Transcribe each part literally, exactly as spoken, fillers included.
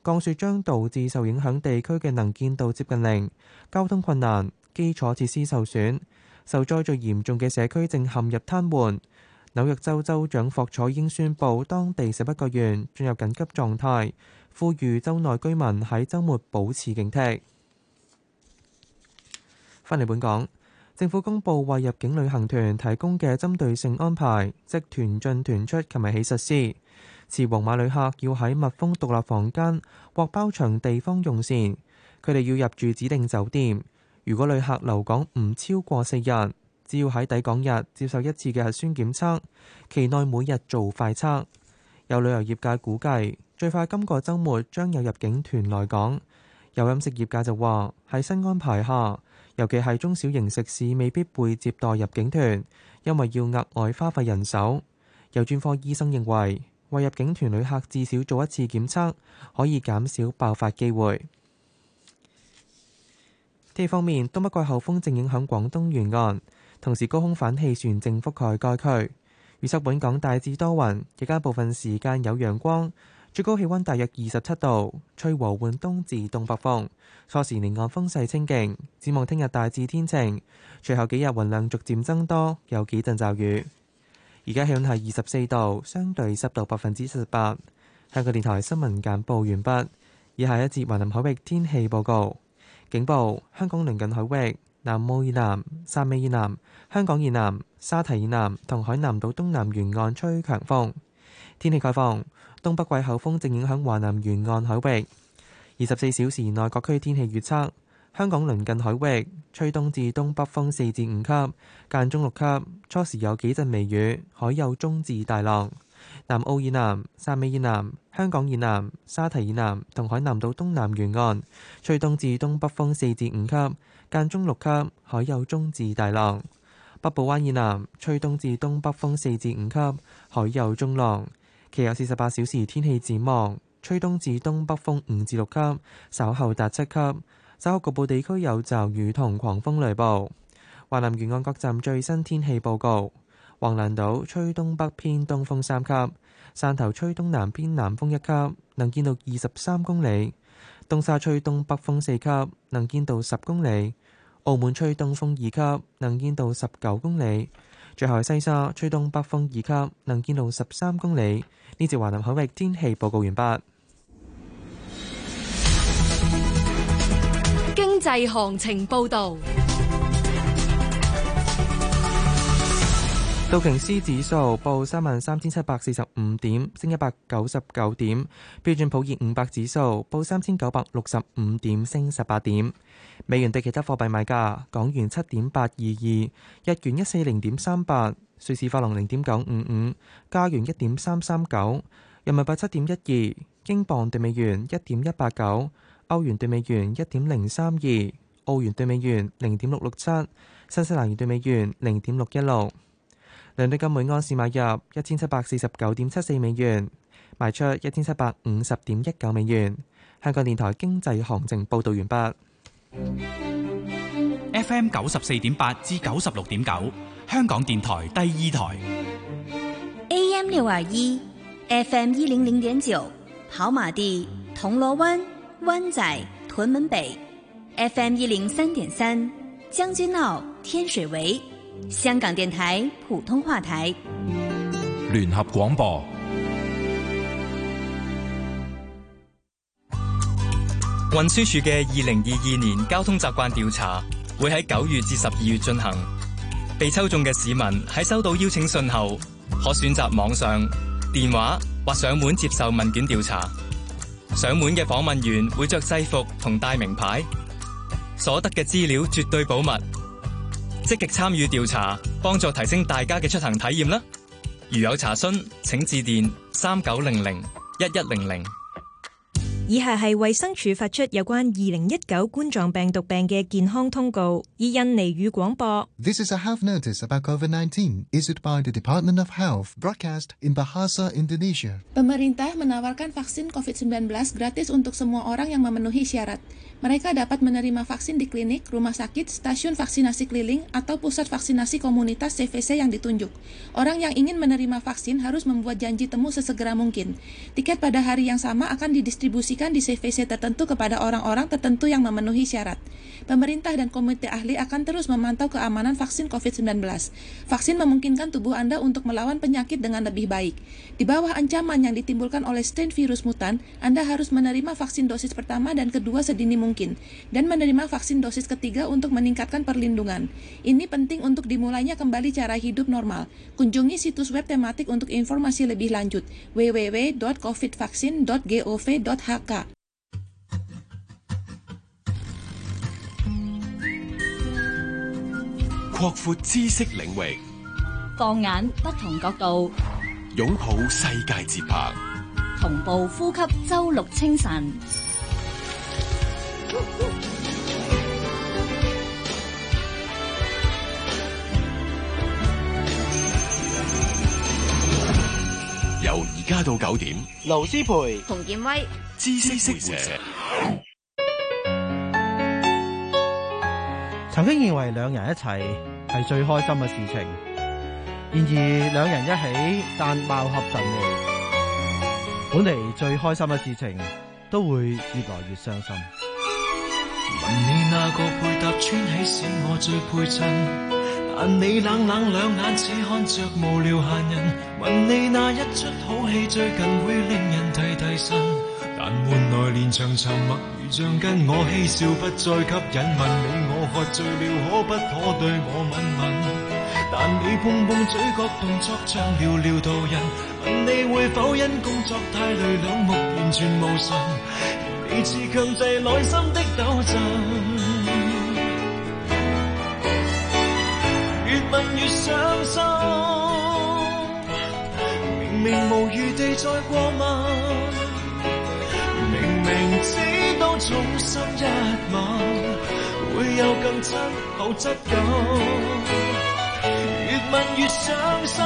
降雪將導致受影響地區嘅能見度接近零，交通困難，基礎設施受損。受災最嚴重嘅社區正陷入癱瘓。紐約州州長霍楚英宣布當地十一個縣進入緊急狀態，呼籲州內居民喺週末保持警惕。返嚟本港，政府公布為入境旅行團提供嘅針對性安排，即團進團出，琴日起實施。持黃碼旅客要喺密封獨立房間或包場地方用膳，佢哋要入住指定酒店。如果旅客留港唔超過四日，只要喺抵港日接受一次嘅核酸檢測，期內每日做快測。有旅遊業界估計，最快今個週末將有入境團來港。有飲食業界就話，喺新安排下，尤其係中小型食肆未必會接待入境團，因為要額外花費人手。有專科醫生認為，為入境團旅客至少做一次檢測，可以減少爆發機會。天氣方面，東北季候風正影響廣東沿岸，同時高空反氣旋正覆蓋該區。預測本港大致多雲，日間部分時間有陽光，最高氣溫大約二十七度，吹和緩東至東北風。初時離岸風勢清勁。展望聽日大致天晴，隨後幾日雲量逐漸增多，有幾陣驟雨。而家氣溫係二十四度，相對濕度百分之七十八。香港電台新聞簡報完畢。以下一節華南海域天氣報告。警報：香港鄰近海域、南澳以南、汕尾以南、香港以南、沙堤以南同海南島東南沿岸吹強風。天氣概況：東北季候風正影響華南沿岸海域。二十四小時內各區天氣預測：香港鄰近海域吹東至東北風四至五級，間中六級，初時有幾陣微雨，海有中至大浪。南澳以南、汕尾以南、香港以南、沙堤以南同海南島東南沿岸吹東至東北風四至五級，間中六級，海有中至大浪。北部灣以南吹東至東北風四至五級，海有中浪。其後四十八小時天氣展望，吹東至東北風五至六級，稍後達七級，稍後局部地區有驟雨同狂風雷暴。華南沿岸各站最新天氣報告。橫瀾島吹東北偏東風三級，汕頭吹東南偏南風一級，能見度二十三公里；東沙吹東北風四級，能見度十公里；澳門吹東風二級，能見度十九公里；最後係西沙吹東北風二級，能見度十三公里。呢節華南海域天氣報告完畢。 經濟行情報導。 道瓊斯指數報三萬三千七百四十五點，升一百九十九點。標準普爾五百指數報三千九百六十五點，升十八點。美元對其他貨幣賣價：港元七點八二二，日元一四零點三八，瑞士法郎零點九五五，加元一點三三九，人民幣七點一二，英鎊對美元一點一八九，歐元對美元一點零三二，澳元對美元零點六六七，新西蘭元對美元零點六一六。倫敦金每安士買入一千七百四十九點七四美元，賣出一千七百五十點一九美元。香港電台經濟行情報導完畢。 F M 九十四點八至九十六點九，香港電台第二台。 A M 六二一，F M 一零零點九，跑馬地、銅鑼灣、灣仔、屯門北。F M 一零三點三，將軍澳、天水圍。香港電台普通話台聯合廣播。 運輸署嘅二零二二年交通習慣調查會喺九月至十二月進行。被抽中嘅市民喺收到邀請信後，可選擇網上、電話或上門接受問卷調查。上門嘅訪問員會着制服同帶名牌，所得嘅資料絕對保密。積極參與調查，幫助提升大家嘅出行體驗啦！如有查詢，請致電三九零零一一零零。 以下係衛生署發出有關二零一九冠狀病毒病嘅健康通告，以印尼語廣播。 This is a health notice about COVID nineteen issued by the Department of Health, broadcast in Bahasa Indonesia. Pemerintah menawarkan vaksin covid sembilan belas gratis untuk semua orang yang memenuhi syarat. Mereka dapat menerima vaksin di klinik, rumah sakit, stasiun vaksinasi keliling, atau pusat vaksinasi komunitas C V C yang ditunjuk. Orang yang ingin menerima vaksin harus membuat janji temu sesegera mungkin. Tiket pada hari yang sama akan didistribusikan didistribusikan di C V C tertentu kepada orang-orang tertentu yang memenuhi syarat. Pemerintah dan komite ahli akan terus memantau keamanan vaksin covid sembilan belas. Vaksin memungkinkan tubuh Anda untuk melawan penyakit dengan lebih baik. Di bawah ancaman yang ditimbulkan oleh strain virus mutan, Anda harus menerima vaksin dosis pertama dan kedua sedini mungkin, dan menerima vaksin dosis ketiga untuk meningkatkan perlindungan. Ini penting untuk dimulainya kembali cara hidup normal. Kunjungi situs web tematik untuk informasi lebih lanjut, w w w dot covid vaksin dot gov dot h k. 擴闊知識領域， 放眼不同角度， 擁抱世界節拍， 同步呼吸周六清晨。 由而家到九點， 盧思培、 馮建威， 知識會社。 曾經認為兩人一齊係最開心嘅事情，然而兩人一起但貌合神離，本嚟最開心嘅事情都會越來越傷心。 問你那個配搭穿起使我最配襯，但你冷冷兩眼似看着無聊閒人。問你那一出好戲最近會令人提提神，但換來連場沉默如像跟我嬉笑不再吸引。問你我喝醉了可不可對我吻吻，但你碰碰嘴角動作像寥寥途人。問你會否因工作太累兩目完全無神，而你似強制內心的抖震。越問越傷心，明明無餘地再過問，明明知道重新一晚會有更親厚質感，越問越傷心，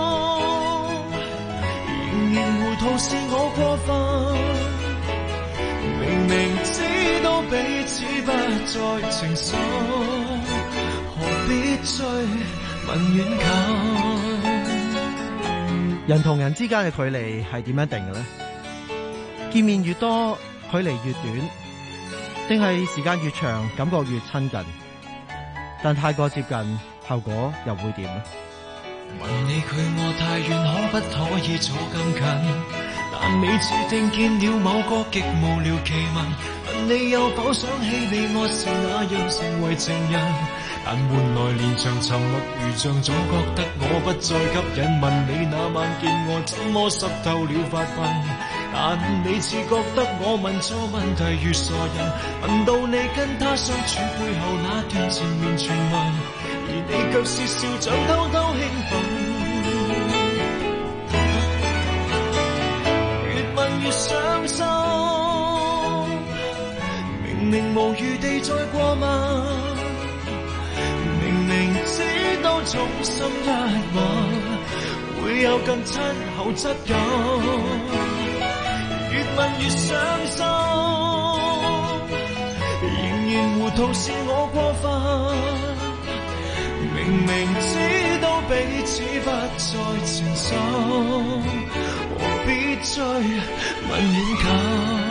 仍然糊塗是我過分，明明知道彼此不再情深，何必追問遠近？ 人同人之間嘅距離係點樣定嘅呢？見面越多，距離越短，定係時間越長，感覺越親近？但太過接近，後果又會點呢？ 問你距我太遠，可不可以坐更近？但你注定見了某個極無聊奇聞。問你有否想起你我是那樣成為情人？但換來連場沉默如像總覺得我不再吸引。問你那晚見我怎麼濕透了髮鬢？但你似覺得我問錯問題如傻人。問到你跟他相處背後那段纏綿傳聞，而你卻是笑像偷偷興奮。越問越傷心，明明無餘地再過問，明明知道重新一晚會有更親厚質感，越問越傷心，仍然糊塗是我過分，明明知道彼此不再情深，何必追問遠近？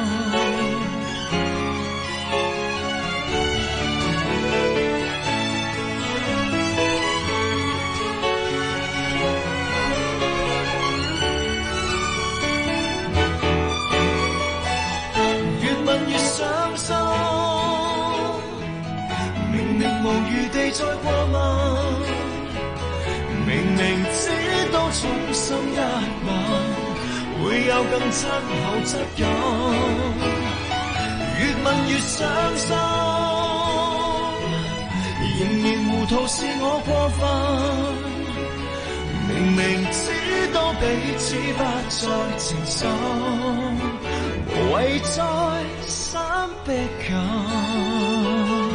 無餘地再過問，明明知道重新一晚會有更親厚質感，越問越傷心，仍然糊塗是我過分，明明知道彼此不再情深，無謂再三逼近。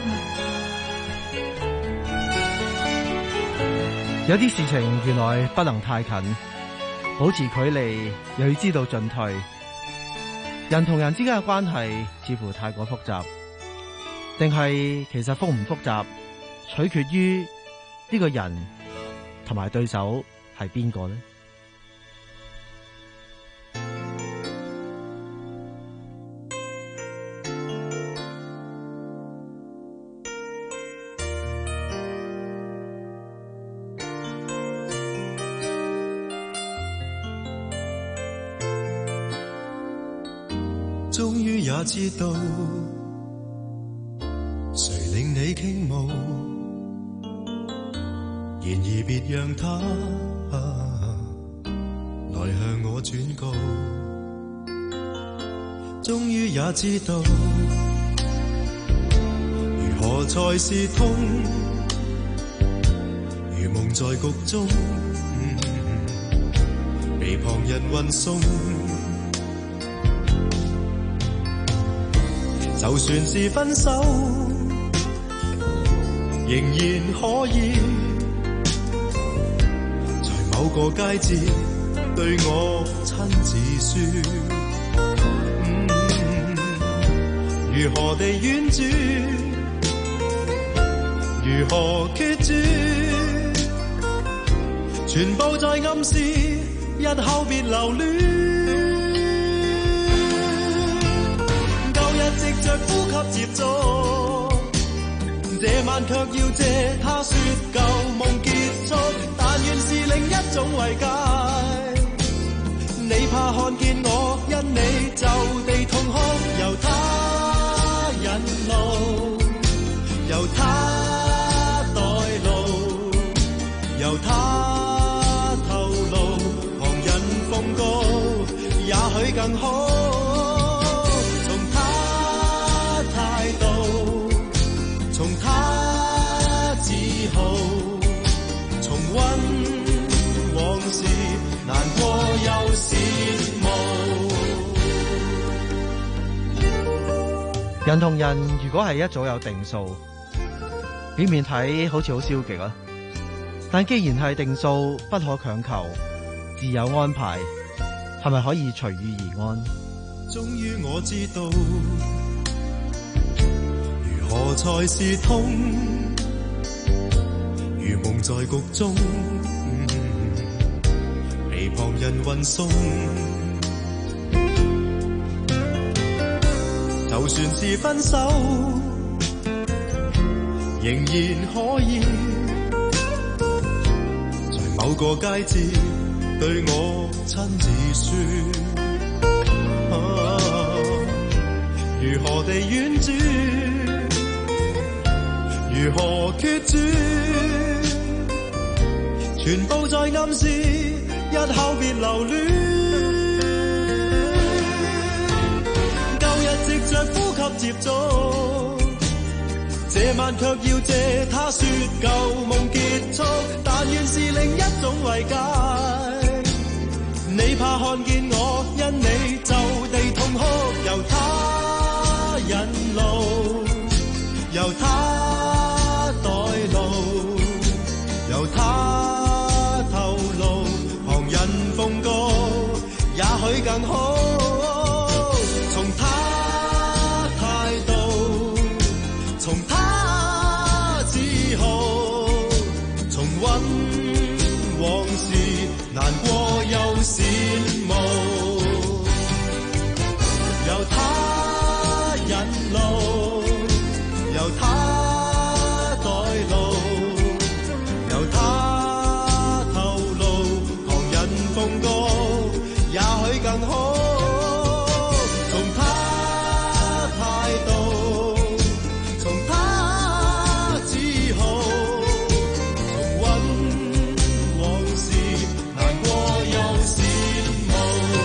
有啲事情原來不能太近，保持距離又要知道進退。人同人之間嘅關係似乎太過複雜，定係其實複唔複雜，取決於呢個人同埋對手係邊個呢？ 終於也知道，誰令你傾慕，然而別讓他、啊、來向我轉告。終於也知道，如何才是痛，如夢在局中，嗯、被旁人運送。就算是分手，仍然可以在某個佳節對我親自說、嗯、如何地婉轉，如何決絕，全部在暗示日後別留戀。藉着呼吸接觸，這晚卻要借他說舊夢結束，但願是另一種慰藉。你怕看見我因你就地痛哭，由他引路，由他代勞，由他透露，旁人奉告，也許更好。難過又羨慕。 人同人如果係一早有定數，表面睇好似好消極啊，但既然係定數，不可強求，自有安排，係咪可以隨遇而安？ 終於我知道，如何才是痛，如夢在局中，被旁人運送。就算是分手，仍然可以在某個佳節對我親自說、啊、如何地婉轉，如何決絕，全部在暗示日後別留戀。舊日藉着呼吸接觸，這晚卻要借他說舊夢結束，但願是另一種慰藉。你怕看見我因你就地痛哭，由他引路，由他代勞，由他透露，旁人奉告，也許更好。從他態度，從他自豪，重溫往事，難過又羨慕。由他引路，由他代勞，由他透露，旁人奉告，也許更好。從他態度，從他自豪，重溫往事，難過又羨慕。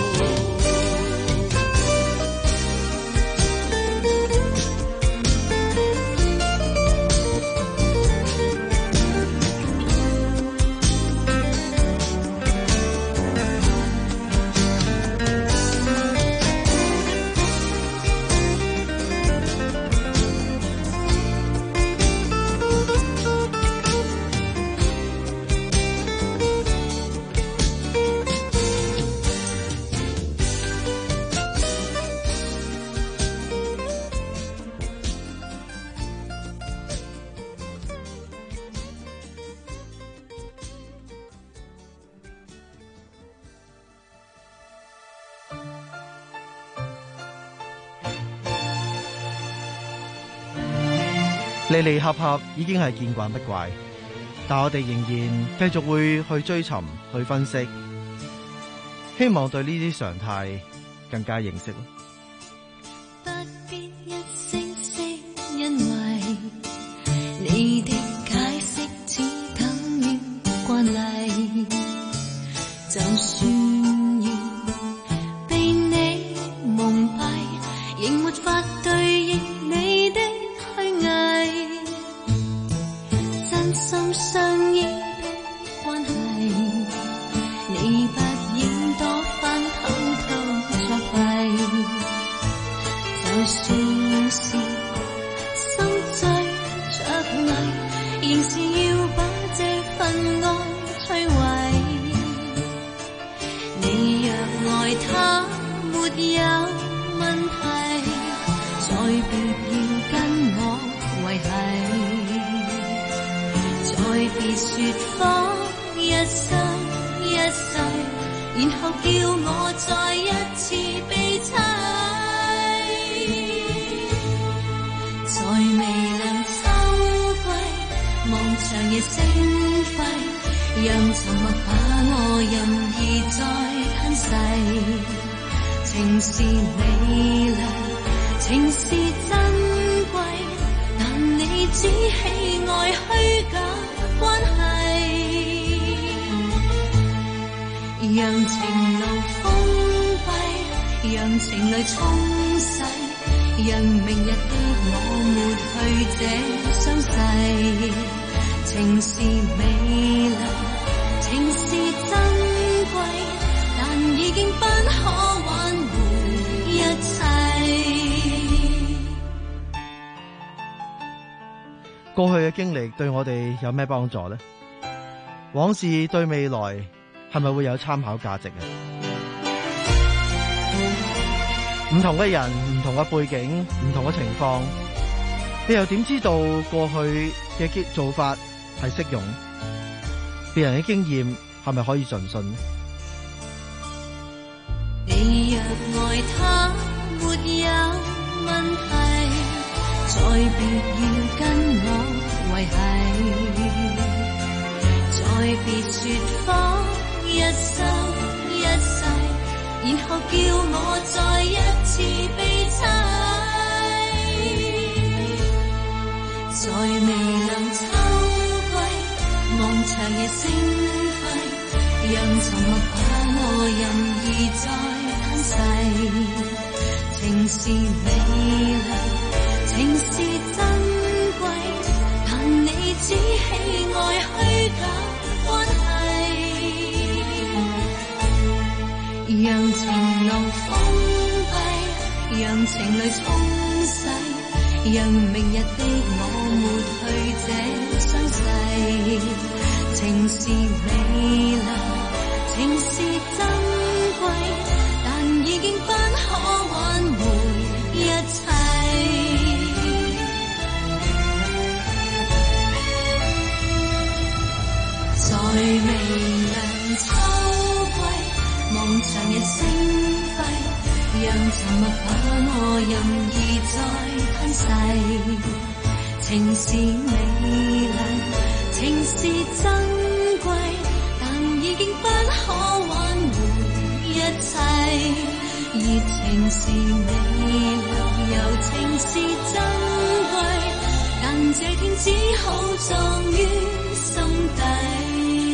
離離合合已經係見慣不怪，但我哋仍然繼續會去追尋、去分析，希望對呢啲常態更加認識。 仍沒法對應你的虛偽，真心相依的關係，你不應多番偷偷作弊，就算是心醉着迷，仍是要把這份愛摧毀。你若愛他沒有問題，再別要跟我維繫，再別說謊一生一世，然後叫我再一次被妻。在微涼秋季，望長夜星輝，讓沉默把我任意再吞噬。情是美麗，情是珍貴，但你只喜愛虛假關係，讓情路封閉，讓情淚沖洗，讓明日的我抹去這傷勢。情是美麗，情是珍貴，但已經不可挽回一切。 過去嘅經歷對我哋有咩幫助呢？往事對未來係咪會有參考價值啊？唔同嘅人、唔同嘅背景、唔同嘅情況，你又點知道過去嘅做法係適用？別人嘅經驗係咪可以盡信？ 你若愛他沒有問題，再別要跟我維繫，再別說謊一生一世，然後叫我再一次被妻。在微涼秋季，望長夜星輝，讓沉默把我任意再吞噬。情是美麗，情是珍貴，但你只喜愛虛假關係，讓情路封閉，讓情淚沖洗，讓明日的我抹去這傷勢。情是美麗，情是珍貴，但已經不可挽回一切。在微涼秋季，望長日星輝，讓沉默把我任意再吞噬。情是美麗，情是珍貴，但已經不可挽回一切。而情是美麗，柔情是珍貴，但這天只好葬於心底。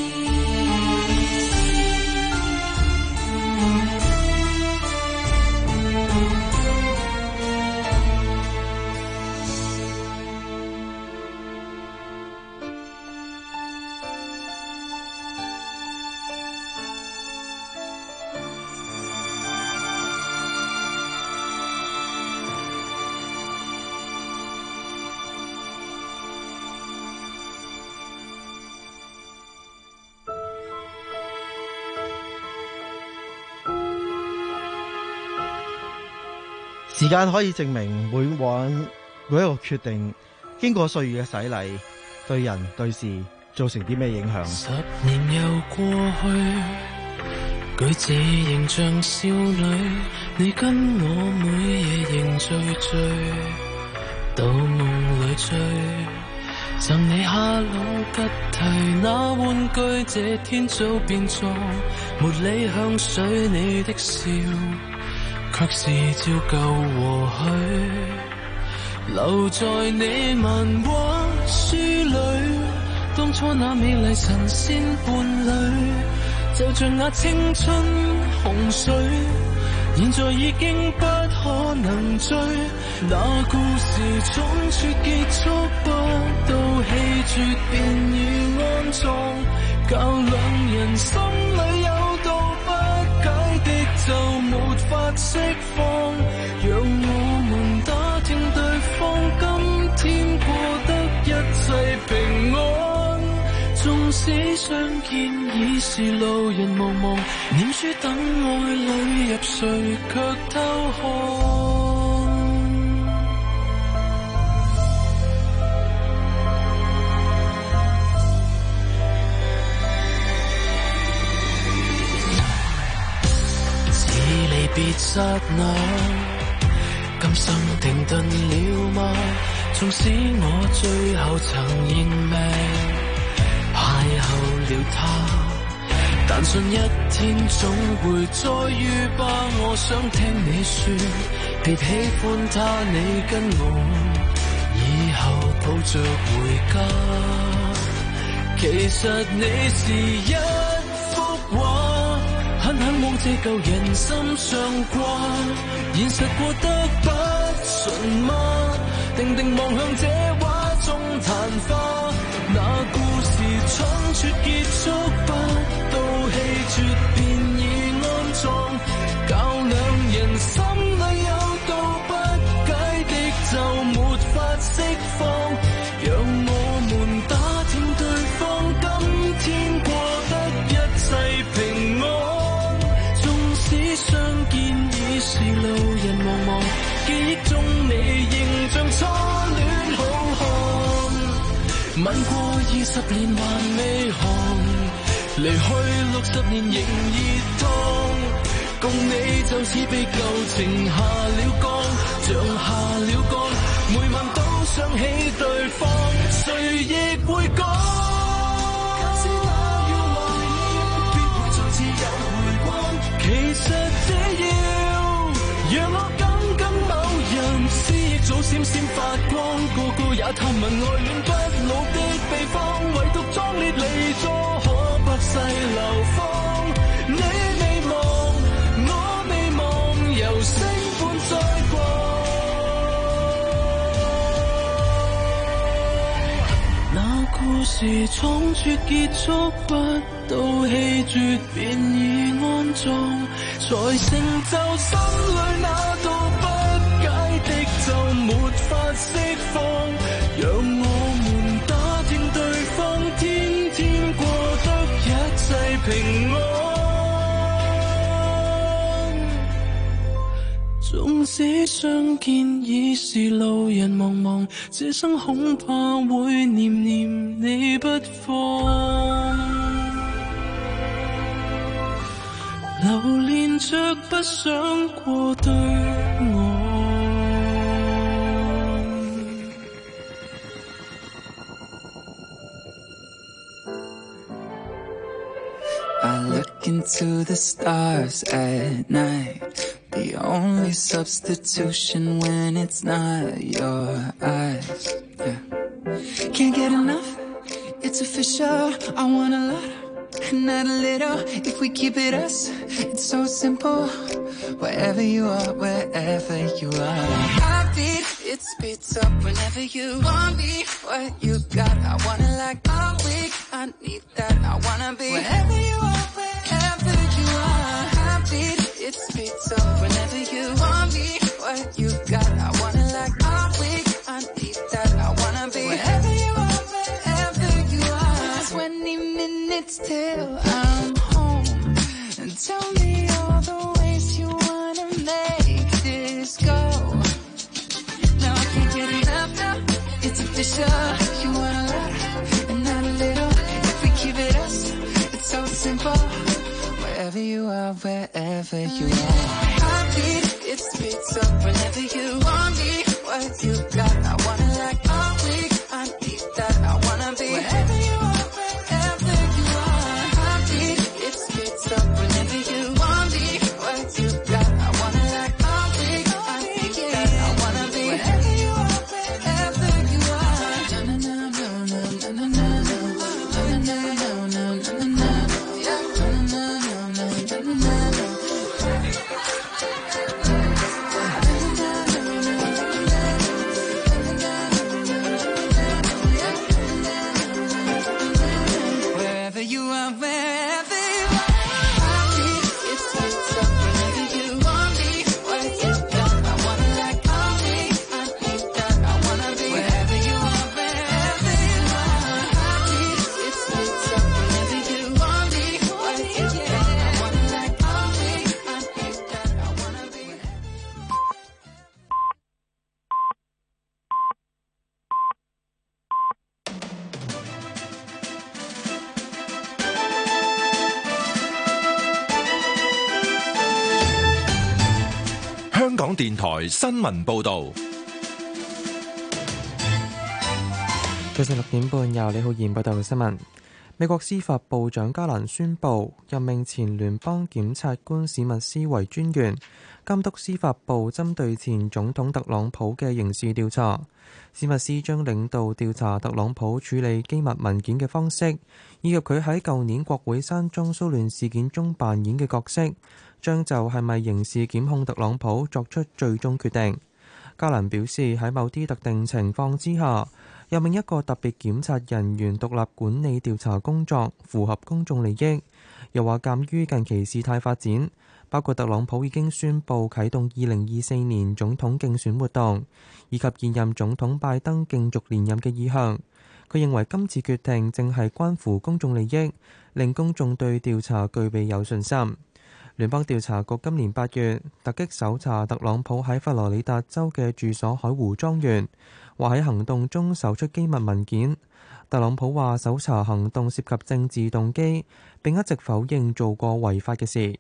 時間可以證明每晚每一個決定經過歲月嘅洗禮，對人對事造成啲咩影響？ 十年又過去，舉止仍像少女，你跟我每夜仍醉醉，到夢裏追，贈你哈羅吉提那玩具，這天早變作茉莉香水，你的笑卻是照舊和煦，留在你漫畫書裏，當初那美麗神仙伴侶，就像那青春洪水， 現在已經不可能追，那故事倉促結束，不到氣絕便已安葬，教兩人心裏有道不解的就沒法釋放，讓我們打聽對方今天過得一切平安，縱使相見已是路人茫茫，念書等愛侶入睡卻偷看。似離別剎那，今生停頓了嗎？縱使我最後曾認命邂逅了他，但信一天總會再遇吧。我想聽你說，別喜歡他，你跟我以後抱着回家。其實你是一幅畫，很向往這舊人心上掛。現實過得不順嗎？定定望向這畫中曇花，那故事倉促結束，不到氣絕便已安葬，教兩人心裏有道不解的就沒法釋放，讓我們打聽對方今天過得一切平安，縱使相見已是路人茫茫，記憶中你仍像初戀好看，吻過二十年還未寒，離去六十年仍熱燙，共你就似被舊情下了降，像下了降，每晚都想起對方，誰亦會講，假使那要懷念，必會再次有回光，其實這要讓我緊緊某人，思憶早閃閃發光，個個也探問愛戀不老的秘方，唯獨壯烈離座可不細流芳，你未忘，我未忘，由星般再過，那故事倉促結束，不到氣絕便已安葬，才成就心裏那道不解的就沒法釋放，讓我們打聽對方天天過得一切平安，縱使相見已是路人茫茫，這生恐怕會念念你不放，留戀着不想過對我。 I look into the stars at night, the only substitution when it's not your eyes. Yeah. Can't get enough, it's official, I want a lot, not a little, if we keep it us, it's so simple, wherever you are, wherever you are. Heartbeat, it speeds up whenever you want me, what you got, I wanna like all week, I need that, I wanna be wherever you are, wherever you are. Heartbeat, it speeds up whenever you want me, what you got, I wanna like all week, I need that, I wanna be wherever you are, wherever you are. Twenty minutes till I'm home, and tell me all the ways you wanna make this go. Now I can't get enough now, it's official, you want a lot, and not a little, if we keep it us, it's so simple, wherever you are, wherever you are. Heartbeat, it speeds up whenever you want me, what you got, I wanna like all week, I need that, I wanna be wherever you are, wherever you are. Heartbeat, it speeds up whenever you want me, what you got, I wanna like all week, I need that, I wanna be wherever you are, wherever you are. Na na na na na na na na na na na na na na. 電台新聞報道。 早上六點半，由李浩然報道新聞。美國司法部長加蘭宣布任命前聯邦檢察官史密斯為專員，監督司法部針對前總統特朗普嘅刑事調查。史密斯將領導調查特朗普處理機密文件嘅方式，以及佢喺舊年國會山莊騷亂事件中扮演嘅角色，將就係咪刑事檢控特朗普作出最終決定。加蘭表示，喺某啲特定情況之下，任命一個特別檢察人員獨立管理調查工作，符合公眾利益。又話鑑於近期事態發展，包括特朗普已經宣布啟動二零二四年總統競選活動，以及現任總統拜登競逐連任嘅意向，佢認為今次決定正係關乎公眾利益，令公眾對調查具備有信心。聯邦調查局今年八月突擊搜查特朗普喺佛羅里達州嘅住所海湖莊園，話喺行動中搜出機密文件。特朗普話搜查行動涉及政治動機，並一直否認做過違法嘅事。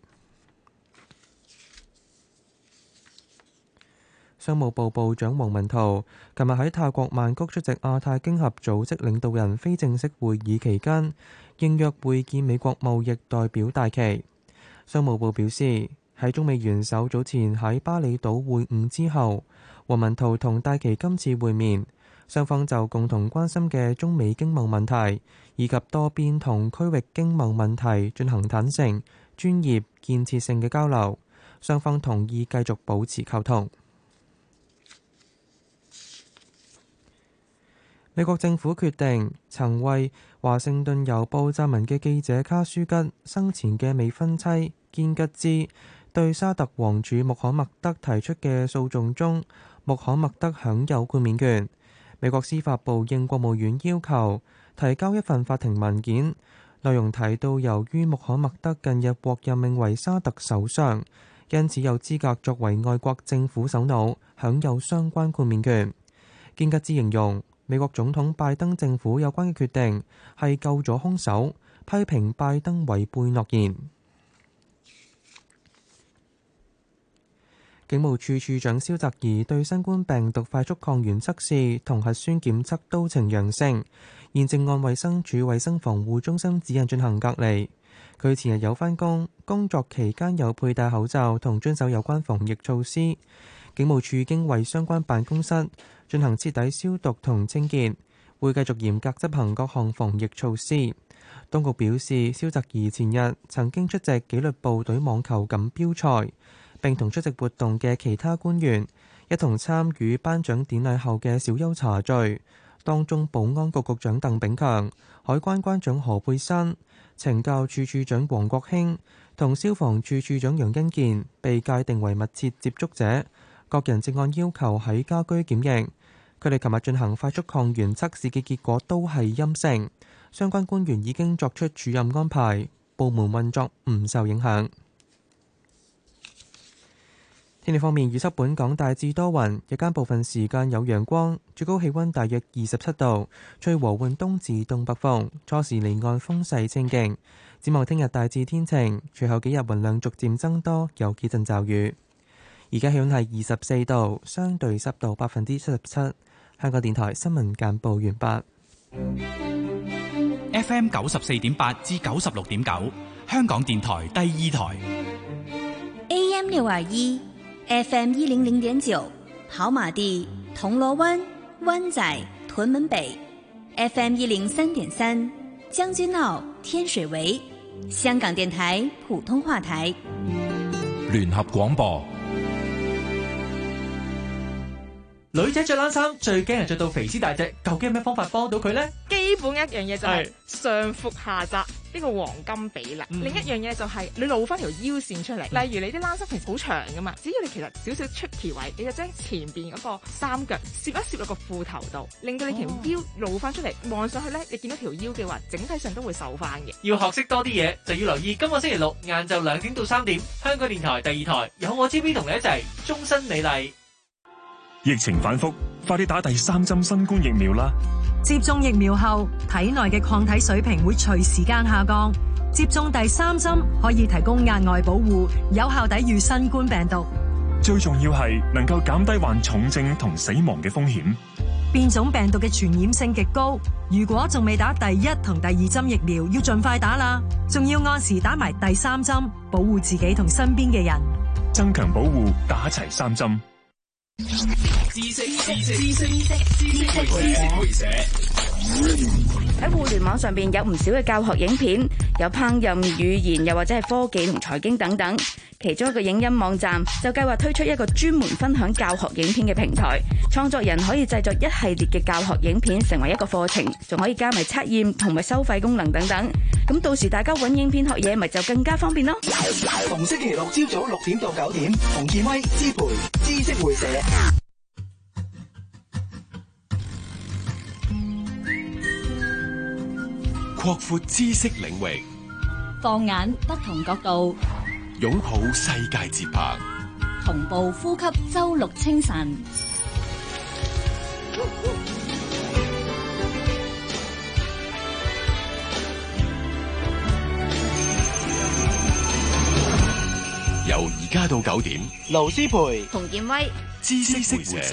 商務部部長王文濤琴日喺泰國曼谷出席亞太經合組織領導人非正式會議期間，應約會見美國貿易代表戴琪。商務部表示，喺中美元首早前喺巴厘島會晤之後，王文濤同戴琪今次會面，雙方就共同關心嘅中美經貿問題以及多邊同區域經貿問題進行坦誠、專業、建設性嘅交流。雙方同意繼續保持溝通。美國政府決定曾為華盛頓郵報撰文嘅記者卡舒吉生前嘅未婚妻堅吉茲對沙特王儲穆罕默德提出嘅訴訟中，穆罕默德享有豁免權。美國司法部應國務院要求提交一份法庭文件，內容提到由於穆罕默德近日獲任命為沙特首相，因此有資格作為外國政府首腦，享有相關豁免權。堅吉茲形容美國總統拜登政府有關嘅決定係救咗兇手，批評拜登違背諾言。警務處處長蕭澤頤對新冠病毒快速抗原測試同核酸檢測都呈陽性，現正按衛生署衛生防護中心指引進行隔離。佢前日有返工，工作期間有佩戴口罩同遵守有關防疫措施。警務處已經為相關辦公室進行徹底消毒同清潔，會繼續嚴格執行各項防疫措施。當局表示，蕭澤頤前日曾經出席紀律部隊網球錦標賽，並同出席活動嘅其他官員一同參與頒獎典禮後嘅小休茶敘，當中保安局局長鄧炳強、海關關長何佩珊、懲教處處長黃國興同消防處處長楊恩健被界定為密切接觸者，各人正按要求喺家居檢疫。佢哋琴日進行快速抗原測試嘅結果都係陰性，相關官員已經作出署任安排，部門運作唔受影響。天氣方面，預測本港大致多雲，日間部分時間有陽光，最高氣溫大約二十七度，吹和緩東至東北風，初時離岸風勢清勁。展望聽日大致天晴，隨後幾日雲量逐漸增多，有幾陣驟雨。而家氣溫係二十四度，相對濕度百分之七十七。香港電台新聞簡報完畢。 F M 九十四點八至九十六點九，香港電台第二台。 A M 六二一，F M 一零零點九，跑馬地、銅鑼灣、灣仔、屯門北 ，F M 一零三點三，將軍澳、天水圍，香港電台普通話台。 聯合廣播。 女仔着冷衫最驚係着到肥屍大隻，究竟有咩方法幫到佢呢？ 基本一樣嘢就係上闊下窄呢個黃金比例，嗯、另一樣嘢就係你露翻條腰線出嚟。嗯、例如你啲冷衫平時好長噶嘛，只要你其實少少出奇位，你就將前邊嗰個三腳攝一攝落個褲頭度，令到你條腰露翻出嚟，望、哦、上去咧，你見到條腰嘅話，整體上都會瘦翻嘅。 要學識多啲嘢，就要留意今個星期六晏晝兩點到三點，香港電台第二台有我 G B 同你一齊終身美麗。 疫情反覆，快啲打第三針新冠疫苗啦！ 接種疫苗後，體內嘅抗體水平會隨時間下降。接種第三針可以提供額外保護，有效抵禦新冠病毒。 最重要係能夠減低患重症同死亡嘅風險。 變種病毒嘅傳染性極高，如果仲未打第一同第二針疫苗，要盡快打啦，仲要按時打埋第三針，保護自己同身邊嘅人， 增強保護，打齊三針。 知識知識知識知識會社。 喺互聯網上邊有唔少嘅教學影片，有烹飪、語言，又或者係科技同財經等等。其中一個影音網站就計劃推出一個專門分享教學影片嘅平台，創作人可以製作一系列嘅教學影片成為一個課程，仲可以加埋測驗同埋收費功能等等。咁到時大家揾影片學嘢，咪就更加方便咯。 逢星期六朝早六點到九點，洪建威、支培、知識會社。 擴闊知識領域， 放眼不同角度， 擁抱世界節拍， 同步呼吸周六清晨。 由而家到九點， 盧思培、 洪建威， 知識會社。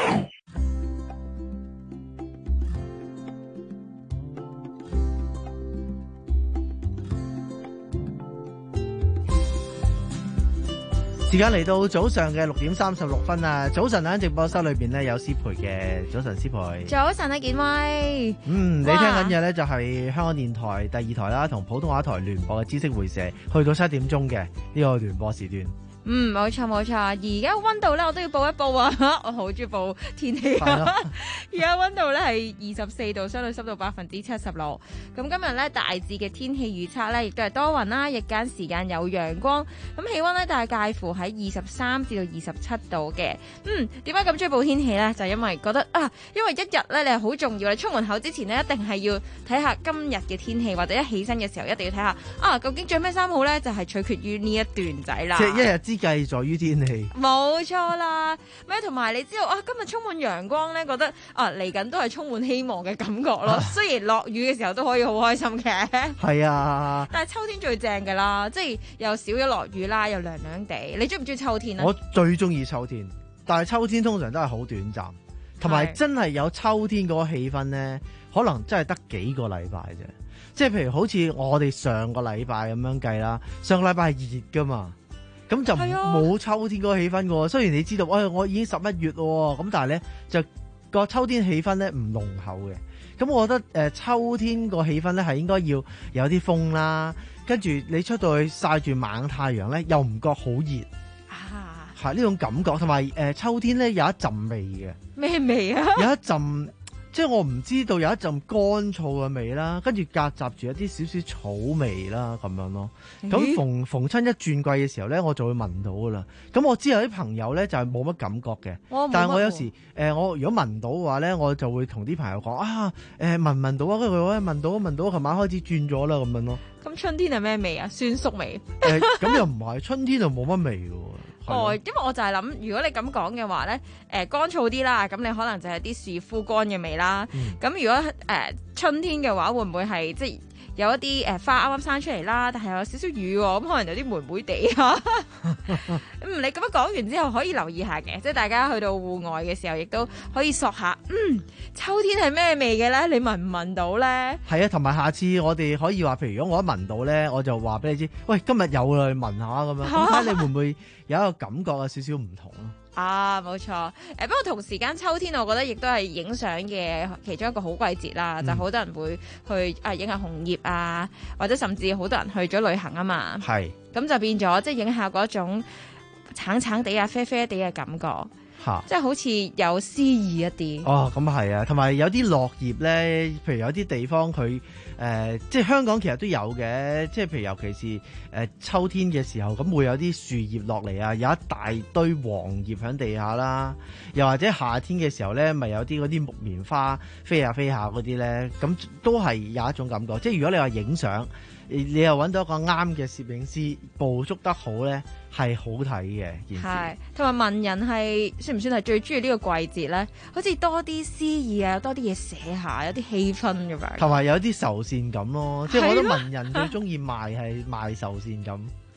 時間嚟到早上嘅六點三十六分啊！早晨喺直播室裏邊呢，有思培嘅，早晨思培。 早晨啊，建威。 嗯，你聽緊嘅呢就係香港電台第二台啦，同普通話台聯播嘅知識會社，去到七點鐘嘅呢個聯播時段。 嗯，冇錯冇錯，而家溫度咧，我都要報一報啊！我好中意報天氣啊！而家溫度咧係二十四度，相對濕度百分之七十六。咁今日咧大致嘅天氣預測咧，亦都係多雲啦，日間時間有陽光。咁氣溫咧大概介乎喺二十三至到二十七度嘅。嗯，點解咁中意報天氣咧？就係、因為覺得啊，因為一日咧你係好重要，你出門口之前呢，一定係要睇下今日嘅天氣，或者一起身嘅時候一定要睇下啊，究竟着咩衫好咧？就係、係、取決於呢一段仔啦。 即係一日之計在於天氣， 冇錯啦。咩同埋你知道啊，今日充滿陽光咧，覺得啊嚟緊都係充滿希望嘅感覺咯。啊、雖然落雨嘅時候都可以好開心嘅， 係啊。 但係秋天最正㗎啦，即係又少咗落雨啦，又涼涼地。你中唔中意秋天啊？ 我最中意秋天，但係秋天通常都係好短暫，同埋真係有秋天嗰個氣氛咧，可能真係得幾個禮拜啫。即係譬如好似我哋上個禮拜咁樣計啦，上個禮拜係熱㗎嘛。咁就冇秋天嗰個氣氛喎。雖然你知道，哎，我已經十一月喎，咁但係咧就個秋天氣氛咧唔濃厚嘅。咁我覺得誒、呃、秋天個氣氛咧係應該要有啲風啦，跟住你出到去曬住猛太陽咧，又唔覺好熱啊，係呢種感覺。同埋誒秋天咧有一陣味嘅， 咩味啊？ 有一陣。即係我唔知道有一陣乾燥嘅味啦，跟住夾雜住一啲少少草味啦咁樣咯。咁、欸、逢逢親一轉季嘅時候咧，我就會聞到噶啦。咁我知有啲朋友咧就係冇乜感覺嘅，但係我有時誒、呃、我如果聞到嘅話咧，我就會同啲朋友講啊誒聞唔聞到啊？跟住佢話聞到聞到，琴晚開始轉咗啦咁樣咯。 咁春天係咩味啊？酸縮味？ 誒咁、呃、又唔係，春天就冇乜味嘅。 哦，因為我就係諗，如果你咁講嘅話咧，誒、呃、乾燥啲啦，咁你可能就係啲樹枯乾嘅味啦。咁、嗯、如果誒、呃、春天嘅話，會唔會係即係有一啲誒、呃、花啱啱生出嚟啦，但係有少少雨喎，咁可能有啲霉霉地啊。嗯，你咁樣講完之後，可以留意下嘅，即係大家去到戶外嘅時候，亦都可以索下，嗯，秋天係咩味嘅咧？你聞唔聞到咧？係啊，同埋下次我哋可以話，譬如如果我一聞到咧，我就話俾你知，喂，今日有啦，你聞下咁樣，咁睇你會唔會有一個感覺有少少唔同咯？ 啊，冇錯。誒、呃，不過同時間秋天，我覺得亦都係影相嘅其中一個好季節啦。嗯、就好多人會去啊影下紅葉啊，或者甚至好多人去咗旅行啊嘛。係。咁就變咗，即係影下嗰種橙橙地啊、啡啡地嘅感覺。嚇！即係好似有詩意一啲。 哦，咁係啊，同埋有啲落葉咧，譬如有啲地方佢誒、呃，即係香港其實都有嘅，即係譬如尤其是誒、呃、秋天嘅時候，咁會有啲樹葉落嚟啊，有一大堆黃葉喺地下啦，又或者夏天嘅時候咧，咪有啲嗰啲木棉花飛下飛下嗰啲咧，咁都係有一種感覺。即係如果你話影相，你又揾到一個啱嘅攝影師捕捉得好咧，係好睇嘅件事。係，同埋文人係算唔算係最中意呢個季節咧？好似多啲詩意啊，多啲嘢寫下，有啲氣氛咁樣。同埋有啲愁善感咯，即係我覺得文人最中意賣係賣愁善感。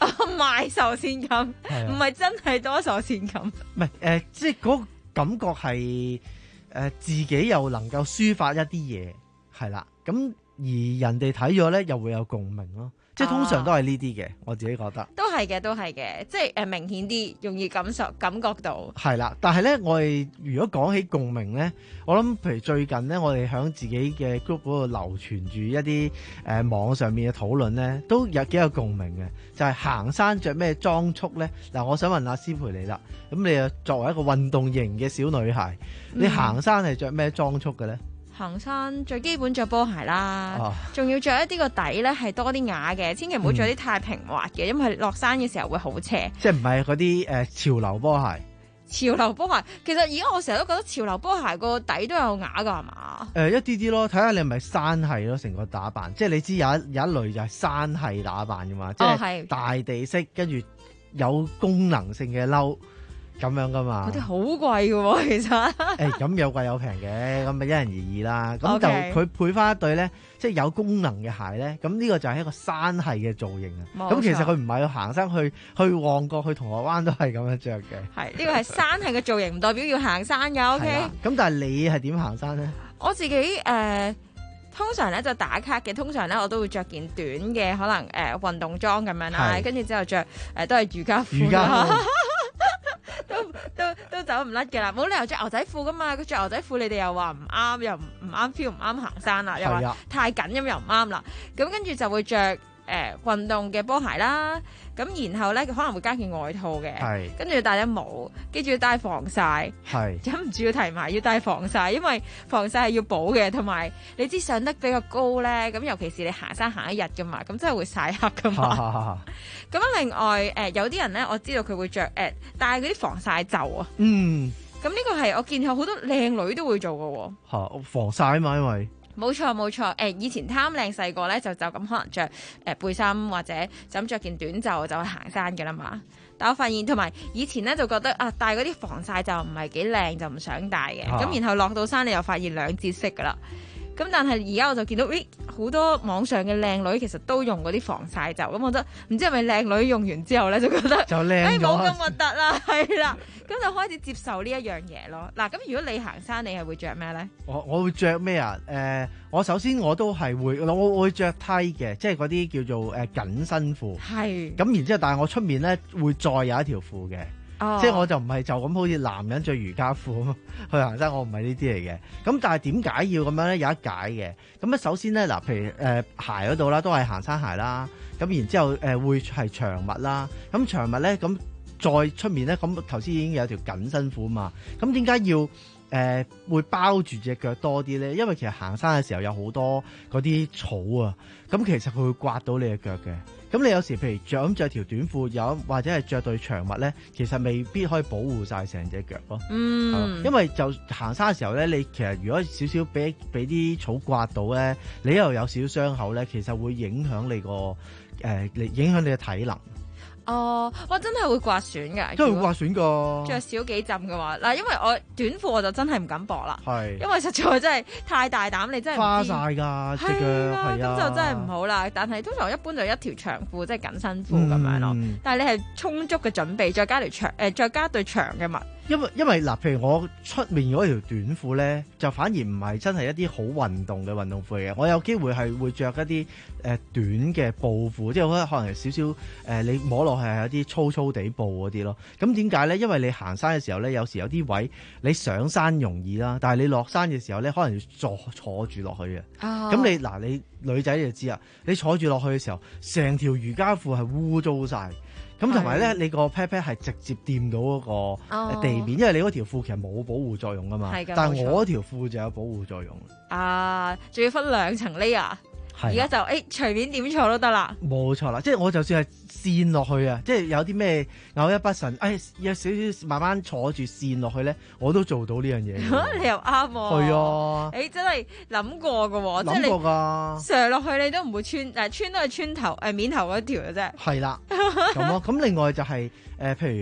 賣壽司感，唔係真係多壽司感。 唔係誒，即係嗰個感覺係誒、呃、自己又能夠抒發一啲嘢，係啦。咁而人哋睇咗咧，又會有共鳴咯。即係通常都係呢啲嘅，我自己覺得都係嘅，都係嘅，即係誒、呃、明顯啲，容易感受感覺到。 係啦，但係咧，我哋如果講起共鳴咧，我諗譬如最近咧，我哋喺自己嘅 group 嗰度流傳住一啲誒、呃、網上面嘅討論咧，都有幾有共鳴嘅，就係、是、行山着咩裝束咧？嗱，我想問阿師培你啦，咁你又作為一個運動型嘅小女孩，你行山係着咩裝束嘅咧？ 行山最基本着波鞋啦，仲、哦、要着一啲個底咧係多啲瓦嘅，千祈唔好着啲太平滑嘅，嗯、因為落山嘅時候會好斜。 即係唔係嗰啲誒潮流波鞋？ 潮流波鞋其實而家我成日都覺得潮流波鞋個底都有瓦㗎係嘛？誒、 呃、一啲啲咯，睇下你係咪山系咯，成個打扮。即係你知有一有一類就係山系打扮㗎嘛，即係大地色跟住有功能性嘅褸。咁樣噶嘛？ 嗰啲好貴嘅喎，其實。誒、 欸，咁有貴有平嘅，咁咪因人而異啦。咁就佢配翻一對咧，即係有功能嘅鞋咧。咁呢個就係一個山系嘅造型啊。咁其實佢唔係去行山，去去旺角、去銅鑼灣都係咁樣着嘅。 係呢、呢個係山系嘅造型，唔代表要行山㗎。O K。 咁但係你係點行山咧？ 我自己誒、呃，通常咧就打卡嘅。通常咧我都會着件短嘅，可能誒、呃、運動裝咁樣啦。跟住之後着誒、呃、都係瑜伽褲。瑜伽褲。都都都走唔甩嘅啦，冇理由着牛仔褲噶嘛。佢着牛仔褲，你哋又話唔啱，又唔唔啱 feel，唔啱行山啦，又話太緊咁又唔啱啦。咁跟住就會着誒、呃、運動嘅波鞋啦。咁然後咧，佢可能會加件外套嘅，跟住戴頂帽，跟住要戴防曬，忍唔住要提埋要戴防曬，因為防曬係要補嘅，同埋你知上得比較高咧，咁尤其是你行山行一日噶嘛，咁真係會曬黑噶嘛。咁另外誒、呃、有啲人咧，我知道佢會着誒、呃、戴嗰啲防曬袖啊。嗯，咁呢個係我見有好多靚女都會做嘅喎。 嚇，防曬嘛，因為。 冇錯冇錯，誒、呃、以前貪靚細個咧就就咁可能着誒、呃、背心或者就咁着件短袖就去行山嘅啦嘛。但我發現同埋以前咧就覺得啊戴嗰啲防曬就唔係幾靚，就唔想戴嘅。咁、啊、然後落到山你又發現兩節色噶啦。咁但係而家我就見到，咦好多網上嘅靚女其實都用嗰啲防曬袖，咁我覺得唔知係咪靚女用完之後咧就覺得就靚咗， 冇咁核突啦，係啦，咁就開始接受呢一樣嘢咯。嗱，咁如果你行山，你係會着咩咧？ 我我會着咩啊？誒、呃，我首先我都係會，我我會着梯嘅，即係嗰啲叫做誒緊身褲。係。咁然之後，但係我出面咧會再有一條褲嘅。Oh. 即係我就唔係就咁好似男人着瑜伽褲去行山，我唔係呢啲嚟嘅。咁但係點解要咁樣咧？有一解嘅。咁咧首先咧嗱，譬如誒、呃、鞋嗰度啦，都係行山鞋啦。咁然之後誒、呃、會係長襪啦。咁長襪咧，咁再出面咧，咁頭先已經有條緊身褲嘛。咁點解要誒、呃、會包住隻腳多啲咧？因為其實行山嘅時候有好多嗰啲草啊，咁其實佢會刮到你嘅腳嘅。咁你有時譬如着咁着條短褲，有或者係着對長襪咧，其實未必可以保護晒成隻腳咯。嗯，因為就行山嘅時候咧，你其實如果少少俾俾啲草刮到咧，你又有少少傷口咧，其實會影響你個誒，你、呃、影響你嘅體能。 哦，我真係會刮損㗎， 真係會刮損㗎。着少幾浸嘅話，嗱，因為我短褲我就真係唔敢搏啦， 係， 因為實在真係太大膽，你真係花晒㗎隻腳，係咁、啊、就真係唔好啦。但係通常我一般就一條長褲，即係緊身褲咁樣咯。嗯、但係你係充足嘅準備，再加條長誒、呃，再加對長嘅襪。 因為因為嗱，譬如我出面嗰條短褲咧，就反而唔係真係一啲好運動嘅運動褲嘅。我有機會係會着一啲誒、呃、短嘅布褲，即係我覺得可能係少少誒，你摸落去係有啲粗粗地布嗰啲咯。咁點解咧？因為你行山嘅時候咧，有時有啲位你上山容易啦，但係你落山嘅時候咧，可能要坐坐住落去嘅。咁、oh. 你嗱，你女仔你就知啦，你坐住落去嘅時候，成條瑜伽褲係污糟晒。咁同埋咧，你個 pat pat 係直接掂到嗰個地面，oh. 因為你嗰條褲其實冇保護作用噶嘛。但係我嗰條褲就有保護作用。 啊，仲要分兩層 layer。而家就誒隨便點坐都得啦，冇錯啦，即係我就算係跣落去啊，即係有啲咩偶一不慎，誒、哎、有少少慢慢坐住跣落去咧，我都做到呢樣嘢。 你又啱喎，係啊，誒真係諗過㗎喎， 諗過㗎， 上落去你都唔會穿，誒穿都係穿頭誒面頭嗰條嘅啫。 係啦，咁咯，咁另外就係、是、誒、呃、譬如。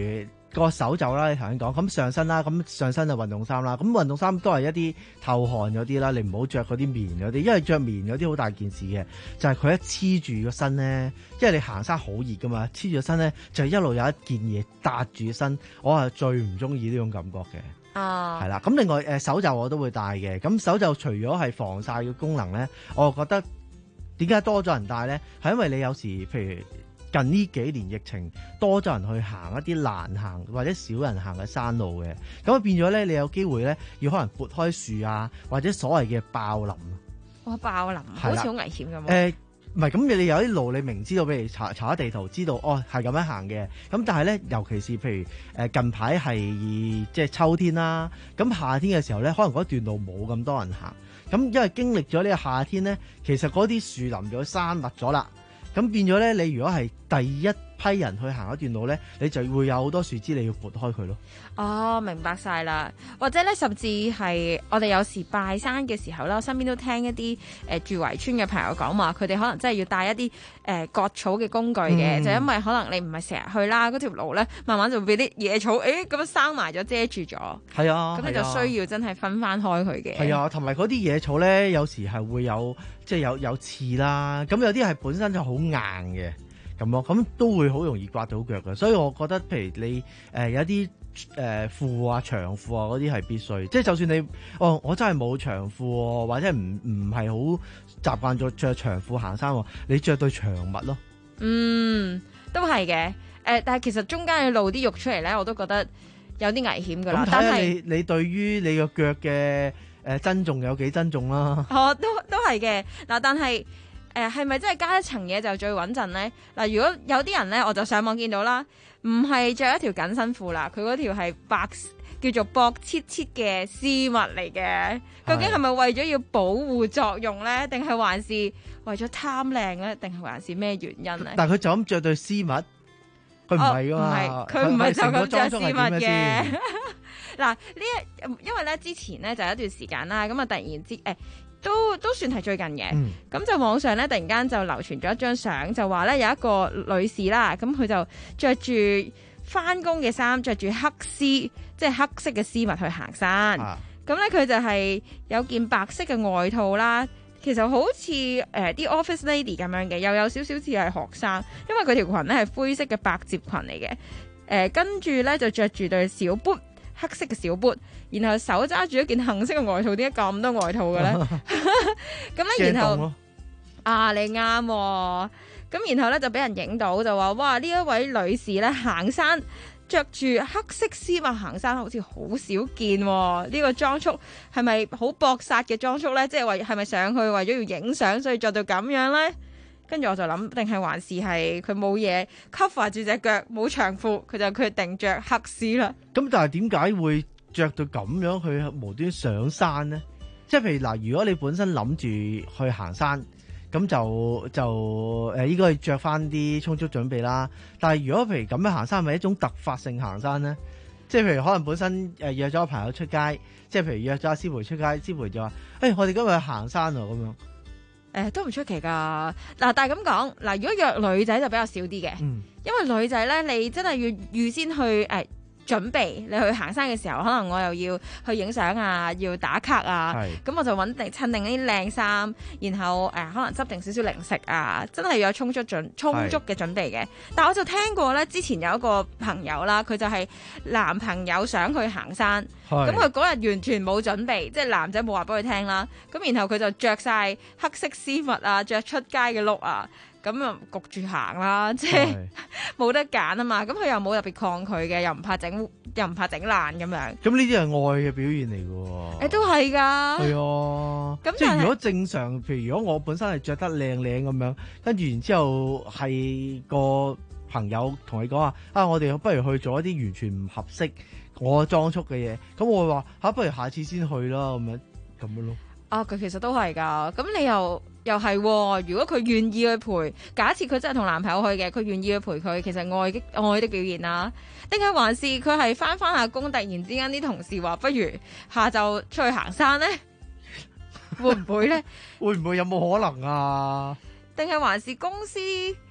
個手袖啦，你頭先講咁上身啦，咁上身就運動衫啦，咁運動衫都係一啲透汗嗰啲啦，你唔好着嗰啲棉嗰啲，因為着棉嗰啲好大件事嘅，就係、是、佢一黐住個身咧，因為你行山好熱噶嘛，黐住個身咧就一路有一件嘢搭住個身，我係最唔中意呢種感覺嘅。 啊， 係啦，咁另外誒手袖我都會戴嘅，咁手袖除咗係防曬嘅功能咧，我覺得點解多咗人戴咧？係因為你有時譬如近呢幾年疫情多咗人去行一啲難行或者少人行嘅山路嘅，咁啊變咗咧你有機會咧要可能撥開樹啊，或者所謂嘅爆林。 哇！爆林好似好危險咁。 誒唔係，咁你有啲路你明知道，譬如查查下地圖知道，哦係咁樣行嘅。咁但係咧，尤其是譬如誒近排係即係秋天啦，咁夏天嘅時候咧，可能嗰段路冇咁多人行。咁因為經歷咗呢個夏天咧，其實嗰啲樹林就生密咗啦。咁變咗咧，你如果係第一批人去行一段路咧，你就會有好多樹枝你要撥開佢咯。 哦，明白晒啦。或者咧，甚至係我哋有時拜山嘅時候啦，我身邊都聽一啲誒、呃、住圍村嘅朋友講話，佢哋可能真係要帶一啲誒、呃、割草嘅工具嘅，嗯、就因為可能你唔係成日去啦，嗰條路咧慢慢就會俾啲野草誒咁樣生埋咗遮住咗。係啊，咁你就需要真係分翻開佢嘅。 係啊，同埋嗰啲野草咧，有時係會有即係有有刺啦，咁有啲係本身就好硬嘅。咁咯，咁都會好容易刮到腳嘅，所以我覺得，譬如你誒、呃、有啲誒褲啊、長褲啊嗰啲係必須，即係就算你哦，我真係冇長褲喎，或者唔唔係好習慣咗着長褲行山喎，你着對長襪咯。 嗯，都係嘅。誒、呃，但係其實中間嘅露啲肉出嚟咧，我都覺得有啲危險㗎啦。 咁睇下你你對於你個腳嘅誒珍重有幾珍重啦。 哦，都都係嘅。嗱，但係。誒係咪真係加一層嘢就最穩陣咧？嗱，如果有啲人咧，我就上網見到啦，唔係着一條緊身褲啦，佢嗰條係白叫做薄切切嘅絲襪嚟嘅。究竟係咪為咗要保護作用咧，定係還是為咗貪靚咧，定係還是咩原因咧？ 但係佢就咁着對絲襪，佢唔係㗎嘛， 佢唔係就咁着絲襪嘅。嗱，呢一因為咧之前咧就有一段時間啦，咁啊突然之誒。欸都都算係最近嘅，咁、嗯、就網上咧突然間就流傳咗一張相，就話咧有一個女士啦，咁佢就着住返工嘅衫，着住黑絲，即係黑色嘅絲襪去行山。咁咧佢就係有件白色嘅外套啦，其實好似誒啲 office lady 咁樣嘅，又有少少似係學生，因為佢條裙咧係灰色嘅百褶裙嚟嘅。誒、呃，跟住咧就着住對小 boot。黑色嘅小 boot，然後手揸住一件杏色嘅外套，點解咁多外套嘅咧？咁咧，然後啊，你啱、哦，咁然後咧就俾人影到，就話哇呢一位女士咧行山着住黑色絲襪行山，好似好少見、哦。呢、這個裝束係咪好搏殺嘅裝束咧？即係為係咪上去為咗要影相，所以着到咁樣咧？跟住我就諗，定係還是係佢冇嘢 cover 住隻腳，冇長褲，佢就決定着黑絲啦。 咁但係點解會着到咁樣去無端上山呢？即係譬如嗱，如果你本身諗住去行山，咁就就誒應該着翻啲充足準備啦。但係如果譬如咁樣行山，係咪一種突發性行山呢？即係譬如可能本身誒約咗個朋友出街，即係譬如約咗阿師培出街，師培就話：誒、欸、我哋今日去行山啊咁樣。 誒、呃，都唔出奇噶。嗱，但係咁講，嗱，如果約女仔就比較少啲嘅，嗯、因為女仔咧，你真係要預先去誒。呃準備你去行山嘅時候，可能我又要去影相啊，要打卡啊，咁我就揾定襯定啲靚衫，然後誒、呃、可能執定少少零食啊，真係要有充足準充足嘅準備嘅。但係我就聽過咧，之前有一個朋友啦，佢就係男朋友想去行山，咁佢嗰日完全冇準備，即係男仔冇話俾佢聽啦，咁然後佢就着晒黑色絲襪啊，着出街嘅碌啊。咁啊焗住行啦，即係冇得揀啊嘛。咁佢又冇特別抗拒嘅，又唔怕整，又唔怕整爛咁樣。咁呢啲係愛嘅表現嚟嘅喎。誒都係㗎。係啊。咁即係如果正常，譬如如果我本身係着得靚靚咁樣，跟住然之後係個朋友同你講話啊，我哋不如去做一啲完全唔合適我裝束嘅嘢。咁我會話嚇，不如下次先去啦，咁樣咁樣咯。啊，佢其實都係㗎。咁你又？又係、哦，如果佢願意去陪，假設佢真係同男朋友去嘅，佢願意去陪佢，其實愛的愛的表現啦。定係還是佢係返返下工，突然之間啲同事話不如下晝出去行山呢？會唔會呢？會唔會有冇可能啊？定係還是公司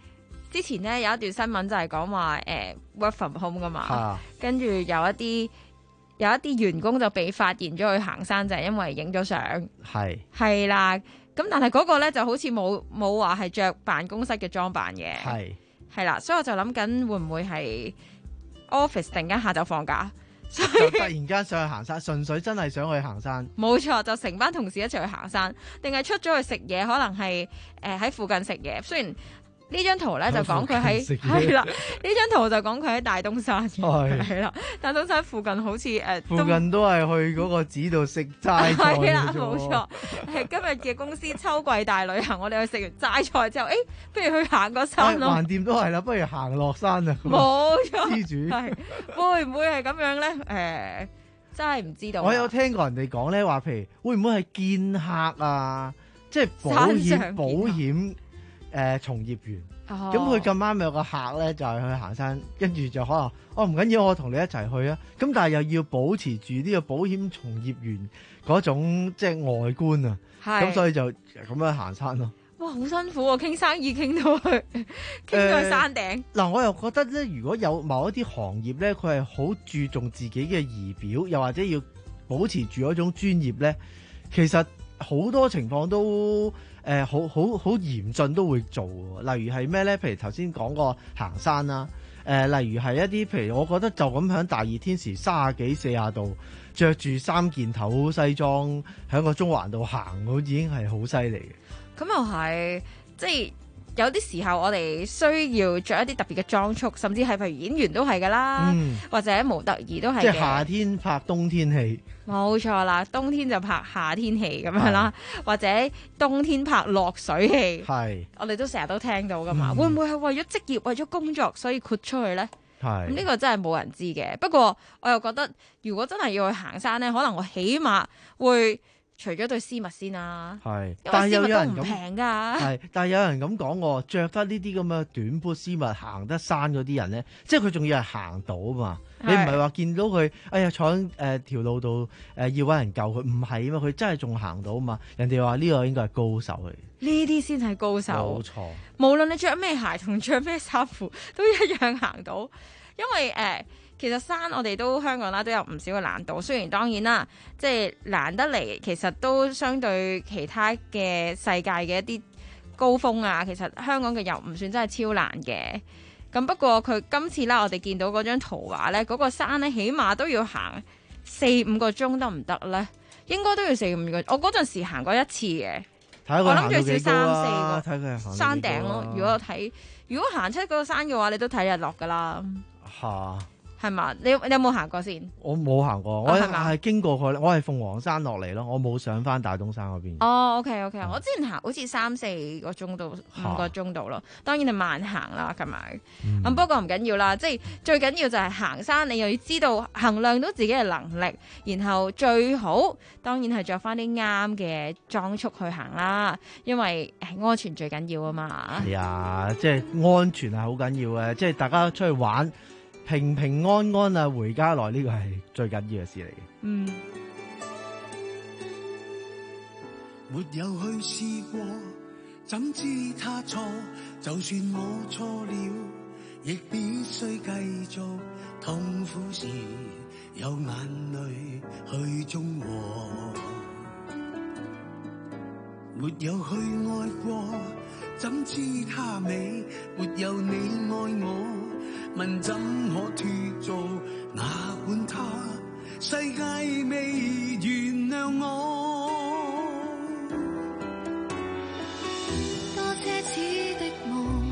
之前咧有一段新聞就係講話誒 work from home 噶嘛， 啊跟住有一啲有一啲員工就被發現咗去行山，就係因為影咗相。 係係啦，咁但係嗰個咧就好似冇冇話係着辦公室嘅裝扮嘅。 係係啦，所以我就諗緊會唔會係 office 突然間下晝放假， 就突然間上去行山，純粹真係想去行山。 冇錯，就成班同事一齊去行山，定係出咗去食嘢？可能係誒喺附近食嘢。雖然呢張圖咧就講佢喺係啦，呢張圖就講佢喺大東山嘅係啦，大東山附近好似誒、呃、 附近都係去嗰個寺度食齋菜係啦， 嘅啫冇錯。係今日嘅公司秋季大旅行，我哋去食完齋菜之後，誒、欸，不如去行個山咯。 橫掂都係啦，不如行落山啊！ 冇錯， 施主係會唔會係咁樣咧？誒、呃，真係唔知道。 我有聽過人哋講咧，話譬如會唔會係見客啊，即係保山險上保險誒從業員。咁佢咁啱有個客咧，就係、是、去行山，跟住就可能哦唔緊要，我同你一齊去啊。咁但係又要保持住呢個保險從業員嗰種即係外觀啊。咁所以就咁樣行山咯。 哇，好辛苦喎、啊！傾生意傾到去，傾到去山頂。 嗱、呃，我又覺得咧，如果有某一啲行業咧，佢係好注重自己嘅儀表，又或者要保持住嗰種專業咧，其實好多情況都。誒好好好嚴峻都會做喎，例如係咩咧？譬如頭先講過行山啦，誒、呃、例如係一啲譬如我覺得就咁喺大熱天時三十幾四十度，着住三件頭西裝喺個中環度行，我已經係好犀利嘅。 咁又係，即係有啲時候我哋需要着一啲特別嘅裝束，甚至係譬如演員都係㗎啦，嗯、或者模特兒都係嘅。 即係夏天拍冬天戲。 冇錯啦，冬天就拍夏天戲咁樣啦，或者冬天拍落水戲。係，我哋都成日都聽到噶嘛。嗯、會唔會係為咗職業、為咗工作，所以豁出去呢？係，咁呢個真係冇人知嘅。不過我又覺得，如果真係要去行山呢，可能我起碼會除咗對絲襪先啦。係，但係有人咁平㗎。 係，但係有人咁講喎，着得呢啲咁嘅短褲絲襪行得山嗰啲人呢，即係佢仲要係行到啊嘛。你唔係話見到佢，哎呀坐喺誒條路度誒、呃、要揾人救佢，唔係啊嘛，佢真係仲行到啊嘛。人哋話呢個應該係高手嚟， 呢啲先係高手。冇錯，無論你着咩鞋同着咩衫褲都一樣行到。因為誒、呃，其實山我哋都香港啦都有唔少嘅難度，雖然當然啦，即係難得嚟，其實都相對其他嘅世界嘅一啲高峰啊，其實香港嘅又唔算真係超難嘅。咁不過佢今次啦，我哋見到嗰張圖畫咧，嗰、嗰個山咧，起碼都要行四五個鐘得唔得咧？應該都要四五個。我嗰陣時行過一次嘅，我諗最少三四個。睇佢行山頂咯。如果我睇，如果行出嗰個山嘅話，你都睇日落噶啦。嚇！係嘛？你你有冇行過先？ 我冇行過，我係經過佢，我係鳳凰山落嚟咯，我冇上翻大東山嗰邊。 哦 ，OK OK，、嗯、我之前行好似三四個鐘到五個鐘度咯，當然係慢行啦，咁咪。咁、嗯、不過唔緊要啦，即係最緊要就係行山，你又要知道衡量到自己嘅能力，然後最好當然係着翻啲啱嘅裝束去行啦，因為安全最緊要啊嘛。 係啊，即係安全係好緊要嘅，即係大家出去玩。平平安安啊，回家來呢個係最緊要嘅事嚟嘅。 嗯， 沒有去試過，怎知他錯？就算我錯了，亦必須繼續。痛苦時有眼淚去中和，沒有去愛過，怎知他美？沒有你愛我。問怎可脫做？哪管他世界未原諒我。 多奢侈的夢，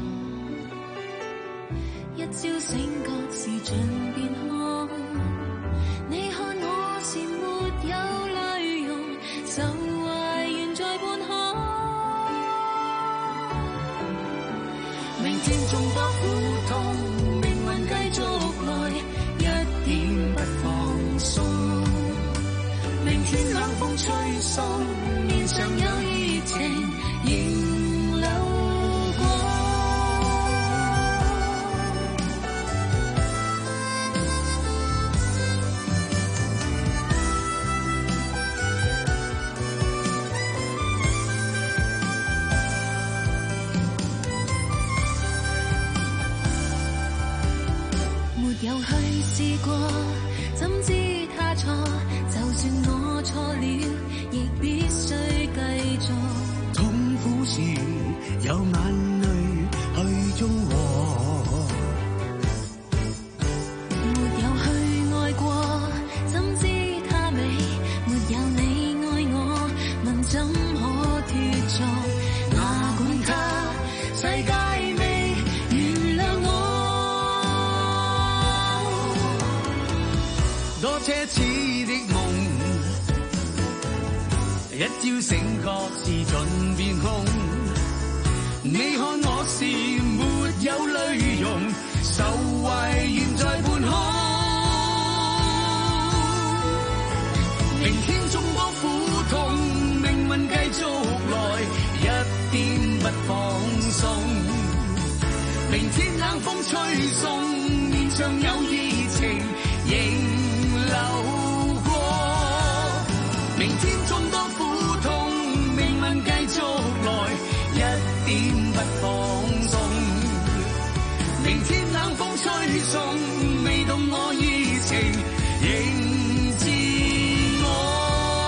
一朝醒覺是盡變空。你看我是沒有淚容，就懷懸在半空。明天縱多苦痛。繼續來，一點不放鬆。明天冷風吹送，面上有熱情仍流過。 次的夢，一朝醒覺是盡變空。你看我是沒有淚容，愁懷懸在半空。明天縱多苦痛，命運繼續來，一點不放鬆。明天冷風吹送，面上有熱情仍流過。明天縱多苦痛，命運繼續來，一點不放鬆。明天冷風吹送，未動我熱情仍自我。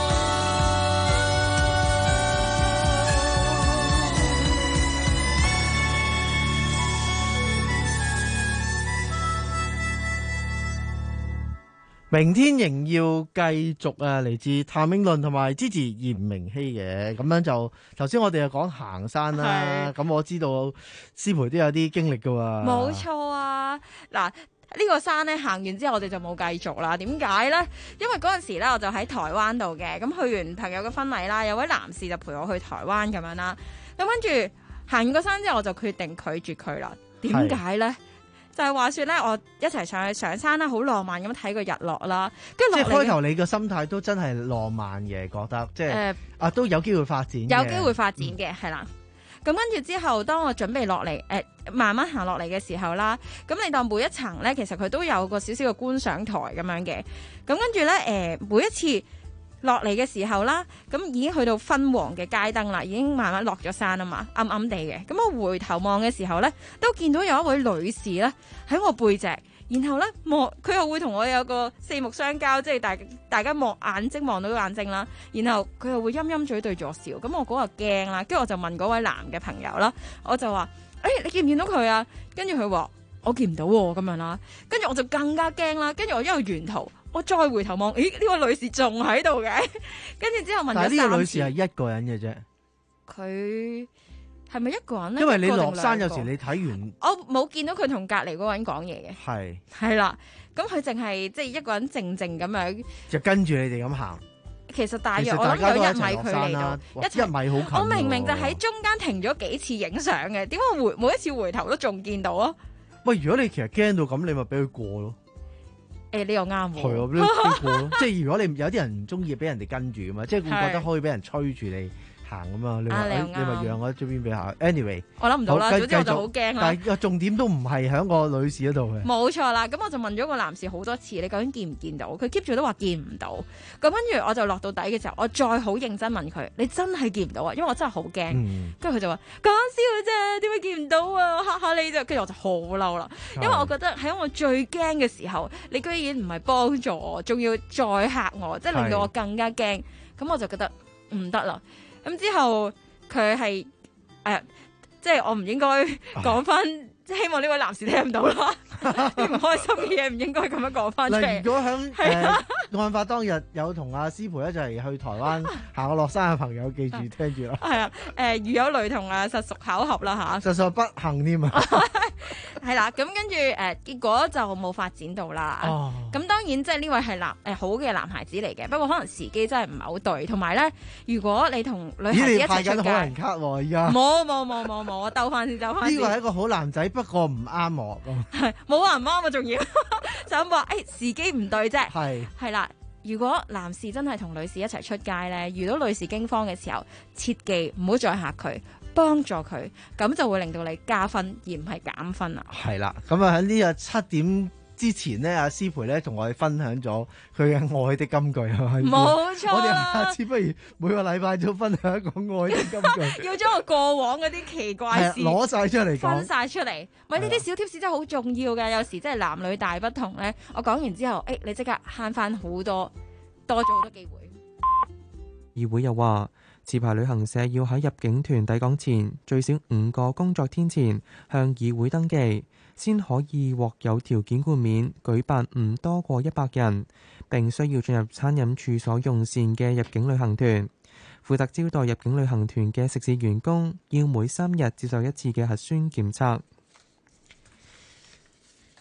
明天仍要繼續啊！嚟自譚詠麟同埋 Gigi 嚴明熙嘅，咁樣就頭先我哋又講行山啦，咁我知道師培都有啲經歷噶喎。 冇錯啊！嗱，呢個山咧行完之後，我哋就冇繼續啦。點解咧？因為嗰陣時咧，我就喺台灣度嘅，咁去完朋友嘅婚禮啦，有位男士就陪我去台灣咁樣啦。咁跟住行完個山之後，我就決定拒絕佢啦。點解咧？就係話說咧，我一齊上去上山啦，好浪漫咁睇個日落啦。跟住即係開頭你個心態都真係浪漫嘅，覺得即係、呃、啊都有機會發展， 有機會發展嘅係啦。咁跟住之後，當我準備落嚟誒慢慢行落嚟嘅時候啦，咁你當每一層咧，其實佢都有個少少嘅觀賞台咁樣嘅。咁跟住咧誒，每一次落嚟嘅時候啦，咁已經去到昏黃嘅街燈啦，已經慢慢落咗山啊嘛，暗暗地嘅。咁我回頭望嘅時候咧，都見到有一位女士咧喺我背脊，然後咧望佢又會同我有個四目相交，即係大大家望眼睛望到眼睛啦。然後佢又會陰陰嘴對住我笑。咁我嗰個驚啦，跟住我就問嗰位男嘅朋友啦，我就話：誒、欸，你見唔見到佢啊？跟住佢話：我見唔到喎、啊，咁樣啦。跟住我就更加驚啦。跟住我一路沿途。我再回頭望，咦？呢位女士仲喺度嘅，跟住之後問咗三次。但係呢個女士係一個人嘅啫。 佢係咪一個人咧？ 因為你落山有時你睇完， 我冇見到佢同隔離嗰個人講嘢嘅。 係係啦，咁佢淨係即係一個人靜靜咁樣， 就跟住你哋咁行。 其實大約我諗有一米距離到， 一齊一米好近。 我明明就喺中間停咗幾次影相嘅，點解回每一次回頭都仲見到啊？ 喂，如果你其實驚到咁，你咪俾佢過咯。 誒、欸，你又啱喎。 係啊，俾佢過咯。即係如果你有啲人唔中意俾人哋跟住噶嘛，即係會覺得可以俾人吹住你行咁嘛。你話、啊、你咪讓我一邊俾下。Anyway， 我諗唔到啦，總之我就好驚啦。 但係重點都唔係喺個女士嗰度嘅。 冇錯啦，咁我就問咗個男士好多次，你究竟見唔見到？佢 keep 住都話見唔到。咁跟住我就落到底嘅時候，我再好認真問佢：你真係見唔到啊？因為我真係好驚。跟住佢就話講笑啫，點會見唔到啊？我嚇下你啫。跟住我就好嬲啦，因為我覺得喺我最驚嘅時候，你居然唔係幫助我，仲要再嚇我，即係令到我更加驚。咁我就覺得唔得啦。咁之後佢係誒，即係我唔應該講翻，希望呢位男士聽唔到啦。啲唔開心嘅嘢唔應該咁樣講翻出嚟。 如果響誒案發當日有同阿師培一齊去台灣行過落山嘅朋友，記住聽住啦。 係啊，誒如有雷同啊，實屬巧合啦嚇。 實屬不幸添啊。 係啦，咁跟住誒結果就冇發展到啦。哦。咁當然即係呢位係男誒好嘅男孩子嚟嘅，不過可能時機真係唔係好對，同埋咧，如果你同女孩子一齊出街，咦？你派緊好人卡喎，而家。冇冇冇冇冇，我兜翻先，兜翻先。呢個係一個好男仔，不過唔啱我。 係。冇話唔啱啊，仲要就咁話，誒、欸、時機唔對啫。 係係啦，如果男士真係同女士一齊出街咧，遇到女士驚慌嘅時候，切記唔好再嚇佢，幫助佢，咁就會令到你加分而唔係減分啦。 係啦，咁啊喺呢日七點之前咧，阿師培咧同我哋分享咗佢嘅愛的金句，係咪？ 冇錯。 我哋下次不如每個禮拜都分享一個愛的金句。 要將我過往嗰啲奇怪事攞晒出嚟講， 分晒出嚟。喂，呢啲小貼士真係好重要嘅。有時真係男女大不同咧。我講完之後，誒、欸，你即刻慳翻好多，多咗好多機會。 議會又話，持牌旅行社要喺入境團抵港前最少五個工作天前向議會登記，先可以獲有條件豁免舉辦唔多過一百人，並需要進入餐飲處所用膳嘅入境旅行團。負責招待入境旅行團嘅食肆員工要每三日接受一次嘅核酸檢測。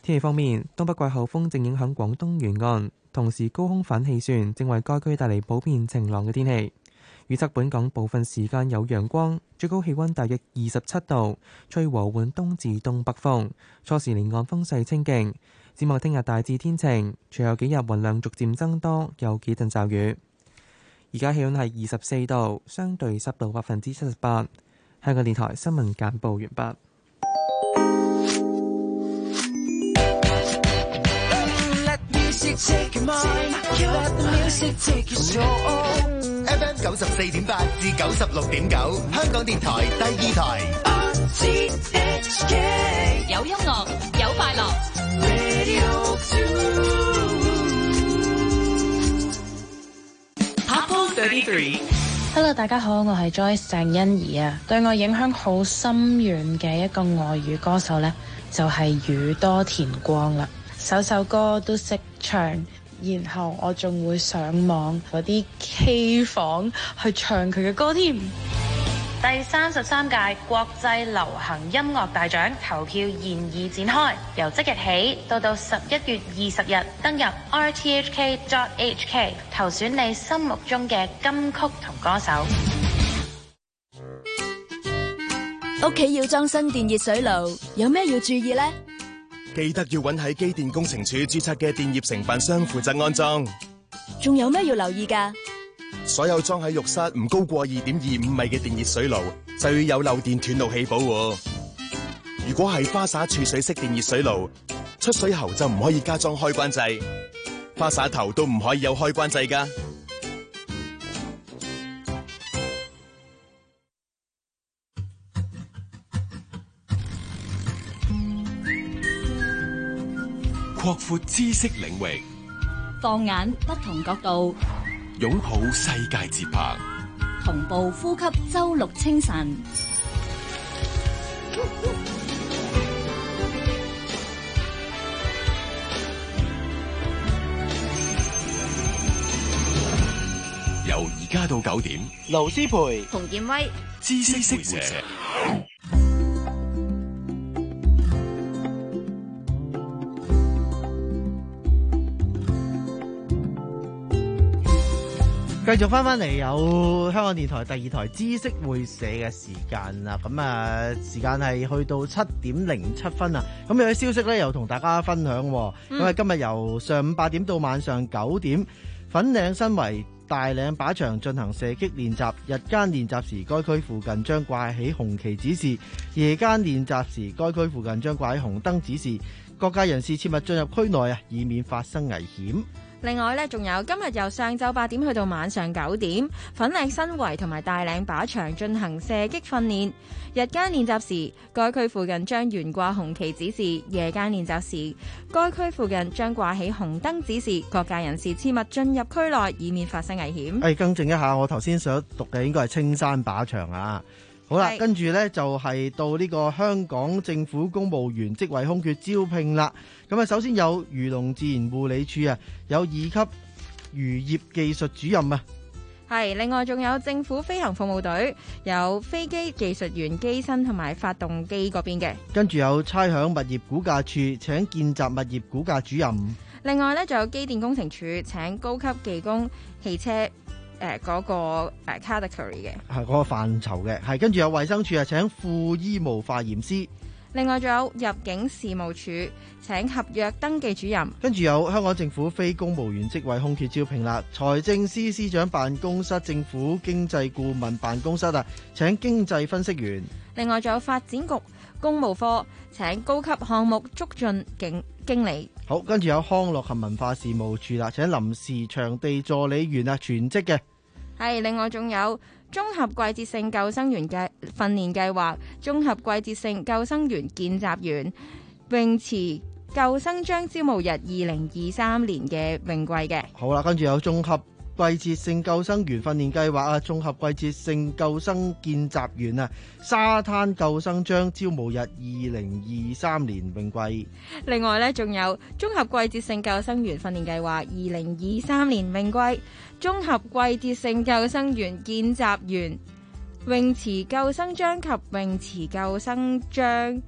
天氣方面，東北季候風正影響廣東沿岸，同時高空反氣旋正為該區帶嚟普遍晴朗嘅天氣。預測本港部分時間有陽光，最高氣溫大約二十七度，吹和緩東至東北風，初時離岸風勢清勁。展望聽日大致天晴，隨後幾日雲量逐漸增多，有幾陣驟雨。而家氣溫係二十四度，相對濕度百分之七十八。香港電台新聞簡報完畢。 F M 九十四點八至九十六點九，香港電台第二台。 有音樂，有快樂。 Pop thirty-three。 Hello， 大家好，我係 Joyce 鄭欣宜啊。對我影響好深遠嘅一個外語歌手呢，就係宇多田光啦。首首歌都識唱，然後我仲會上網嗰啲 K 房去唱佢嘅歌添。第三十三屆國際流行音樂大獎投票現已展開，由即日起到到十一月二十日，登入 r t h k dot h k 投選你心目中嘅金曲同歌手。 屋企要裝新電熱水爐，有咩要注意呢？ 記得要揾喺機電工程署註冊嘅電業承辦商負責安裝。 仲有咩要留意㗎？ 所有裝喺浴室唔高過二點二五米嘅電熱水爐，就要有漏電斷路器保護。如果係花灑儲水式電熱水爐，出水喉就唔可以加裝開關掣，花灑頭都唔可以有開關掣㗎。 擴闊知識領域， 放眼不同角度， 擁抱世界節拍， 同步呼吸周六清晨。 由而家到九點， 盧思培、 洪建威， 知識會社。 繼續翻翻嚟有香港電台第二台知識會社嘅時間啦，咁啊時間係去到七點零七分啦，咁有啲消息咧又同大家分享，咁啊、嗯、今日由上午八點到晚上九點，粉嶺新圍大嶺靶場進行射擊練習，日間練習時該區附近將掛起紅旗指示，夜間練習時該區附近將掛起紅燈指示，各界人士切勿進入區內啊，以免發生危險。 另外咧，仲有今日由上晝八點去到晚上九點，粉嶺新圍同埋大嶺靶場進行射擊訓練。日間練習時，該區附近將懸掛紅旗指示；夜間練習時，該區附近將掛起紅燈指示。各界人士切勿進入區內，以免發生危險。 誒，更正一下，我頭先所讀嘅應該係青山靶場啊。好啦，跟住呢就係、是、到呢個香港政府公務員職位空缺招聘啦。咁啊，首先有漁農自然護理署啊，有二級漁業技術主任啊。 係，另外仲有政府飛行服務隊，有飛機技術員、機身同埋發動機嗰邊嘅。 跟住有差餉物業估價處請見習物業估價主任。 另外呢，仲有機電工程處請高級技工汽車。誒、呃、嗰、那個、uh, category 嘅係嗰個範疇嘅，係跟住有衛生署啊請副醫務化驗師， 另外仲有入境事務處請合約登記主任， 跟住有香港政府非公務員職位空缺招聘啦，財政司司長辦公室政府經濟顧問辦公室啊請經濟分析員， 另外仲有發展局公務科請高級項目促進經經理。 好，跟住有康樂及文化事務處啦，請臨時場地助理員啊，全職嘅。 係，另外仲有綜合季節性救生員嘅訓練計劃、綜合季節性救生員見習員、泳池救生章招募日二零二三年嘅泳季嘅。好啦，跟住有綜合季節性救生員訓練計劃啊，綜合季節性救生見習員啊，沙灘救生章招募日二零二三年泳季。 另外呢，仲有綜合季節性救生員訓練計劃二零二三年泳季，綜合季節性救生員見習員泳池救生章及泳池救生章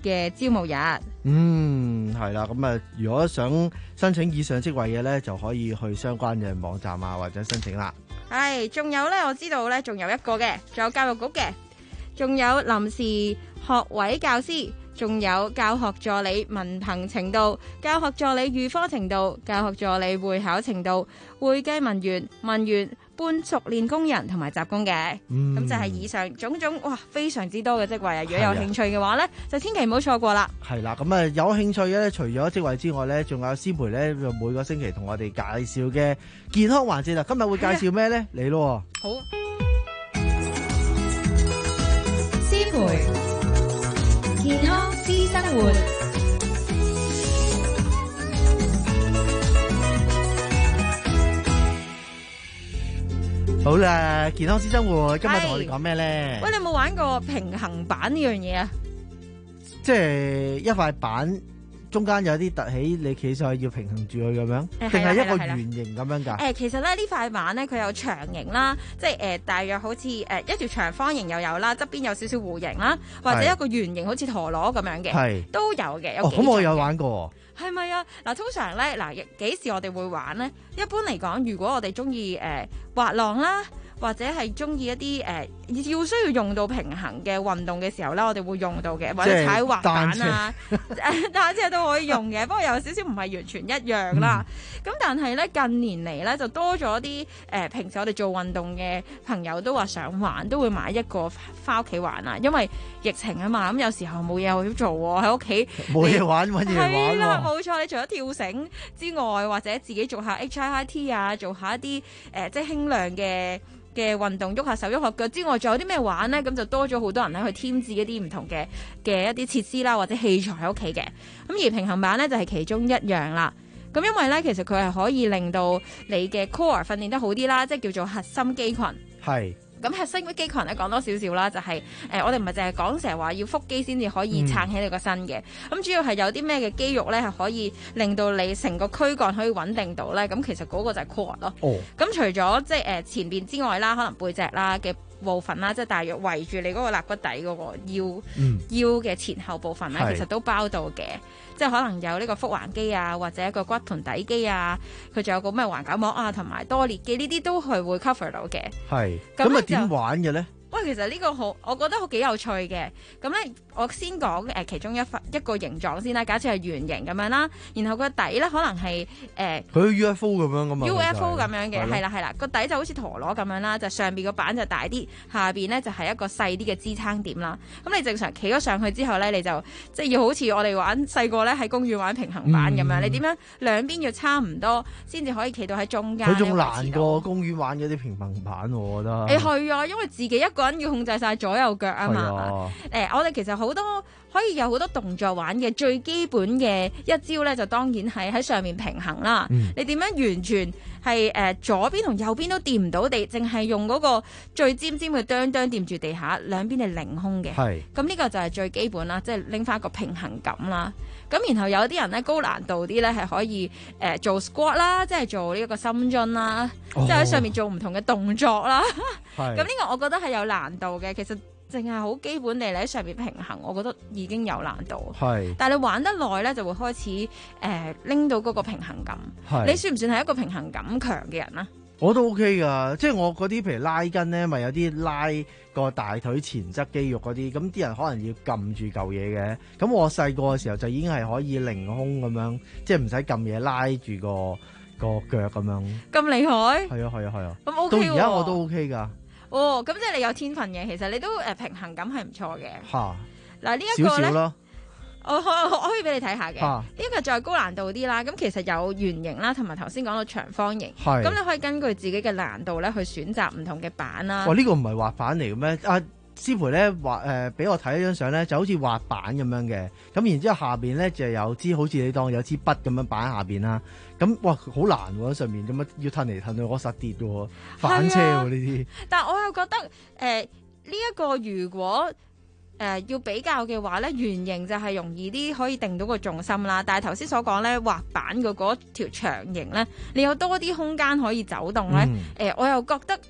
嘅招募日。 嗯，係啦，咁啊，如果想申請以上職位嘅咧，就可以去相關嘅網站啊，或者申請啦。 係，仲有咧，我知道咧，仲有一個嘅，仲有教育局嘅，仲有臨時學位教師，仲有教學助理文憑程度、教學助理預科程度、教學助理會考程度、會計文員、文員、半熟練工人同埋雜工嘅。咁、嗯、就係以上種種，哇，非常之多嘅職位啊！如果有興趣嘅話咧，就千祈唔好錯過啦。係啦， 咁啊有興趣嘅咧，除咗職位之外咧，仲有師培咧，每個星期同我哋介紹嘅健康環節啦。今日會介紹咩咧？嚟咯。好。 師培健康私生活。 好啦，健康私生活，今日同我哋講咩咧？ 喂，你有冇玩過平衡板呢樣嘢啊？ 即係一塊板中間有啲凸起，你企上去要平衡住佢咁樣，定係一個圓形咁樣噶？ 誒，其實咧呢塊板咧，佢有長形啦，即係誒、呃、大約好似誒、呃、一條長方形又有啦，側邊有少少弧形啦，或者一個圓形好似陀螺咁樣嘅，係都有嘅。有哦，咁我有玩過。 係咪啊？嗱，通常咧，嗱，幾時我哋會玩咧？一般嚟講，如果我哋中意誒滑浪啦，或者係中意一啲誒、呃、要需要用到平衡嘅運動嘅時候咧，我哋會用到嘅，或者踩滑板啊，單車都可以用嘅。不過有少少唔係完全一樣啦。咁、嗯、但係咧近年嚟咧就多咗啲誒，平時我哋做運動嘅朋友都話想玩，都會買一個翻屋企玩啊。因為疫情啊嘛，咁有時候冇嘢好做喎，喺屋企冇嘢玩揾嘢玩喎。 係啦，冇錯。你除咗跳繩之外，或者自己做下 H I I T 啊，做下一啲誒、呃、即係輕量嘅嘅運動，喐下手喐下腳之外，仲有啲咩玩呢？咁就多咗好多人咧去添置一啲唔同嘅嘅一啲設施啦，或者器材喺屋企嘅。咁而平衡板呢，就係、是、其中一樣啦。咁因為呢，其實佢係可以令到你嘅 core 訓練得好啲啦，即係叫做核心肌群。係。咁核心肌群咧講多少少啦，就係、是、誒、呃、我哋唔係淨係講成日話要腹肌先至可以撐起你個身嘅，咁、嗯、主要係有啲咩嘅肌肉咧係可以令到你成個軀幹可以穩定到咧，咁其實嗰個就係 core 咯。哦。咁除咗即係誒前邊之外啦，可能背脊啦嘅部分啦，即係大約圍住你嗰個肋骨底嗰個腰、嗯、腰嘅前後部分咧，其實都包到嘅。即係可能有呢個腹橫肌啊，或者一個骨盆底肌啊，佢仲有個咩橫膈膜啊，同埋多裂肌呢啲都係會 cover 到嘅。係。咁啊點玩嘅咧？喂，其實呢個好，我覺得好幾有趣嘅。咁咧，我先講誒其中一塊一個形狀先啦。假設係圓形咁樣啦，然後個底咧可能係誒佢 U F O 咁樣噶嘛 U F O 咁樣嘅，係啦係啦，個底就好似陀螺咁樣啦，就上邊個板就大啲，下邊咧就係一個細啲嘅支撐點啦。咁你正常企咗上去之後咧，你就即係要好似我哋玩細個咧喺公園玩平衡板咁樣，嗯、你點樣兩邊要差唔多先至可以企到喺中間。 佢仲難過公園玩嗰啲平衡板，我覺得。 誒係啊，因為自己一個人要控制晒左右腳啊嘛。誒、啊欸，我哋其實好多可以有好多動作玩嘅，最基本嘅一招咧就當然係喺上面平衡啦。嗯、你點樣完全係誒、呃、左邊同右邊都掂唔到地，淨係用嗰個最尖尖嘅釘釘掂住地下，兩邊係凌空嘅。係。咁呢個就係最基本啦，即係拎翻一個平衡感啦。咁然後有啲人咧高難度啲咧係可以誒、呃、做 squat 啦，即係做呢一個深蹲啦，哦、即係喺上面做唔同嘅動作啦。係。咁呢個我覺得係有難度嘅，其實。淨係好基本地你喺上面平衡，我覺得已經有難度。係，但係你玩得耐咧，就會開始誒拎、呃、到嗰個平衡感。係，你算唔算係一個平衡感強嘅人啊？ 我都 OK 噶，即係我嗰啲譬如拉筋咧，咪有啲拉個大腿前側肌肉嗰啲，咁啲人可能要撳住嚿嘢嘅。咁我細個嘅時候就已經係可以凌空咁樣，即係唔使撳嘢拉住個個腳咁樣。咁厲害？係啊係啊係啊。咁 OK 喎。到而家我都 OK 噶。 哦，咁即係你有天分嘅，其實你都誒、呃、平衡感係唔錯嘅。嚇！嗱呢一個咧， 少少我可我可以俾你睇下嘅。呢個再高難度啲啦，咁其實有圓形啦，同埋頭先講到長方形。係。咁你可以根據自己嘅難度咧，去選擇唔同嘅板啦。 哇！呢、呢個唔係滑板嚟嘅咩？啊，師培咧畫誒俾我睇一張相咧，就好似滑板咁樣嘅。咁然之後下邊咧就有支好似你當有支筆咁樣擺喺下邊啦。咁哇，好難喎！喺上面咁樣要褪嚟褪去，我實跌喎，反車喎呢啲。 但係我又覺得誒呢一個如果誒、呃、要比較嘅話咧，圓形就係容易啲可以定到個重心啦。但係頭先所講咧，滑板嘅嗰條長形咧，你有多啲空間可以走動咧。誒、嗯呃，我又覺得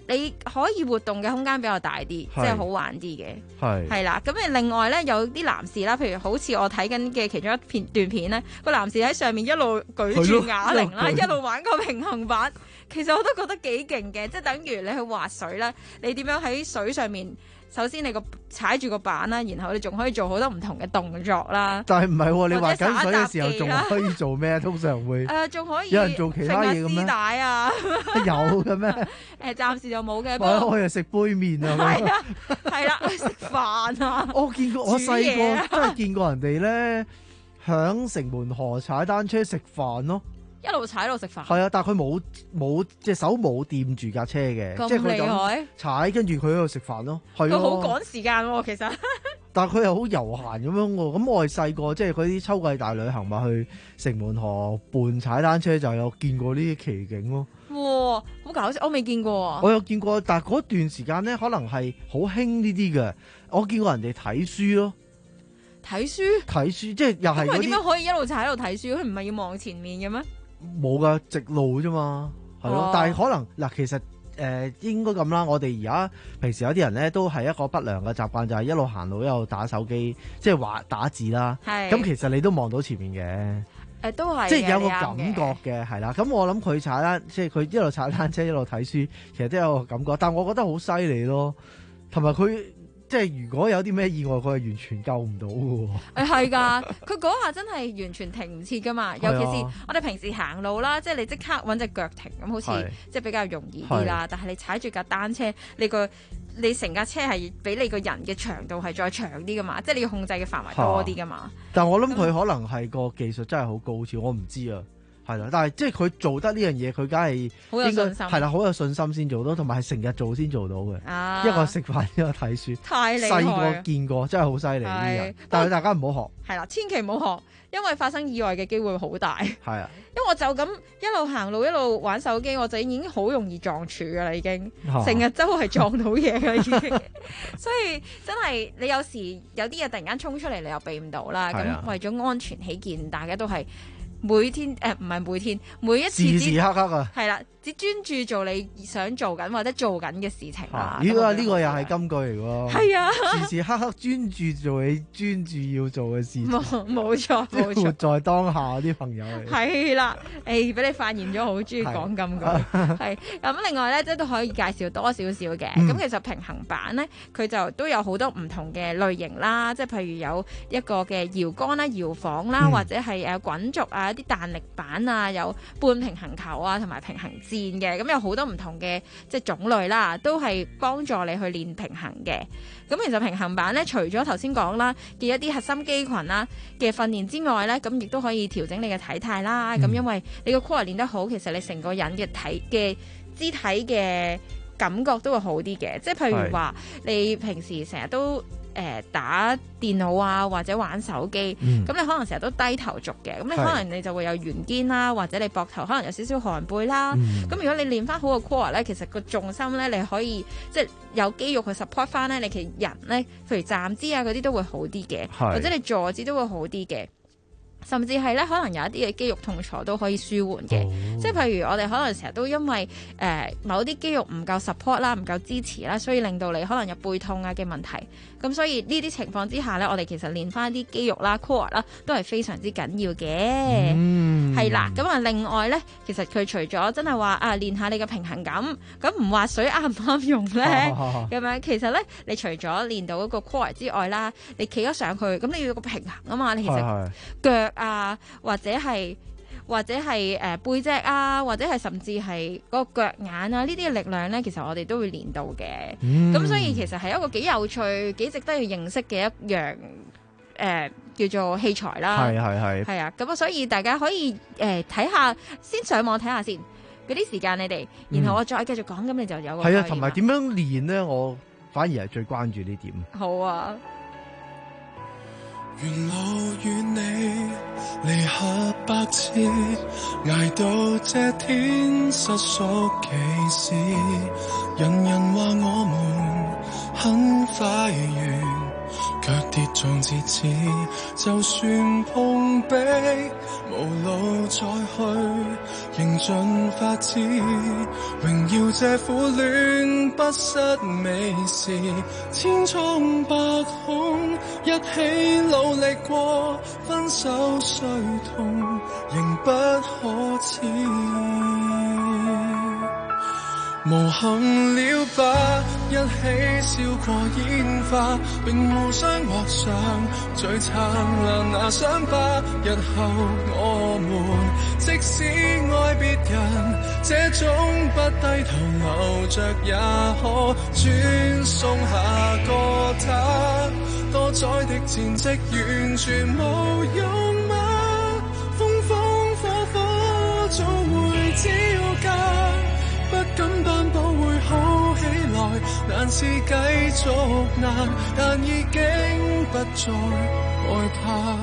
你可以活動嘅空間比較大啲，即係好玩啲嘅。 係係啦，咁誒另外咧有啲男士啦，譬如好似我睇緊嘅其中一片段片咧，個男士喺上面一路舉住啞鈴啦，一路玩個平衡板，其實我都覺得幾勁嘅，即係等於你去滑水啦，你點樣喺水上面？首先你個踩住個板啦，然後你仲可以做好多唔同嘅動作啦。 但係唔係喎？你滑緊水嘅時候仲可以做咩？通常會誒仲、呃、可以有人做其他嘢嘅咩？ 絲帶啊， 有嘅咩？誒、 呃、暫時就冇嘅。 我我又食杯麵啊， 係啊係啦，食飯啊。 我見過我細個真係見過人哋咧響城門河踩單車食飯咯。 一路踩一路食飯， 係啊，但係佢冇冇隻手冇掂住架車嘅，即係佢咁踩，跟住佢喺度食飯咯。係啊， 佢好趕時間喎，其實。 但係佢又好悠閒咁樣喎。咁我係細個，即係嗰啲秋季大旅行咪去城門河伴踩單車，就有見過呢啲奇景咯。 哇，好搞笑！我未見過。 我有見過，但係嗰段時間咧，可能係好興呢啲嘅。我見過人哋睇書咯。 睇書？睇書，即係又係嗰啲。 點樣可以一路踩一路睇書？佢唔係要望前面嘅咩？ 冇噶，直路啫嘛，係咯。但係可能嗱，其實誒、呃、應該咁啦。我哋而家平時有啲人咧都係一個不良嘅習慣，就係、是、一路行路一路打手機，即係話打字啦。係。咁其實你都望到前面嘅。誒、 呃，都係。即係有個感覺嘅，係啦。咁我諗佢踩單，即係佢一路踩單車一路睇書，其實都有個感覺。但係我覺得好犀利咯，同埋佢。即係如果有啲咩意外，佢係完全救唔到嘅喎。誒係㗎，佢嗰下真係完全停唔切㗎嘛。尤其是我哋平時行路啦，即係你即刻揾隻腳停，咁好似即係比較容易啲啦。但係你踩住架單車，你個你成架車係比你個人嘅長度係再長啲㗎嘛。即係你要控制嘅範圍多啲㗎嘛。但係我諗佢可能係個技術真係好高超，我唔知啊。係啦，但係即係佢做得呢樣嘢，佢梗係好有信心。係啦，好有信心先做到，同埋係成日做先做到嘅。啊，一個食飯，一個睇書，太厲害。細個見過，真係好犀利呢啲人。但係大家唔好學。係啦，千祈唔好學，因為發生意外嘅機會好大。係啊，因為我就咁一路行路一路玩手機，我就已經好容易撞柱噶啦，已經成日周圍撞到嘢噶啦，已經。所以真係你有時有啲嘢突然間衝出嚟，你又避唔到啦。咁為咗安全起見，大家都係。每天誒唔係每天，每一次時時刻刻啊，係啦，只專注做你想做緊或者做緊嘅事情啦。呢個呢個又係金句嚟喎。係啊，時時刻刻專注做你專注要做嘅事情。冇冇錯冇錯，活在當下啲朋友嚟。係啦，誒俾你發現咗，好中意講金句。係咁，另外咧，即係都可以介紹多少少嘅。咁、嗯、其實平衡板咧，佢就都有好多唔同嘅類型啦，即係譬如有一個嘅搖桿啦、搖晃啦，嗯、或者係誒滾軸啊。一啲彈力板啊，有半平衡球啊，同埋平衡墊嘅，咁有好多唔同嘅即係種類啦，都係幫助你去練平衡嘅。咁其實平衡板咧，除咗頭先講啦嘅一啲核心肌群啦嘅訓練之外咧，咁亦都可以調整你嘅體態啦。咁、嗯、因為你個 core 練得好，其實你成個人嘅體嘅肢體嘅感覺都會好啲嘅。即係譬如話，你平時成日都誒打電腦啊，或者玩手機，咁、嗯、你可能成日都低頭族嘅，咁你可能你就會有圓肩啦，或者你膊頭可能有少少寒背啦。咁、嗯、如果你練翻好個 core 咧，其實個重心咧，你可以即係有肌肉去 support 翻咧，你其實人咧，譬如站姿啊嗰啲都會好啲嘅，或者你坐姿都會好啲嘅。甚至係咧，可能有一啲嘅肌肉痛楚都可以舒緩嘅，即係譬如我哋可能成日都因為誒、呃、某啲肌肉唔夠 support 啦，唔夠支持啦，所以令到你可能有背痛啊嘅問題。咁所以呢啲情況之下咧，我哋其實練翻啲肌肉啦、core 啦，都係非常之緊要嘅。係、嗯、啦，咁啊，另外咧，其實佢除咗真係話啊練下你嘅平衡感，咁唔滑水啱唔啱用咧？咁樣其實咧，你除咗練到一個 core 之外啦，你企咗上去，咁你要有個平衡啊嘛。你其實腳啊，或者係或者係誒、呃、背脊啊，或者係甚至係嗰個腳眼啊，呢啲嘅力量咧，其實我哋都會練到嘅。咁、嗯、所以其實係一個幾有趣、幾值得去認識嘅一樣誒、呃、叫做器材啦。係係係。係啊，咁啊，所以大家可以誒睇下，先上網睇下先嗰啲時間你哋，然後我再繼續講，咁、嗯、你就有個係啊，同埋點樣練咧？我反而係最關注呢點。好啊。 沿路與你離合百次，捱到這天失屬其事。人人話我們很快完， 腳跌撞截肢，就算碰壁，無路再去，仍盡法子，榮耀這苦戀不失美事，千瘡百孔，一起努力過，分手雖痛，仍不可恥。無憾了吧，一起燒過煙花，並互相畫上最燦爛那傷疤。日後我們即使愛別人，這種不低頭留着也可轉送下個他。多載的戰績完全無用嗎？風風火火總會招架，不敢擔保會好起來，難是繼續難，但已經不再害怕。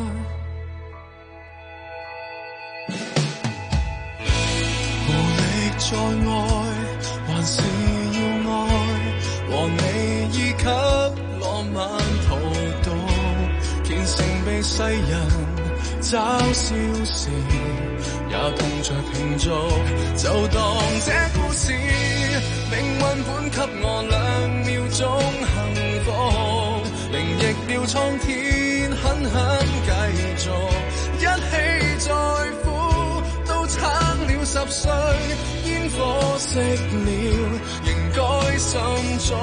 無力再愛，還是要愛，和你依給浪漫荼毒，虔誠被世人嘲笑時，也痛着慶祝，就當這故事命運本給我兩秒鐘幸福，靈逆了蒼天，狠狠繼續，一起再苦，都撐了十歲，煙火熄了，仍該心中。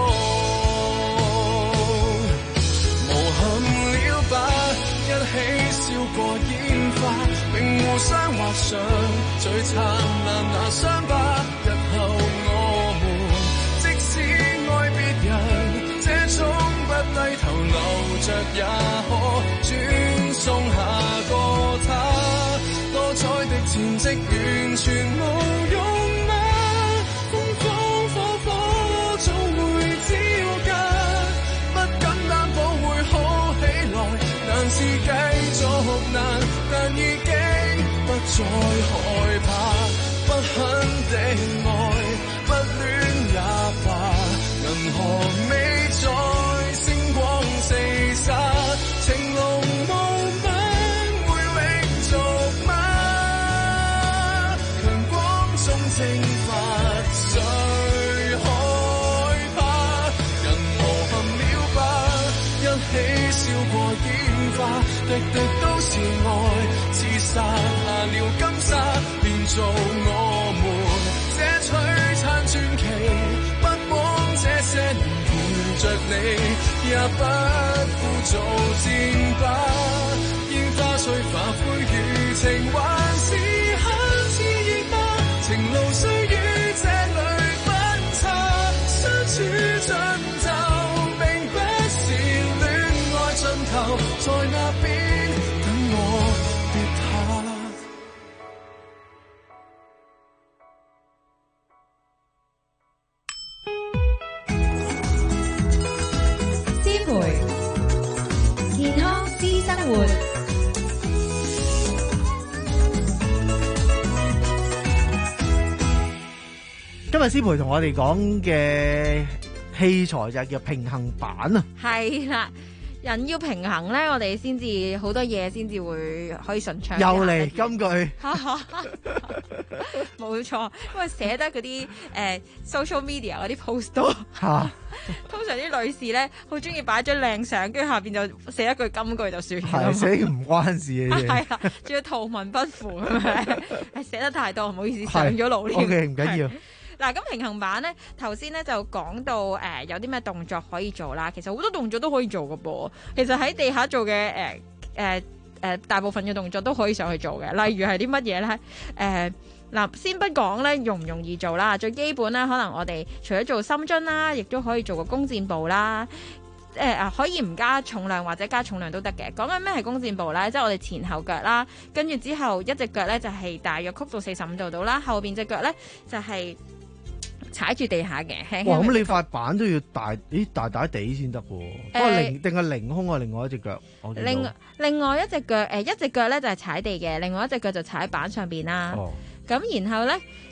無憾了吧，一起燒過煙花，並互相畫上最燦爛那傷疤。日後我們即使愛別人，這種不低頭留着也可轉送下個他。多載的戰績完全無用嗎？風風火火總會招架，不敢擔保會好起來，難是繼續難，但已經不再害怕。不肯的愛，不戀也罷，銀河未再星光四灑，情濃霧吻會永續嗎？強光中蒸發，誰害怕？人無憾了吧，一起燒過煙花，滴滴都是愛，刺殺下了金沙，變做我們這璀璨傳奇。不枉這些年陪着你，也不負做戰靶。煙花雖化灰如情，還是很熾熱嗎？情路雖與這裏分岔，相處盡頭，並不是戀愛盡頭，在那邊等我別怕。 師培健康私生活。 今日師培同我哋講嘅器材就係叫平衡板啊。 係啦，人要平衡咧，我哋先至好多嘢先至會可以順暢。 又嚟金句， 冇錯，因為寫得嗰啲誒 social media 嗰啲 post 多。 嚇， 通常啲女士咧好中意擺張靚相，跟住下邊就寫一句金句就算。 係寫唔關事嘅嘢。 係啦，仲要圖文不符咁樣，係寫得太多，唔好意思上咗腦添。 O K， 唔緊要。 嗱，咁平衡板咧，頭先咧就講到誒、呃、有啲咩動作可以做啦。其實好多動作都可以做嘅噃。其實喺地下做嘅誒誒誒大部分嘅動作都可以上去做嘅。例如係啲乜嘢咧？誒、呃、嗱，先不講咧容唔容易做啦。最基本咧，可能我哋除咗做深蹲啦，亦都可以做個弓箭步啦。誒、呃、可以唔加重量或者加重量都得嘅。講緊咩係弓箭步咧？即係我哋前後腳啦，跟住之後一隻腳咧就係、是、大約曲到四十五度到啦，後邊隻腳咧就係、是。踩住地下嘅， 哇！咁你塊板都要大，咦大大地先得喎。不過凌定係凌空啊，另外一隻腳。 另另外一隻腳誒，一隻腳咧就係踩地嘅，另外一隻腳就踩喺板上邊啦。咁、哦、然後咧，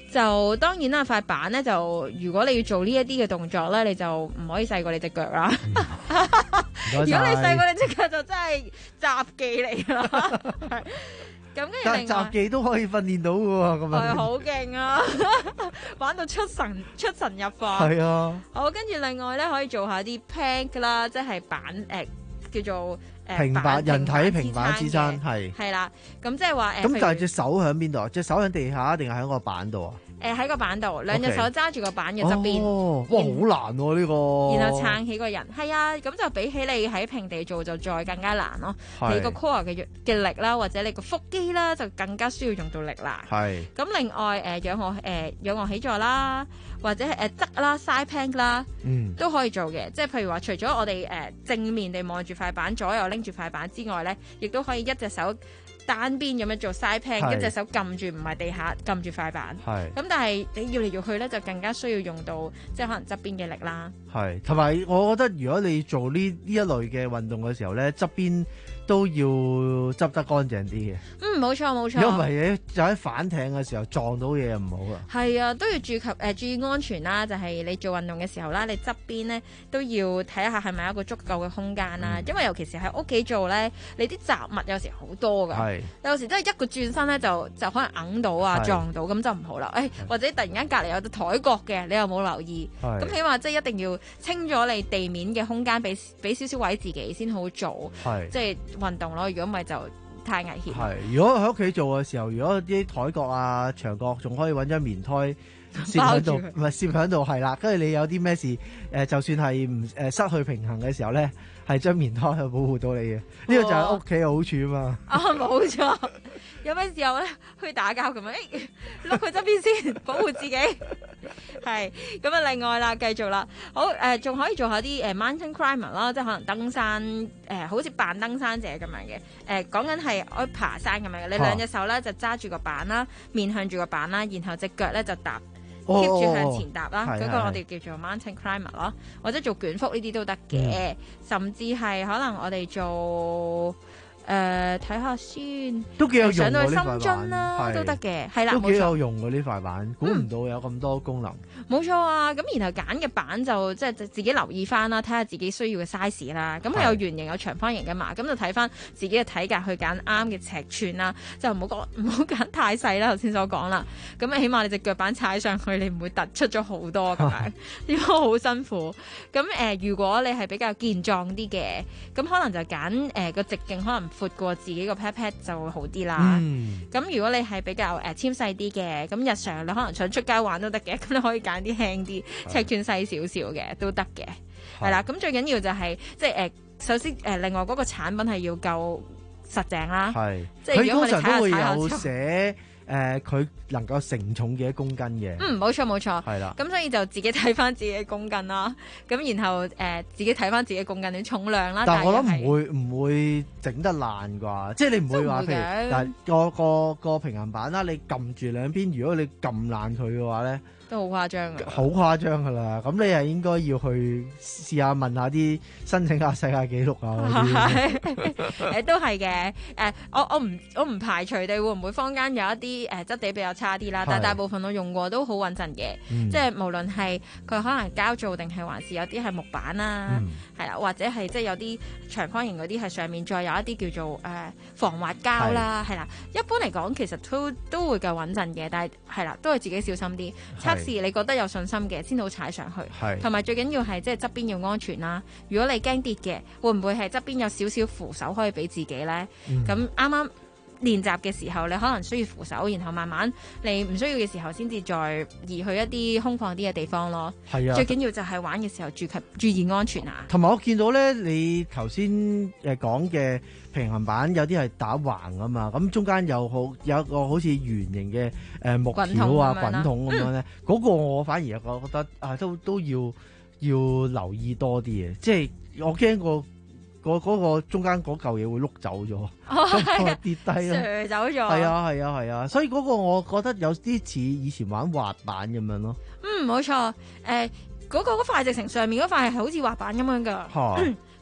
就當然啦，塊板咧就如果你要做呢一啲嘅動作咧，你就唔可以細過你隻腳啦。如果你細過你隻腳就真係雜技嚟啦。咁跟住另外雜技都可以訓練到嘅喎，咁樣係好勁啊！玩到出神出神入化。 係啊。 好，跟住另外咧可以做下啲 plank 啦，即係板誒、呃、叫做。 平板人體平板支撐係係啦，咁即係話誒。 咁但係隻手喺邊度啊？隻手喺地下定係喺個板度啊？ 誒喺個板度，兩隻手揸住個板嘅側邊。 哦，哇，好難喎呢個。 然後撐起個人，係啊，咁就比起你喺平地做就再更加難咯。你個 core 嘅嘅力啦，或者你個腹肌啦，就更加需要用到力啦。 係。咁另外誒仰臥誒仰臥起坐啦，或者係誒側啦 side plank 啦，嗯，都可以做嘅。即係譬如話，除咗我哋誒正面地望住塊板，左右拎住塊板之外咧，亦都可以一隻手單邊咁樣做 side plank，一隻手撳住唔係地下撳住塊板。係。咁但係你要嚟要去咧，就更加需要用到即係可能側邊嘅力啦。 係，同埋我覺得如果你做呢呢一類嘅運動嘅時候咧，側邊都要執得乾淨啲嘅。 嗯，冇錯冇錯。 如果唔係你就喺反艇嘅時候撞到嘢唔好啊。係啊，都要注及誒、呃、注意安全啦。就係、是、你做運動嘅時候啦，你側邊咧都要睇下係咪有一個足夠嘅空間啦。嗯、因為尤其是喺屋企做咧，你啲雜物有時好多㗎。係。有時真係一個轉身咧就就可能揞到啊撞到，咁就唔好啦。誒、哎、或者突然間隔離有隻台角嘅，你又冇留意。咁起碼即係一定要清咗你地面嘅空間，俾俾少少位自己先好做。即係。運動咯，如果唔係就太危險。係，如果喺屋企做嘅時候，如果啲台角啊、牆角仲可以揾張棉胎攝喺度，唔係攝喺度係啦。跟住你有啲咩事，誒、呃，就算係唔誒失去平衡嘅時候咧，係張棉胎去保護到你嘅。呢、哦、個就係屋企嘅好處啊嘛。啊，冇錯。有咩時候咧去打交咁樣，誒，碌佢側邊先，保護自己。係咁啊！另外啦，繼續啦，好誒，仲、呃、可以做下啲誒 mountain climber 啦，即係可能登山誒、呃，好似扮登山者咁樣嘅。誒、呃，講緊係可以爬山咁樣嘅。你兩隻手咧就揸住個板啦，面向住個板啦，然後隻腳咧就踏 keep 住、哦、向前踏啦。嗰、那個我哋叫做 mountain climber 咯，或者做捲腹呢啲都得嘅、嗯，甚至係可能我哋做。誒、呃，睇下先，都幾有用喎，上到去深蹲啦，都得嘅，係啦，都幾有用嘅呢塊板，估唔到有咁多功能。冇、嗯、錯啊，咁然後揀嘅板就即係自己留意翻啦，睇下自己需要嘅 size 啦。咁有圓形有長方形嘅嘛，咁就睇翻自己嘅體格去揀啱嘅尺寸啦。就唔好講唔好揀太細啦，頭先所講啦。咁起碼你隻腳板踩上去，你唔會突出咗好多咁樣，應該好辛苦。咁誒、呃，如果你係比較健壯啲嘅，咁可能就揀誒個直徑可能闊過自己個 pat pat 就會好啲啦。咁、嗯、如果你係比較誒纖細啲嘅，咁、呃、日常你可能想出街玩都得嘅，咁你可以揀啲輕啲、尺寸細少少嘅都得嘅。係啦，咁最緊要就係、是、即係誒、呃，首先誒、呃，另外嗰個產品係要夠實淨啦。係，即係如果我哋通常都會有寫。誒、呃，佢能夠承重幾多公斤嘅？嗯，冇錯冇錯，係啦。咁所以就自己睇翻自己嘅公斤啦。咁然後誒、呃，自己睇翻自己嘅公斤嘅重量啦。但係我諗唔會唔會整得爛啩？即係你唔會話譬如，但係個個個平衡板啦，你撳住兩邊，如果你撳爛佢嘅話咧，都好誇張嘅。好誇張噶啦！咁你係應該要去試下問下啲申請下世界紀錄啊嗰啲。誒，都係嘅。誒，我我唔我唔排除你會唔會坊間有一啲。啲誒質地比較差啲啦，但係大部分我用過都好穩陣嘅，即係無論係佢可能膠做定係還是有啲係木板啦，係、嗯、啦，或者係即係有啲長方形嗰啲係上面再有一啲叫做誒、呃、防滑膠啦，係啦。一般嚟講其實都都會夠穩陣嘅，但係係啦，都係自己小心啲測試，你覺得有信心嘅先好踩上去，同埋最緊要係即係側邊要安全啦。如果你驚跌嘅，會唔會係側邊有少少扶手可以俾自己咧？咁啱啱練習嘅時候，你可能需要扶手，然後慢慢你唔需要嘅時候，先至再移去一啲空曠啲嘅地方咯。係啊，最緊要就係玩嘅時候注及注意安全啊。同埋我見到咧，你頭先誒講嘅平衡板有啲係打橫啊嘛，咁中間有好有一個好似圓形嘅誒木條啊滾筒咁樣咧，嗰、嗯嗰個我反而我覺得啊都都要要留意多啲嘅，即係我驚個。嗰、那、嗰個中間嗰嚿嘢會碌走咗，咁、哦、跌低啦，射走咗。係啊係啊係啊，所以嗰個我覺得有啲似以前玩滑板咁樣咯。嗯，冇錯。誒、呃，嗰、那個嗰塊直情上面嗰塊係好似滑板咁樣噶。佢、嗯、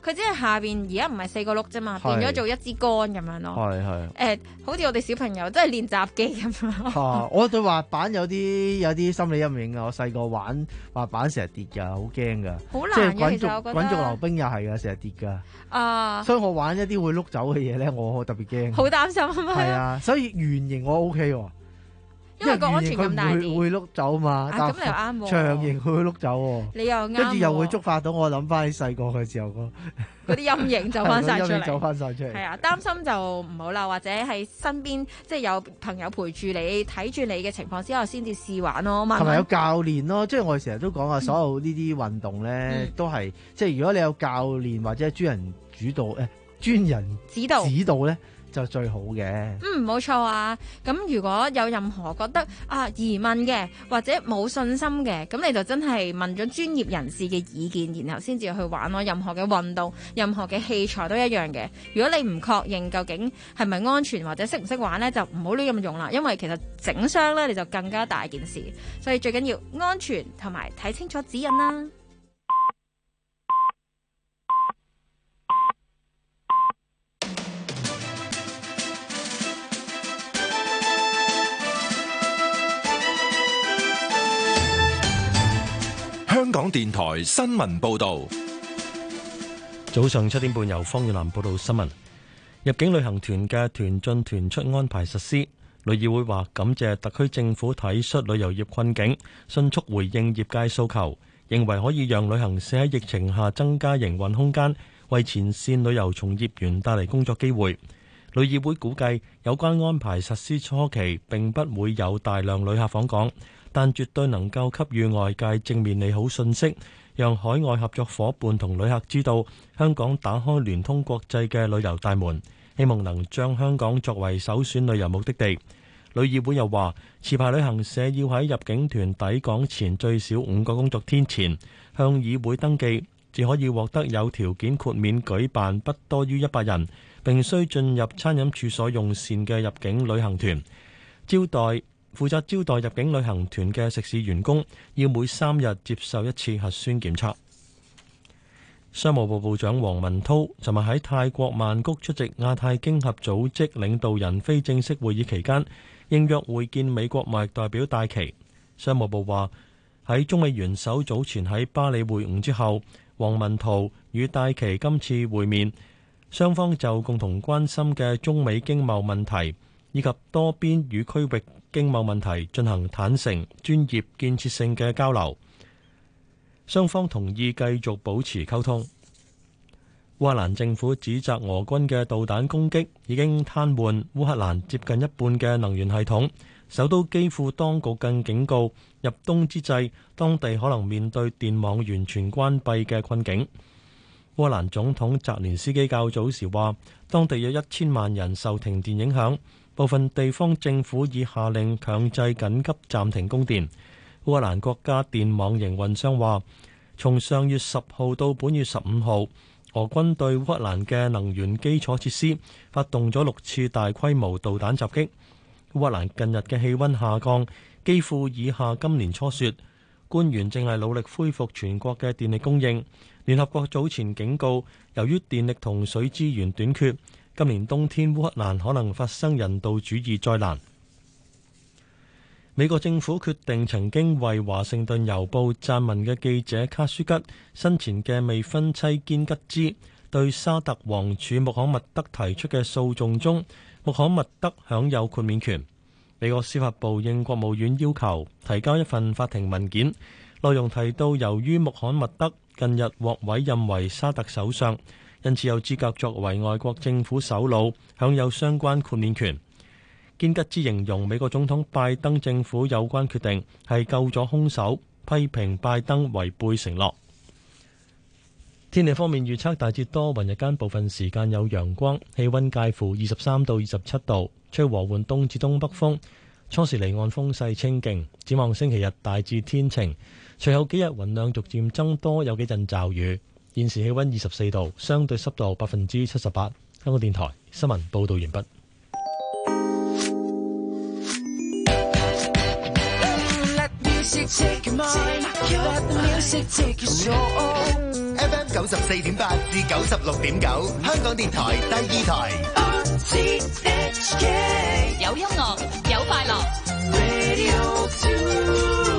佢只係下邊而家唔係四個轆啫嘛，變咗做一支杆咁樣咯。 係係。 誒，好似我哋小朋友都係練習機咁樣。 啊！我對滑板有啲有啲心理陰影啊！我細個玩滑板成日跌㗎，好驚㗎。 好難嘅， 即係滾軸其實我覺得滾軸溜冰又係㗎，成日跌㗎。 啊！ 所以我玩一啲會碌走嘅嘢咧，我特別驚。 好擔心啊嘛。係啊，所以圓形我 OK 喎。 因為個安全感大啲， 會碌走嘛。 咁你又啱喎。 長形佢會碌走喎。 你又啱。 跟住又會觸發到我諗翻起細個嘅時候嗰啲陰影走翻晒出嚟。 走翻晒出嚟。 係啊，擔心就唔好啦，或者喺身邊即係有朋友陪住你，睇住你嘅情況之後先至試玩咯。同埋有教練咯，即係我哋成日都講啊，所有呢啲運動咧、嗯、都係即係如果你有教練或者專人主導誒專人指導指導咧。就最好嘅。 嗯，冇錯啊。咁如果有任何覺得啊疑問嘅或者冇信心嘅，咁你就真係問咗專業人士嘅意見，然後先至去玩咯。任何嘅運動，任何嘅器材都一樣嘅。如果你唔確認究竟係咪安全或者識唔識玩呢，就唔好亂咁用啦。因為其實整傷呢，你就更加大件事。所以最緊要安全同埋睇清楚指引啦。 香港電台新聞報道， 早上七點半由方遠南報道新聞。入境旅行團嘅團進團出安排實施，旅議會話感謝特區政府體恤旅遊業困境，迅速回應業界訴求，認為可以讓旅行社喺疫情下增加營運空間，為前線旅遊從業員帶嚟工作機會。旅議會估計有關安排實施初期並不會有大量旅客訪港，但絕對能夠給予外界正面利好信息，讓海外合作夥伴同旅客知道香港打開聯通國際嘅旅遊大門，希望能將香港作為首選旅遊目的地。旅議會又話，持牌旅行社要喺入境團抵港前最少五個工作天前向議會登記，至可以獲得有條件豁免舉辦不多於一百人，並須進入餐飲處所用膳嘅入境旅行團。招待負責招待入境旅行團嘅食肆員工要每三日接受一次核酸檢測。商務部部長王文濤尋日喺泰國曼谷出席亞太經合組織領導人非正式會議期間，應約會見美國貿易代表戴琪。商務部話，喺中美元首早前喺巴黎會晤之後，王文濤與戴琪今次會面，雙方就共同關心嘅中美經貿問題以及多邊與區域經貿問題進行坦誠、專業、建設性嘅交流。雙方同意繼續保持溝通。烏克蘭政府指責俄軍嘅導彈攻擊已經癱瘓烏克蘭接近一半嘅能源系統。首都基輔當局更警告，入冬之際，當地可能面對電網完全關閉嘅困境。烏克蘭總統澤連斯基較早時話，當地有一千萬人受停電影響，部分地方政府已下令強制緊急暫停供電。烏克蘭國家電網營運商話，從上月十號到本月十五號，俄軍對烏克蘭嘅能源基礎設施發動咗六次大規模導彈襲擊。烏克蘭近日嘅氣溫下降，幾乎已下今年初雪。官員正係努力恢復全國嘅電力供應。聯合國早前警告，由於電力同水資源短缺，今年冬天烏克蘭可能發生人道主義災難。美國政府決定曾經為華盛頓郵報撰文嘅記者卡舒吉生前嘅未婚妻堅吉茲對沙特王儲穆罕默德提出嘅訴訟中，穆罕默德享有豁免權。美國司法部應國務院要求提交一份法庭文件，內容提到由於穆罕默德近日獲委任為沙特首相，因此有資格作為外國政府首腦，享有相關豁免權。堅吉茲形容美國總統拜登政府有關決定係救咗兇手，批評拜登違背承諾。天氣方面預測大致多雲，日間部分時間有陽光，氣溫介乎二十三到二十七度，吹和緩東至東北風，初時離岸風勢清勁。展望星期日大致天晴，隨後幾日雲量逐漸增多，有幾陣驟雨。現時氣溫二十四度，相對濕度百分之七十八。香港電台新聞報道完畢。 F M 九十四點八至九十六點九，香港電台第二台。 R T H K 有音樂，有快樂。 Radio two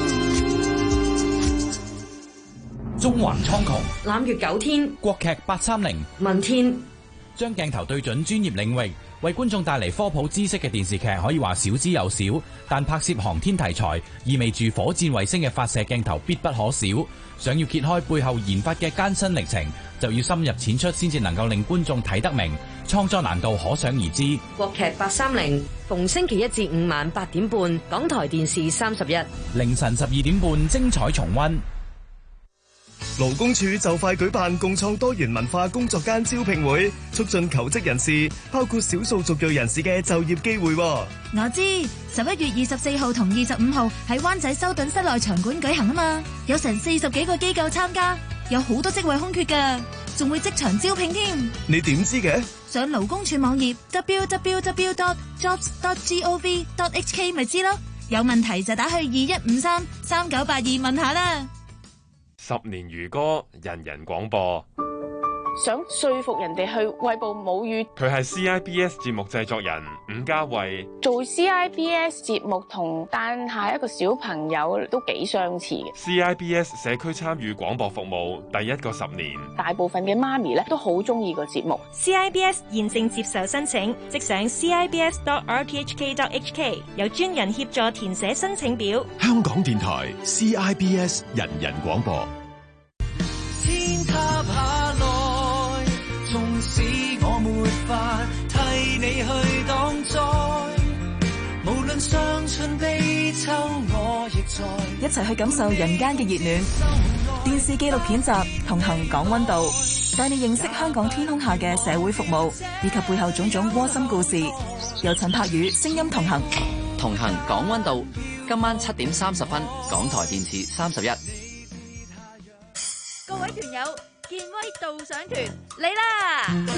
中環蒼穹， 攬月九天， 國劇八三零， 問天， 將鏡頭對準專業領域，為觀眾帶嚟科普知識嘅電視劇，可以話少之又少。但拍攝航天題材，意味住火箭衛星嘅發射鏡頭必不可少。想要揭開背後研發嘅艱辛歷程，就要深入淺出，先至能夠令觀眾睇得明。創作難度可想而知。 國劇八三零，逢星期一至五晚八點半，港台電視三十一， 凌晨十二點半，精彩重溫。 勞工處就快舉辦共創多元文化工作間招聘會，促進求職人士，包括少數族裔人士嘅就業機會。 我知十一月二十四號同二十五號喺灣仔修頓室內場館舉行啊嘛，有成四十幾個機構參加，有好多職位空缺㗎，仲會即場招聘添。 你點知嘅？ 上勞工處網頁 double-u double-u double-u dot jobs dot gov dot h k 咪知咯，有問題就打去二一五三三九八二問下啦。 十年如歌，人人廣播。 想說服人哋去餵哺母乳， 佢係 C I B S 節目製作人伍家慧。 做 C I B S 節目同誕下一個小朋友都幾相似嘅。 C I B S 社區參與廣播服務第一個十年， 大部分嘅媽咪咧都好中意個節目。 C I B S 現正接受申請，即上 c i b s dot r t h k dot h k， 有專人協助填寫申請表。 香港電台 C I B S 人人廣播。 天塌下來，縱使我沒法替你去擋災，無論傷春悲秋，我亦在。 一齊去感受人間嘅熱暖。電視紀錄片集《同行港溫度》，帶你認識香港天空下嘅社會服務，以及背後種種窩心故事。由陳柏宇聲音同行。 同行港溫度，今晚七點三十分，港台電視三十一。 各位團友，健威導賞團嚟啦！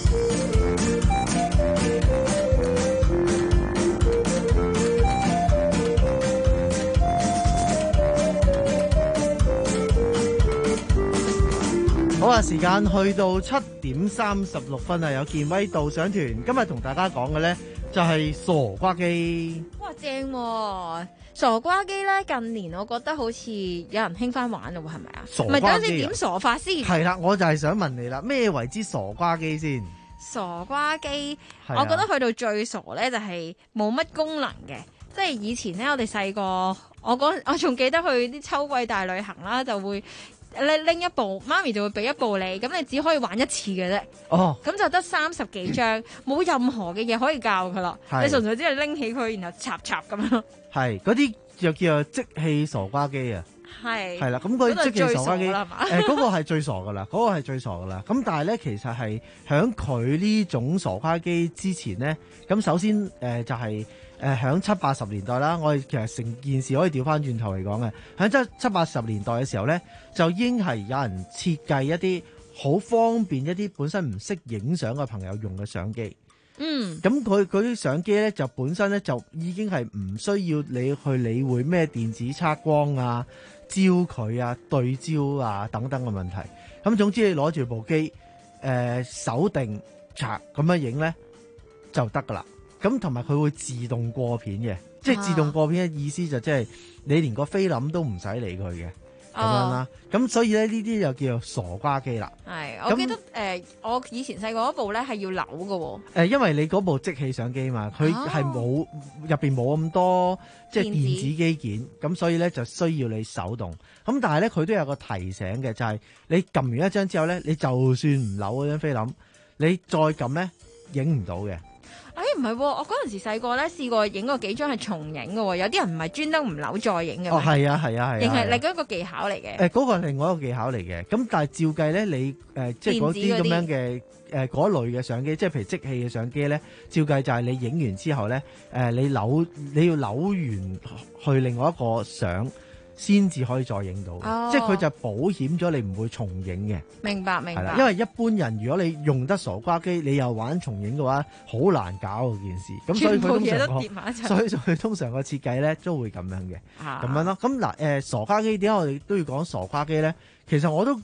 好啊，時間去到七點三十六分啊，有健威導賞團，今日同大家講嘅呢，就係傻瓜機。 哇，正喎！傻瓜機咧，近年我覺得好似有人興翻玩咯，係咪啊？唔係，等陣先點傻法先。 係啦，我就係想問你啦，咩為之傻瓜機先？ 傻瓜機，我覺得去到最傻咧，就係冇乜功能嘅。即係以前咧，我哋細個，我嗰我仲記得去啲秋季大旅行啦，就會拎拎一部，媽咪就會俾一部你，咁你只可以玩一次嘅啫。哦，咁就得三十幾張，冇任何嘅嘢可以教佢啦。你純粹只係拎起佢，然後插插咁樣咯。係嗰啲就叫做即棄傻瓜機啊！係係啦，咁嗰啲即棄傻瓜機，誒嗰個係最傻噶啦，嗰個係最傻噶啦。咁但係咧，其實係響佢呢種傻瓜機之前咧，咁首先誒、呃、就係誒響七八十年代啦，我哋其實成件事可以調翻轉頭嚟講嘅，響七七八十年代嘅時候咧，就已經係有人設計一啲好方便一啲本身唔識影相嘅朋友用嘅相機。嗯，咁佢嗰啲相機咧就本身咧就已經係唔需要你去理會咩電子測光啊、焦距啊、對焦啊等等嘅問題。咁總之你攞住部機，誒、呃、手定查咁樣影咧就得噶啦。咁同埋佢會自動過片嘅，即係自動過片嘅意思就即係你連個菲林都唔使理佢嘅。咁樣啦，咁、哦、所以咧呢啲就叫做傻瓜機啦。係， 我記得誒、呃，我以前細個嗰部咧係要扭嘅喎。 誒，因為你嗰部即棄相機嘛，佢係冇入邊冇咁多即係電子機件，咁所以咧就需要你手動。咁但係咧佢都有個提醒嘅，就係、是、你撳完一張之後咧，你就算唔扭嗰張菲林，你再撳咧影唔到嘅。 誒唔係喎，我嗰陣時細個咧試過影過幾張係重影嘅喎，有啲人唔係專登唔扭再影嘅。哦，係啊，係啊，係啊，亦係另一個技巧嚟嘅。誒，嗰個係另外一個技巧嚟嘅。咁但係照計咧，你誒、呃、即係嗰啲咁樣嘅誒嗰類嘅相機，即係譬如即棄嘅相機咧，照計就係你影完之後咧，誒、呃、你扭你要扭完去另外一個相。先至可以再影到，哦、即係佢就保險咗你唔會重影嘅。明白明白。因為一般人如果你用得傻瓜機，你又玩重影嘅話，好難搞嗰件事。咁所以佢通常個，所以佢通常個設計咧都會咁樣嘅，咁、啊、樣咯。咁嗱，誒、呃、傻瓜機點解我哋都要講傻瓜機咧？其實我都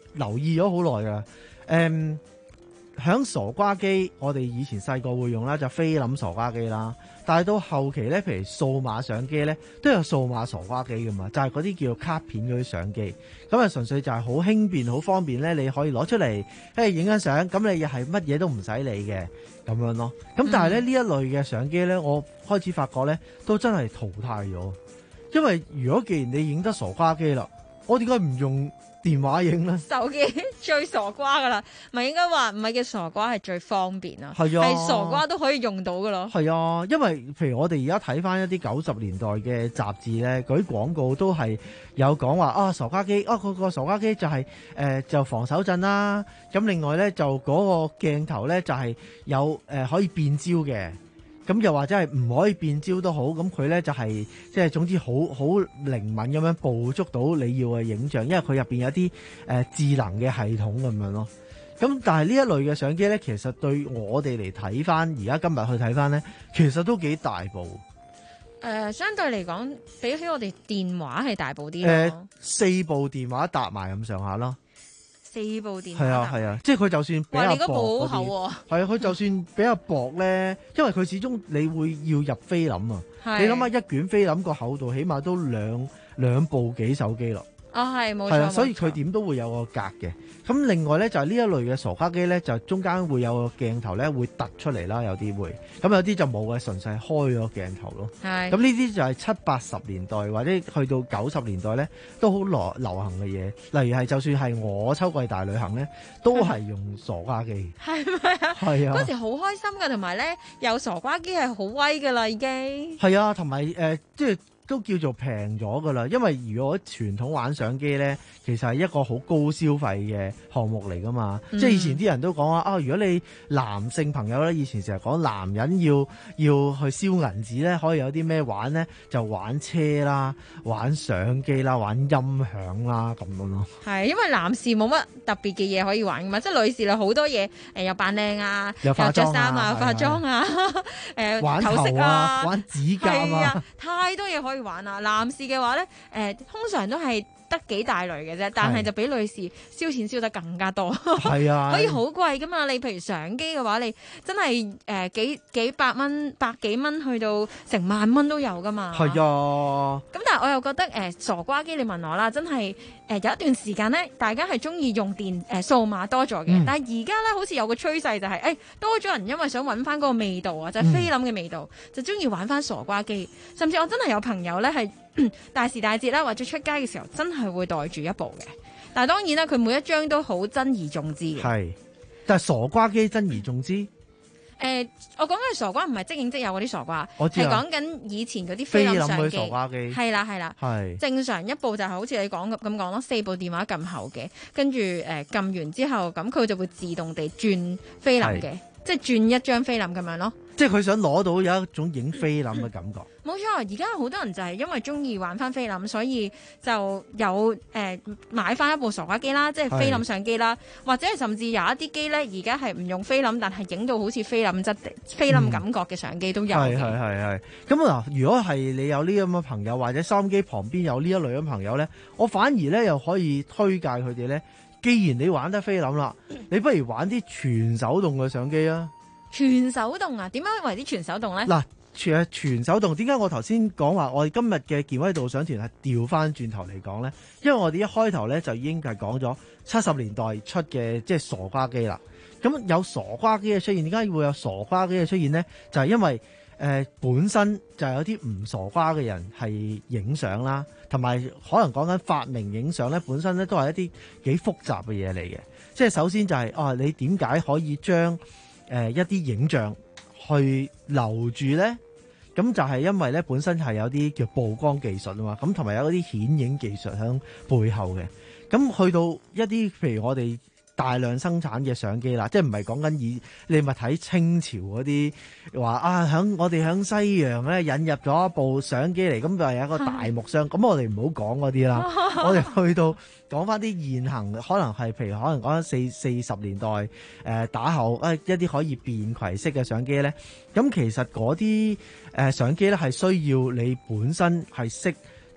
留意咗好耐㗎。誒、嗯，響傻瓜機，我哋以前細個會用啦，就菲林傻瓜機啦。但係到後期咧，譬如數碼相機咧，都有數碼傻瓜機㗎嘛，就係嗰啲叫做卡片嗰啲相機。咁啊，純粹就係好輕便、好方便咧，你可以攞出嚟，誒影緊相，咁你又係乜嘢都唔使理嘅咁樣咯。咁但係咧呢、嗯、一類嘅相機咧，我開始發覺咧，都真係淘汰咗。因為如果既然你影得傻瓜機啦，我點解唔用電話影咧？ 手機最傻瓜噶啦，唔係應該話唔係叫傻瓜，係最方便啊！ 係啊， 係傻瓜都可以用到噶咯。 係啊，因為譬如我哋而家睇翻一啲九十年代嘅雜誌咧，嗰啲廣告都係有講話啊傻瓜機啊，嗰個傻瓜機就係、是、誒、呃、就防手震啦。咁另外咧就嗰個鏡頭咧就係有誒、呃、可以變焦嘅。咁又或者係唔可以變焦都好，咁佢咧就係即係總之好好靈敏咁樣捕捉到你要嘅影像，因為佢入邊有啲誒、呃、智能嘅系統咁樣咯。咁但係呢一類嘅相機咧，其實對我哋嚟睇翻，而家今日去睇翻咧，其實都幾大部。誒、 呃，相對嚟講，比起我哋電話係大部啲咯。 誒、呃，四部電話搭埋咁上下咯。 四部電話係啊係啊，即係佢就算比較薄嗰啲，係啊，佢就算比較薄咧，因為佢始終你會要入菲林啊。你諗下一卷菲林個厚度起碼都兩兩部幾手機咯。 啊、哦，係冇錯， 係啊，所以佢點都會有個格嘅。咁另外咧就係、是、呢一類嘅傻瓜機咧，就中間會有個鏡頭咧會突出嚟啦，有啲會，咁有啲就冇嘅，純粹係開咗鏡頭咯。係。咁呢啲就係七八十年代或者去到九十年代咧，都好流流行嘅嘢。例如係就算係我秋季大旅行咧，都係用傻瓜機。係咪啊？係啊。嗰時好開心㗎，同埋咧有傻瓜機係好威㗎啦，已經。係啊，同埋誒即係。都叫做平咗噶啦，因為如果傳統玩相機咧，其實係一個好高消費嘅項目嚟噶嘛。嗯、即係以前啲人都講話啊，如果你男性朋友咧，以前成日講男人要要去燒銀紙咧，可以有啲咩玩咧？就玩車啦、玩相機啦、玩音響啦咁樣咯。係，因為男士冇乜特別嘅嘢可以玩噶嘛，即係女士啦好多嘢，誒又扮靚啊，又着衫啊、化妝啊，誒玩頭飾啊、玩指甲啊， 太多嘢可以玩啊！男士嘅話咧，誒、呃、通常都係得幾大類嘅啫，但係就比女士燒錢燒得更加多。係啊，可以好貴噶嘛！你譬如相機嘅話，你真係誒、呃、幾幾百蚊、百幾蚊去到成萬蚊都有噶嘛。係啊。咁但係我又覺得誒、呃、傻瓜機，你問我啦，真係誒、呃、有一段時間咧，大家係中意用電誒數碼多咗嘅，嗯、但係而家咧好似有個趨勢就係、是、誒、欸、多咗人因為想揾翻嗰個味道啊，就係、是、菲林嘅味道，嗯、就中意玩翻傻瓜機，甚至我真係有朋友咧係。大時大節啦，或者出街嘅時候，真係會袋住一部嘅。但係當然啦，佢每一張都好珍而重之嘅。係，但係傻瓜機珍而重之。誒、呃，我講緊傻瓜唔係即影即有嗰啲傻瓜，係講緊以前嗰啲菲林相機。傻瓜機係啦係啦，係正常一部就係好似你講咁咁講咯，四部電話咁厚嘅，跟住誒撳完之後，咁佢就會自動地轉菲林嘅，即係轉一張菲林咁樣咯。即係佢想攞到有一種影菲林嘅感覺。冇錯，而家好多人就係因為中意玩翻菲林，所以就有誒、呃、買翻一部傻瓜機啦，即係菲林相機啦，或者係甚至有一啲機咧，而家係唔用菲林，但係影到好似菲林質地、菲林感覺嘅相機都有嘅。係係係係。咁嗱，如果係你有呢咁嘅朋友，或者收音機旁邊有呢一類嘅朋友咧，我反而咧又可以推介佢哋咧。既然你玩得菲林啦，你不如玩啲全手動嘅相機啊！全手動啊？點樣為之全手動咧？嗱，全全手動，點解我頭先講話我哋今日嘅健威導賞團係調翻轉頭嚟講咧？因為我哋一開頭咧就已經係講咗七十年代出嘅即係傻瓜機啦。咁有傻瓜機嘅出現，點解會有傻瓜機嘅出現咧？就係、是、因為誒、呃、本身就有啲唔傻瓜嘅人係影相啦，同埋可能講緊發明影相咧，本身咧都係一啲幾複雜嘅嘢嚟嘅。即係首先就係、是、啊，你點解可以將誒、呃、一啲影像去留住咧？咁就係因為咧本身係有啲叫曝光技術啊嘛，咁同埋有啲顯影技術喺背後嘅。咁去到一啲譬如我哋大量生產嘅相機啦，即係唔係講緊以你咪睇清朝嗰啲話啊，響我哋響西洋咧引入咗一部相機嚟，咁就係一個大木箱。咁我哋唔好講嗰啲啦，我哋去到講翻啲現行，可能係譬如可能講緊四四十年代誒、呃、打後誒、呃、一啲可以便攜式嘅相機咧。咁其實嗰啲誒相機咧係需要你本身係識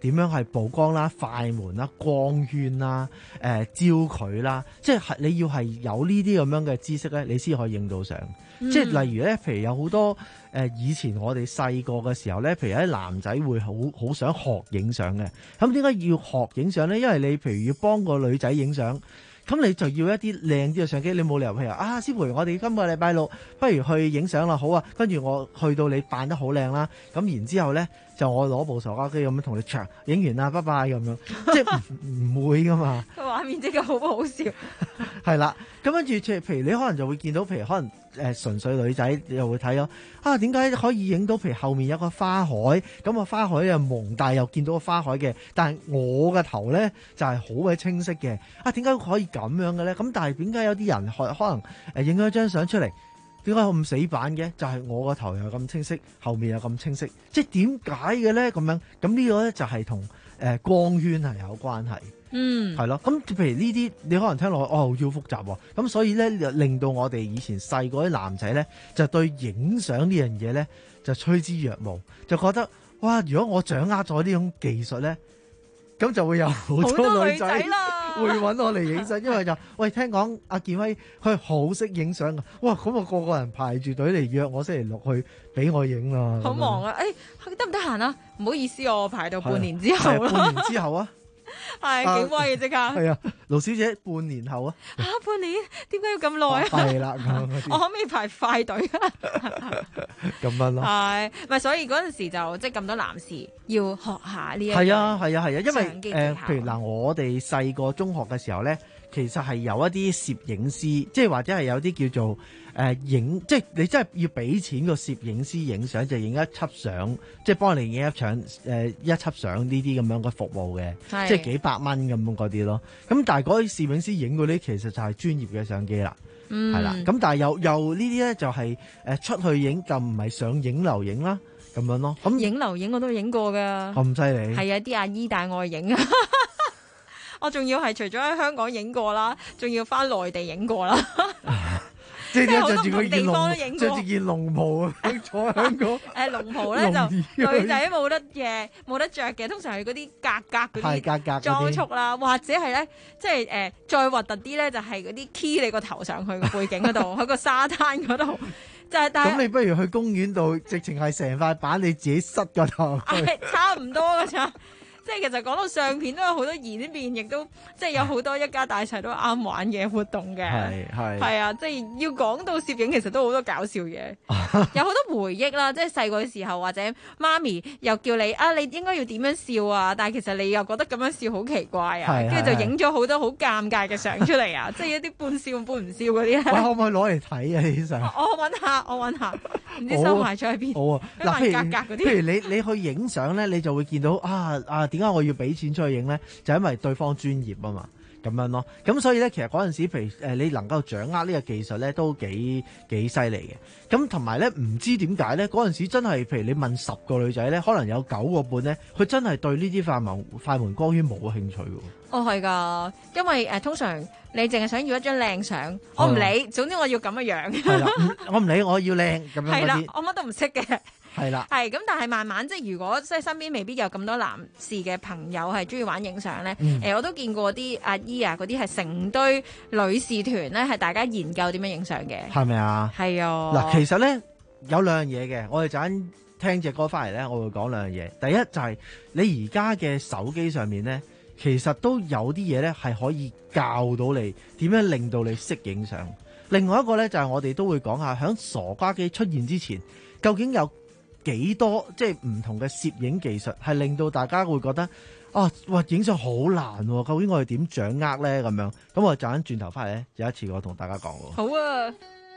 點樣係曝光啦、快門啦、光圈啦、誒、呃、焦距啦，即係你要係有呢啲咁樣嘅知識咧，你先可以影到相。嗯、即係例如咧，譬如有好多誒、呃、以前我哋細個嘅時候咧，譬如有啲男仔會好好想學影相嘅。咁點解要學影相咧？因為你譬如要幫個女仔影相。咁你就要一啲靚啲嘅相機，你冇理由譬如啊，師培，我哋今個禮拜六不如去影相啦，好啊，跟住我去到你扮得好靚啦，咁然之後咧就我攞部手機咁樣同你唱，影完啦，拜拜咁樣，即係唔唔會噶嘛。 個畫面真係好好笑。係啦，咁跟住即係譬如你可能就會見到，譬如可能誒純粹女仔又會睇咯，啊點解可以影到譬如後面有個花海，咁個花海又蒙，但係又見到個花海嘅，但係我嘅頭咧就係好鬼清晰嘅，啊點解可以咁樣嘅咧？咁但係點解有啲人可可能誒影咗張相出嚟，點解咁死板嘅？就係、是、我個頭又咁清晰，後面又咁清晰，即係點解嘅咧？咁樣咁呢個咧就係同誒光圈係有關係。嗯，係咯，咁譬如呢啲你可能聽落去，哦，好複雜喎，咁所以咧令到我哋以前細個啲男仔咧，就對影相呢樣嘢咧就趨之若鶩，就覺得哇，如果我掌握咗呢種技術咧，咁就會有好多女仔會揾我嚟影相，因為就喂聽講阿健威佢好識影相噶，哇，咁啊個個人排住隊嚟約我星期六去俾我影啦。好忙啊， 誒得唔得閒啊？唔好意思，我排到半年之後啦。 半年之後啊。 係幾威嘅即刻，係啊，盧小姐半年後啊， 吓半年，點解要咁耐啊？ 係啦， 我可唔可以排快隊啊？ 咁樣咯， 係咪？所以嗰陣時就即係咁多男士要學下呢一係啊係啊係啊，因為誒、呃，譬如嗱，我哋細個中學嘅時候咧，其實係有一啲攝影師，即係或者係有啲叫做。誒影、呃、即係你真係要俾錢個攝影師影相，就影一輯相，即係幫你影一場誒、呃、一輯相呢啲咁樣嘅服務嘅，即係幾百蚊咁嗰啲咯。咁但係嗰啲攝影師影嗰啲其實就係專業嘅相機啦，係、嗯、啦。咁但係又又呢啲咧就係、是、誒、呃、出去影就唔係上影樓影啦，咁樣咯。咁影樓影我都影過㗎， 咁犀利係啊！啲阿姨帶我去影啊，我仲要係除咗喺香港影過啦，仲要翻內地影過啦。 即係着住個件龍，着住件龍袍啊！坐喺香港。誒龍袍咧就女仔冇得嘅，冇得着嘅。通常係嗰啲格格嗰啲裝束啦，或者係咧，即係誒、呃、再核突啲咧，就係嗰啲 key 你個頭上去個背景嗰度，喺個沙灘嗰度。就係但係咁，你不如去公園度，直情係成塊板你自己塞個頭。 係差唔多㗎咋。即係其實講到相片都有好多演變，亦都即係有好多一家大細都啱玩嘅活動嘅。係係係啊！即係要講到攝影，其實都好多搞笑嘢，有好多回憶啦。即係細個嘅時候，或者媽咪又叫你啊，你應該要點樣笑啊？但係其實你又覺得咁樣笑好奇怪啊，跟住就影咗好多好尷尬嘅相出嚟啊！即係一啲半笑半唔笑嗰啲咧。 可唔可以攞嚟睇啊？呢啲相我揾下，我揾下，唔知收埋咗喺邊。 好啊，嗱，譬如譬如你你去影相咧，你就會見到啊啊！點解我要俾錢出去影咧？就因為對方專業啊嘛，咁樣咯。咁所以咧，其實嗰陣時，譬如誒，你能夠掌握呢個技術咧，都幾幾犀利嘅。咁同埋咧，唔知點解咧，嗰陣時真係，譬如你問十個女仔咧，可能有九個半咧，佢真係對呢啲快門快門光圈冇興趣嘅。 哦，係噶，因為誒、呃，通常你淨係想要一張靚相，我唔理，總之我要咁嘅樣。 係啦，我唔理，我要靚咁樣嗰啲。 係啦，我乜都唔識嘅。 係啦， 係咁，但係慢慢即係如果即係身邊未必有咁多男士嘅朋友係中意玩影相咧，誒、嗯呃，我都見過啲阿姨啊，嗰啲係成堆女士團咧，係大家研究點樣影相嘅，係咪啊？係啊。 嗱，其實咧有兩樣嘢嘅，我哋陣間聽隻歌翻嚟咧，我會講兩樣嘢。第一就係、是、你而家嘅手機上面咧，其實都有啲嘢咧係可以教到你點樣令到你識影相。另外一個咧就係、是、我哋都會講下，響傻瓜機出現之前，究竟有幾多即係唔同嘅攝影技術係令到大家會覺得啊，哇，影相好難喎，究竟我哋點掌握咧？咁樣，咁我陣間轉頭翻嚟咧，有一次我同大家講喎。 好啊。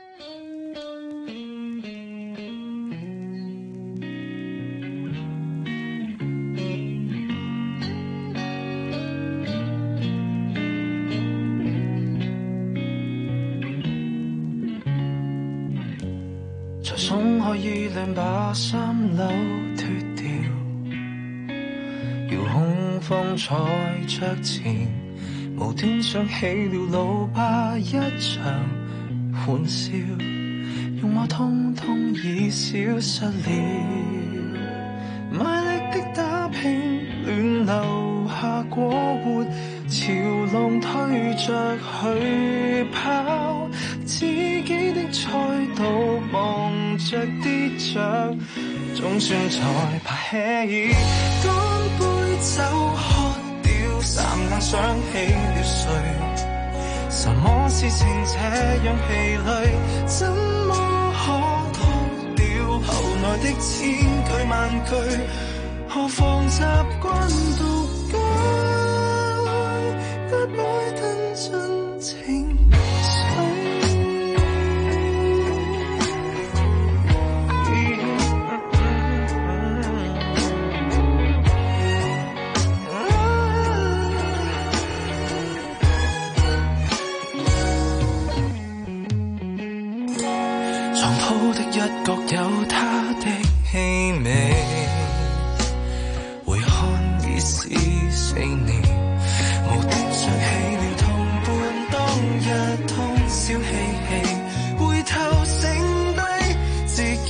總可以兩把三樓脱掉，遙控放在桌前，無端想起了老爸一場玩笑，容貌通通已消失了，賣力的打拼，亂着去跑，自己的賽道望着跌着，總算才爬起。乾杯酒喝掉，霎眼想起了誰？什麼事情這樣疲累？怎麼可脫掉後來的千句萬句？何況習慣獨居，不會吞進情一角有他的氣味，回看已是四年，無的想起了同伴當日通宵嬉戲，回頭剩低自己。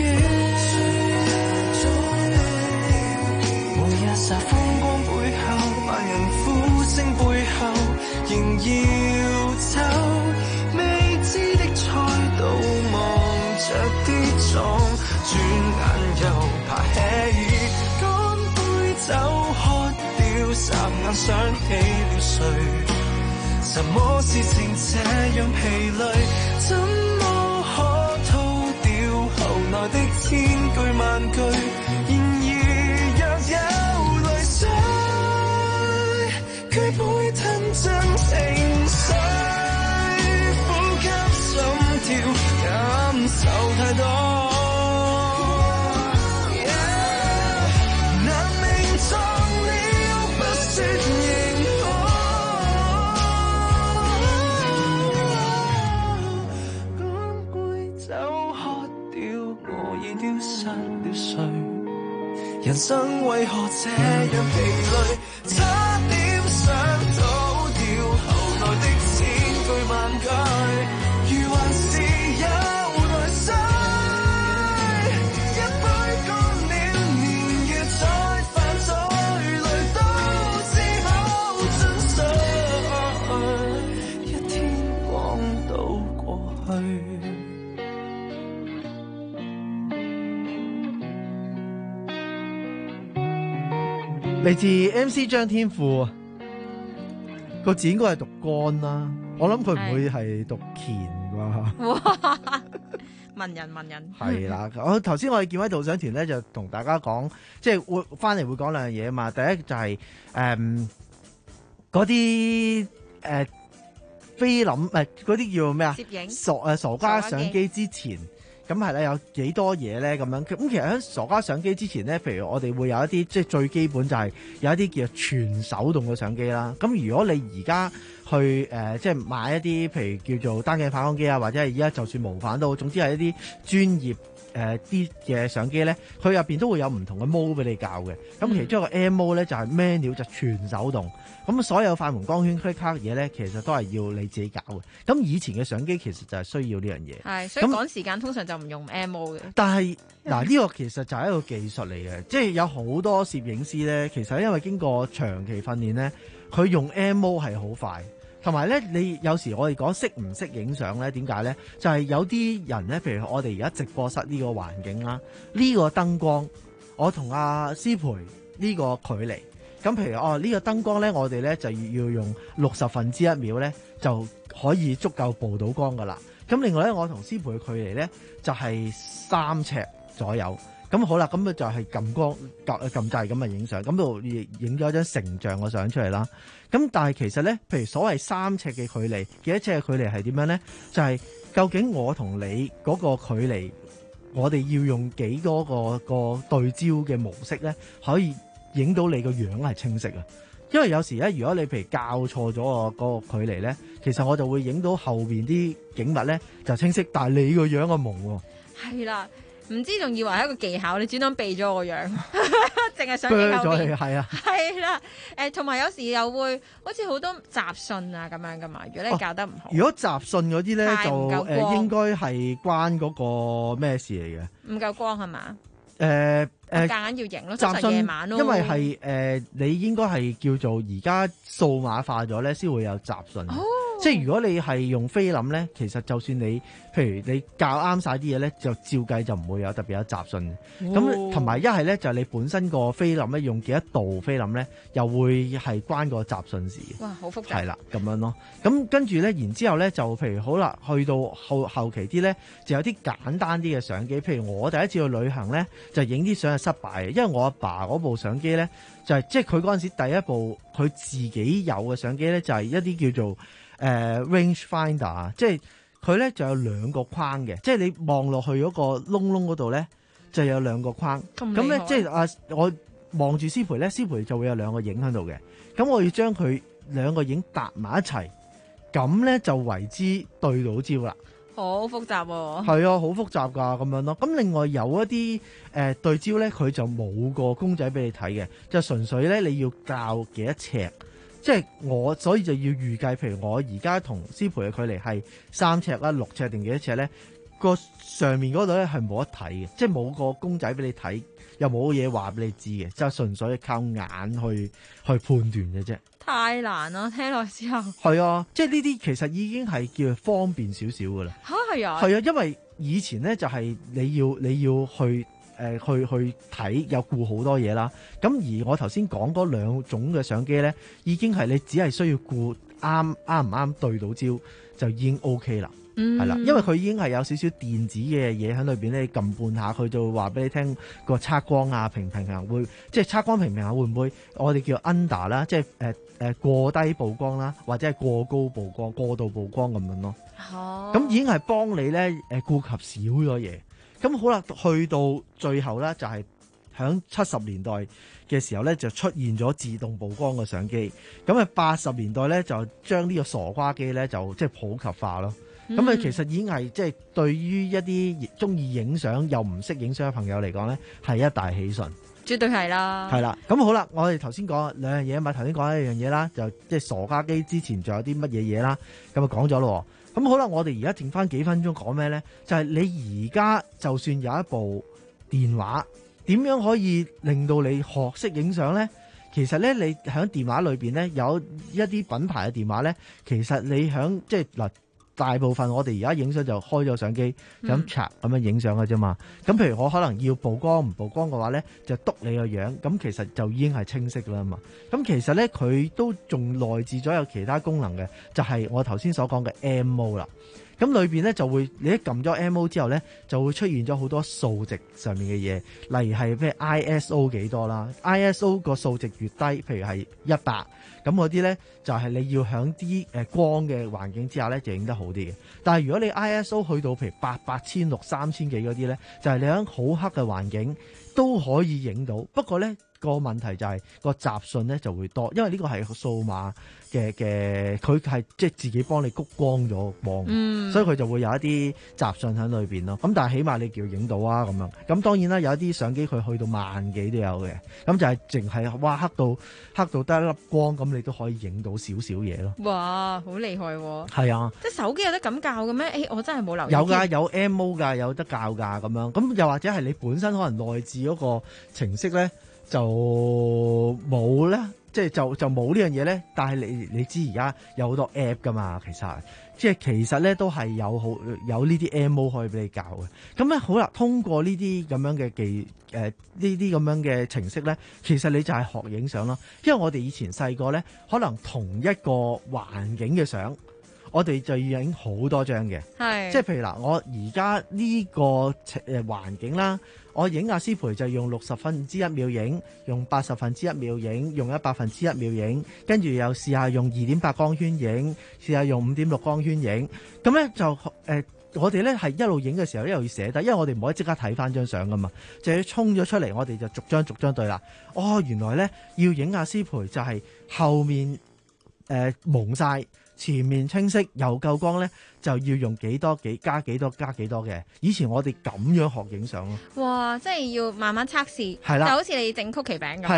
每日霎風光背後，萬人呼聲背後，仍要走未知的賽道，望着跌撞，轉眼又爬起，乾杯酒喝掉，霎眼想起了誰？什麼事情這樣疲累？怎麼可吐掉後來的千句萬句？然而若有淚水，卻會吞進情緒，呼吸心跳感受太多。人生為何這樣疲累？差點想逃掉後來的千句萬句，如還是有淚水，一杯乾了，年月再犯罪，淚都只好盡訴，一天光倒過去。 嚟自 M C 張天賦個字應該係讀乾啦，我諗佢唔會係讀乾啩。 哇！文人文人係啦，我頭先我哋見位導賞團咧就同大家講，即係會翻嚟會講兩樣嘢啊嘛。第一就係誒嗰啲誒菲林誒嗰啲叫咩啊？攝影傻誒傻瓜相機之前。咁係咧，有幾多嘢咧咁樣？咁其實喺傻瓜相機之前咧，譬如我哋會有一啲即係最基本就係有一啲叫全手動嘅相機啦。咁如果你而家去誒、呃、即係買一啲譬如叫做單鏡反光機啊，或者係而家就算無反都好，總之係一啲專業誒啲嘅相機咧，佢入邊都會有唔同嘅 mode 俾你校嘅。咁其中一個 M mode 咧就係 manual 就全手動。咁所有快門光圈 click 卡嘢咧，其實都係要你自己搞嘅。咁以前嘅相機其實就係需要呢樣嘢。 係，所以趕時間通常就唔用 M O 嘅。 但係嗱，呢個其實就係一個技術嚟嘅，即係有好多攝影師咧，其實因為經過長期訓練咧，佢用 M O 係好快。同埋咧，你有時我哋講識唔識影相咧？點解咧？就係、是、有啲人咧，譬如我哋而家直播室呢個環境啦，呢、這個燈光，我同阿師培呢個距離。咁譬如哦，呢、這個燈光咧，我哋咧就要要用六十分之一秒咧，就可以足夠曝到光噶啦。咁另外咧，我同師培嘅距離咧就係、是、三尺左右。咁好啦，咁就係撳光撳撳掣咁啊影相，咁就影咗張成像嘅相出嚟啦。咁但係其實咧，譬如所謂三尺嘅距離，幾多尺嘅距離係點樣咧？就係、是、究竟我同你嗰個距離，我哋要用幾多個個對焦嘅模式咧，可以影到你個樣係清晰啊？因為有時咧，如果你譬如校錯咗個個距離咧，其實我就會影到後邊啲景物咧就清晰，但係你個樣啊蒙喎。係啦。唔知仲以為係一個技巧，你專登避咗我個樣，淨係想影後邊。係啊，係啦，誒，同埋有時又會好似好多雜訊啊咁樣噶嘛。如果你教得唔好， 哦、如果雜訊嗰啲咧就誒、呃、應該係關嗰個咩事嚟嘅？ 唔夠光係嘛？ 誒誒， 夾硬要影咯，雜訊夜晚咯。 因為係誒、呃，你應該係叫做而家數碼化咗咧，先會有雜訊。哦，即即係如果你係用菲林咧，其實就算你譬如你校啱晒啲嘢咧，就照計就唔會有特別有雜訊。咁同埋一係咧就係你本身個菲林咧用幾多度菲林咧，又會係關個雜訊事嘅。 哇，好複雜。 係啦，咁樣咯。咁跟住咧，然之後咧就譬如好啦，去到後後期啲咧，就有啲簡單啲嘅相機。譬如我第一次去旅行咧，就影啲相係失敗嘅，因為我阿爸嗰部相機咧就係、是、即係佢嗰陣時第一部佢自己有嘅相機咧，就係、是、一啲叫做誒、呃、range finder 啊，即係佢咧就有兩個框嘅，即係你望落去嗰個窿窿嗰度咧就有兩個框。咁咧即係啊，我望住師培咧，師培就會有兩個影喺度嘅。咁我要將佢兩個影搭埋一齊，咁咧就為之對到焦啦。 好複雜喎。 係啊，好複雜㗎咁樣咯。咁另外有一啲誒、呃、對焦咧，佢就冇個公仔俾你睇嘅，就純粹咧你要校幾多尺。即係我所以就要預計，譬如我而家同師培嘅距離係三尺啦、六尺定幾多尺咧？個上面嗰度咧係冇得睇嘅，即係冇個公仔俾你睇，又冇嘢話俾你知嘅，就純粹靠眼去去判斷嘅啫。 太難啦，聽落之後。 係啊，即係呢啲其實已經係叫方便少少噶啦。 嚇係啊。 係啊，因為以前咧就係你要你要去。誒、呃、去去睇有顧好多嘢啦，咁而我頭先講嗰兩種嘅相機咧，已經係你只係需要顧啱啱唔啱對到焦就已經 OK 啦，係、嗯、啦，因為佢已經係有少少電子嘅嘢喺裏邊咧，撳半下佢就會話俾你聽個測光啊平平衡會，即係測光平平衡會唔會我哋叫 under 啦，即係誒誒過低曝光啦，或者係過高曝光、過度曝光咁樣咯。哦，咁已經係幫你咧誒顧及少咗嘢。咁好啦，去到最後咧，就係響七十年代嘅時候咧，就出現咗自動曝光嘅相機。咁啊，八十年代咧就將呢個傻瓜機咧就即係普及化咯。咁、嗯、啊，其實已經係即係對於一啲中意影相又唔識影相嘅朋友嚟講咧，係一大喜訊。 絕對係啦。係啦，咁好啦，我哋頭先講兩樣嘢嘛，頭先講一樣嘢啦，就即係傻瓜機之前仲有啲乜嘢嘢啦，咁啊講咗咯。咁好啦，我哋而家剩翻幾分鐘講咩咧？就係、是、你而家就算有一部電話，點樣可以令到你學識影相咧？其實咧，你喺電話裏邊咧有一啲品牌嘅電話咧，其實你喺即係嗱。大部分我哋而家影相就開咗相機，就咁插咁樣影相嘅啫嘛。咁、嗯、譬如我可能要曝光唔曝光嘅話咧，就篤你個樣，咁其實就已經係清晰啦嘛。咁其實咧佢都仲內置咗有其他功能嘅，就係、是、我頭先所講嘅 M O 啦。咁裏邊咧就會你一撳咗 M O 之後咧，就會出現咗好多數值上面嘅嘢，例如係咩 I S O 幾多啦 ，I S O 個數值越低，譬如係一百，咁嗰啲咧就係、是、你要響啲誒光嘅環境之下咧就影得好啲嘅。但係如果你 I S O 去到譬如八百、千六、三千幾嗰啲咧，就係、是、你響好黑嘅環境都可以影到。不過咧個問題就係、是、個雜訊咧就會多，因為呢個係數碼嘅嘅，佢係即係自己幫你谷光咗光，嗯、所以佢就會有一啲雜訊喺裏邊咯。咁但係起碼你叫影到啊咁樣。咁當然啦，有一啲相機佢去到萬幾都有嘅，咁就係淨係哇黑到黑到得一粒光，咁你都可以影到少少嘢咯。 哇，好厲害喎！係啊， 即係手機有得咁教嘅咩？誒、欸，我真係冇留意。 有㗎，有 M O 㗎，有得教㗎咁樣。咁又或者係你本身可能內置嗰個程式咧就冇咧。即係就就冇呢樣嘢咧，但係你你知而家有好多 app 噶嘛，其實即係其實咧都係有好有呢啲 M O 可以俾你教嘅。咁咧好啦，通過呢啲咁樣嘅技誒呢啲咁樣嘅程式咧，其實你就係學影相咯。因為我哋以前細個咧，可能同一個環境嘅相，我哋就要影好多張嘅。係，即係譬如嗱，我而家呢個誒環境啦。我影阿師培就用六十分之一秒影，用八十分之一秒影，用一百分之一秒影，跟住又試下用二點八光圈影，試下用五點六光圈影。咁咧就誒、呃，我哋咧係一路影嘅時候一路要寫低，因為我哋唔可以即刻睇翻張相噶嘛，就要衝咗出嚟，我哋就逐張逐張對啦。哦，原來咧要影阿師培就係後面誒、呃、蒙晒。前面清晰又夠光咧，就要用幾多幾加幾多加幾多嘅。以前我哋咁樣學影相咯。 哇！即係要慢慢測試， 係啦， 就好似你整曲奇餅咁。 係啦，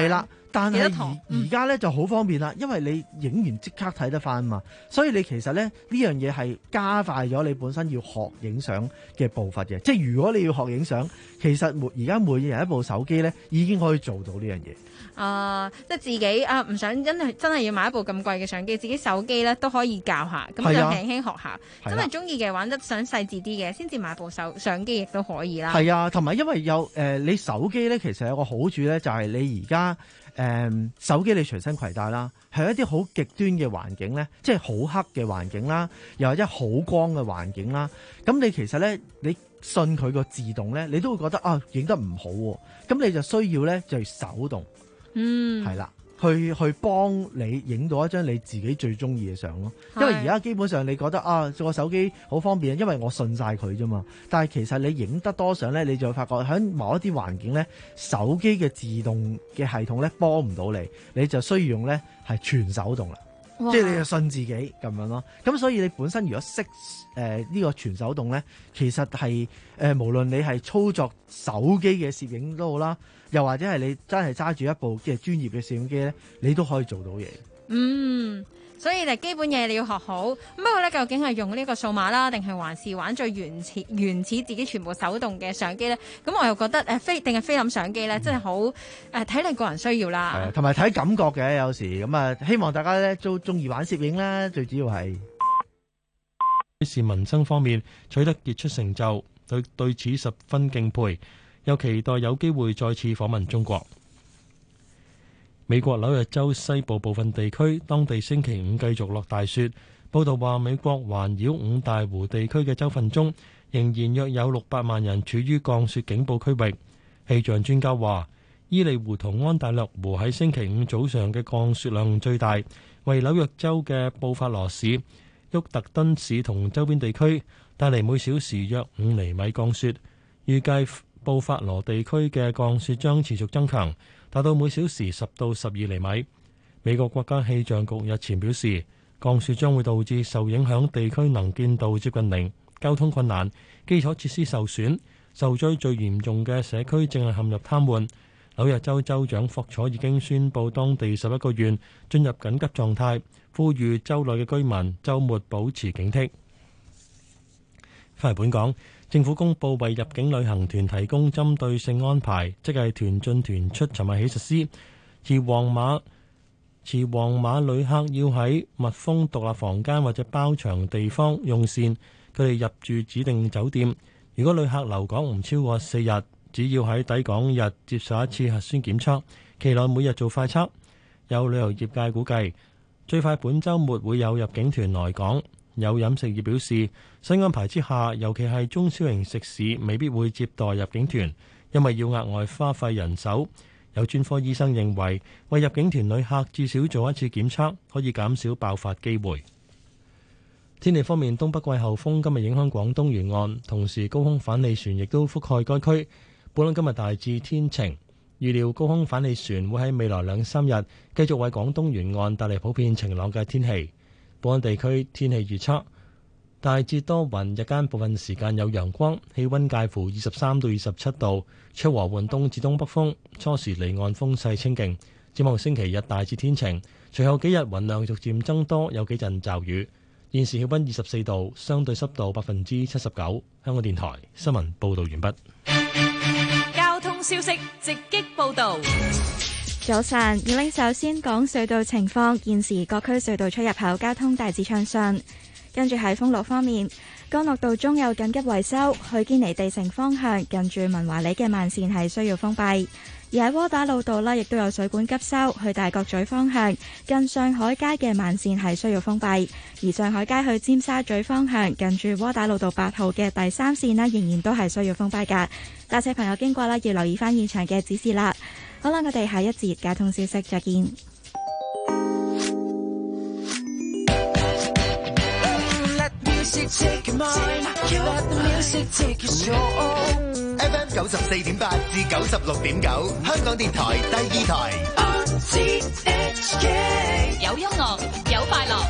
但係幾多堂而而家咧就好方便啦，因為你影完即刻睇得翻嘛，所以你其實咧呢樣嘢係加快咗你本身要學影相嘅步伐嘅。即係如果你要學影相，其實每而家每人一部手機咧已經可以做到呢樣嘢。 啊、呃，即係自己啊，唔想真係真係要買一部咁貴嘅相機，自己手機咧都可以教下，咁就輕輕學下。真係中意嘅，玩得想細緻啲嘅，先至買部手相機亦都可以啦。 係啊，同埋因為有誒、呃，你手機咧其實有個好處咧，就係你而家誒手機你隨身攜帶啦，係一啲好極端嘅環境咧，即係好黑嘅環境啦，又或者好光嘅環境啦。咁你其實咧，你信佢個自動咧，你都會覺得啊影得唔好喎，咁你就需要咧就手動。嗯，係啦，去去幫你影到一張你自己最中意嘅相咯。因為而家基本上你覺得啊個手機好方便，因為我信晒佢啫嘛。但係其實你影得多相咧，你就會發覺喺某一啲環境咧，手機嘅自動嘅系統咧幫唔到你，你就需要用咧係全手動啦。即係你就信自己咁樣咯。咁所以你本身如果識誒呢個全手動咧，其實係誒、呃、無論你係操作手機嘅攝影都好啦，又或者係你真係揸住一部即係專業嘅攝影機咧，你都可以做到嘢。 嗯，所以你基本嘢你要學好。咁不過咧，究竟係用呢個數碼啦，定係還是玩最原始原始自己全部手動嘅相機咧？咁我又覺得誒菲定係菲林相機咧，真係好誒睇你個人需要啦。 係啊，同埋睇感覺嘅有時咁啊，希望大家咧都中意玩攝影啦，最主要係。 是民生方面取得傑出成就，對對此十分敬佩，又期待有機會再次訪問中國。美國紐約州西部部分地區，當地星期五繼續落大雪。報道話，美國環繞五大湖地區嘅州份中，仍然約有六百萬人處於降雪警報區域。氣象專家話，伊利湖同安大略湖喺星期五早上嘅降雪量最大，為紐約州嘅布法羅市、沃特敦市同周邊地區帶嚟每小時約五厘米降雪。預計布法羅地區嘅降雪將持續增強，達到每小時十到十二厘米。美國國家氣象局日前表示，降雪將會導致受影響地區能見度接近零，交通困難，基礎設施受損，受災最嚴重嘅社區正係陷入癱瘓。紐約州州長霍楚已經宣布當地十一個縣進入緊急狀態，呼籲州內嘅居民週末保持警惕。翻嚟本港，政府公布為入境旅行團提供針對性安排，即係團進團出，尋日起實施。持黃碼持黃碼旅客要喺密封獨立房間或者包場地方用膳，佢哋入住指定酒店。如果旅客留港唔超過四日，只要喺抵港日接受一次核酸檢測，期內每日做快測。有旅遊業界估計，最快本週末會有入境團來港。有飲食業表示，新安排之下，尤其係中小型食肆未必會接待入境團，因為要額外花費人手。有專科醫生認為，為入境團旅客至少做一次檢測，可以減少爆發機會。天氣方面，東北季候風今日影響廣東沿岸，同時高空反氣旋亦都覆蓋該區。本港今日大致天晴，預料高空反氣旋會喺未來兩三日繼續為廣東沿岸帶嚟普遍晴朗嘅天氣。本港地區天氣預測大致多雲，日間部分時間有陽光，氣溫介乎二十三到二十七度，吹和緩東至東北風，初時離岸風勢清勁。展望星期日大致天晴，隨後幾日雲量逐漸增多，有幾陣驟雨。現時氣溫二十四度，相對濕度百分之七十九。香港電台新聞報道完畢。 交通消息直擊報道。 早晨，要拎首先講隧道情況。現時各區隧道出入口交通大致暢順。跟住喺封路方面，干諾道中有緊急維修，去堅尼地城方向近住文華里嘅慢線係需要封閉。而喺窩打老道呢，亦都有水管急修，去大角咀方向近上海街嘅慢線係需要封閉。而上海街去尖沙咀方向近住窩打老道八號嘅第三線呢，仍然都係需要封閉㗎。駕駛朋友經過啦，要留意翻現場嘅指示啦。好啦，我哋下一節交通消息再見。 F M 九十四點八至九十六點九，香港電台第二台。 有音樂，有快樂。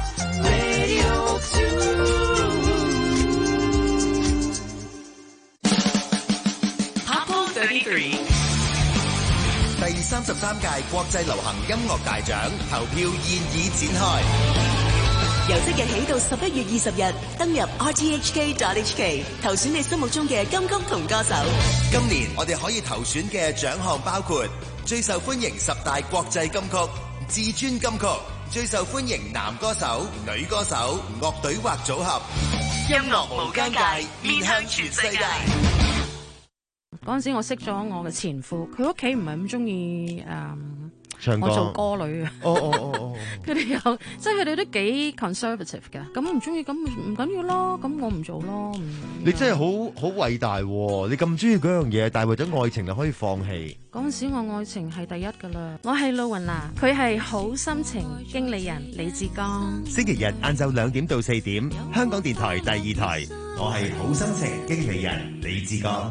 第三十三屆國際流行音樂大獎投票現已展開。 由即日起到十一月二十日，登入 r t h k dot h k 投選你心目中嘅金曲同歌手。 今年我哋可以投選嘅獎項包括最受歡迎十大國際金曲、至尊金曲、最受歡迎男歌手、女歌手、樂隊或組合。音樂無疆界，面向全世界。 嗰陣時我識咗我嘅前夫，佢屋企唔係咁中意誒。 唱歌我做歌女啊！ 哦哦哦哦， 佢哋有即係佢哋都幾 conservative 嘅，咁唔中意咁唔緊要咯，咁我唔做咯。 你真係好好偉大喎！你咁中意嗰樣嘢，但係為咗愛情就可以放棄。 嗰陣時我愛情係第一㗎啦。我係露雲娜，佢係好心情經理人李志剛。 星期日晏晝兩點到四點，香港電台第二台，我係好心情經理人李志剛。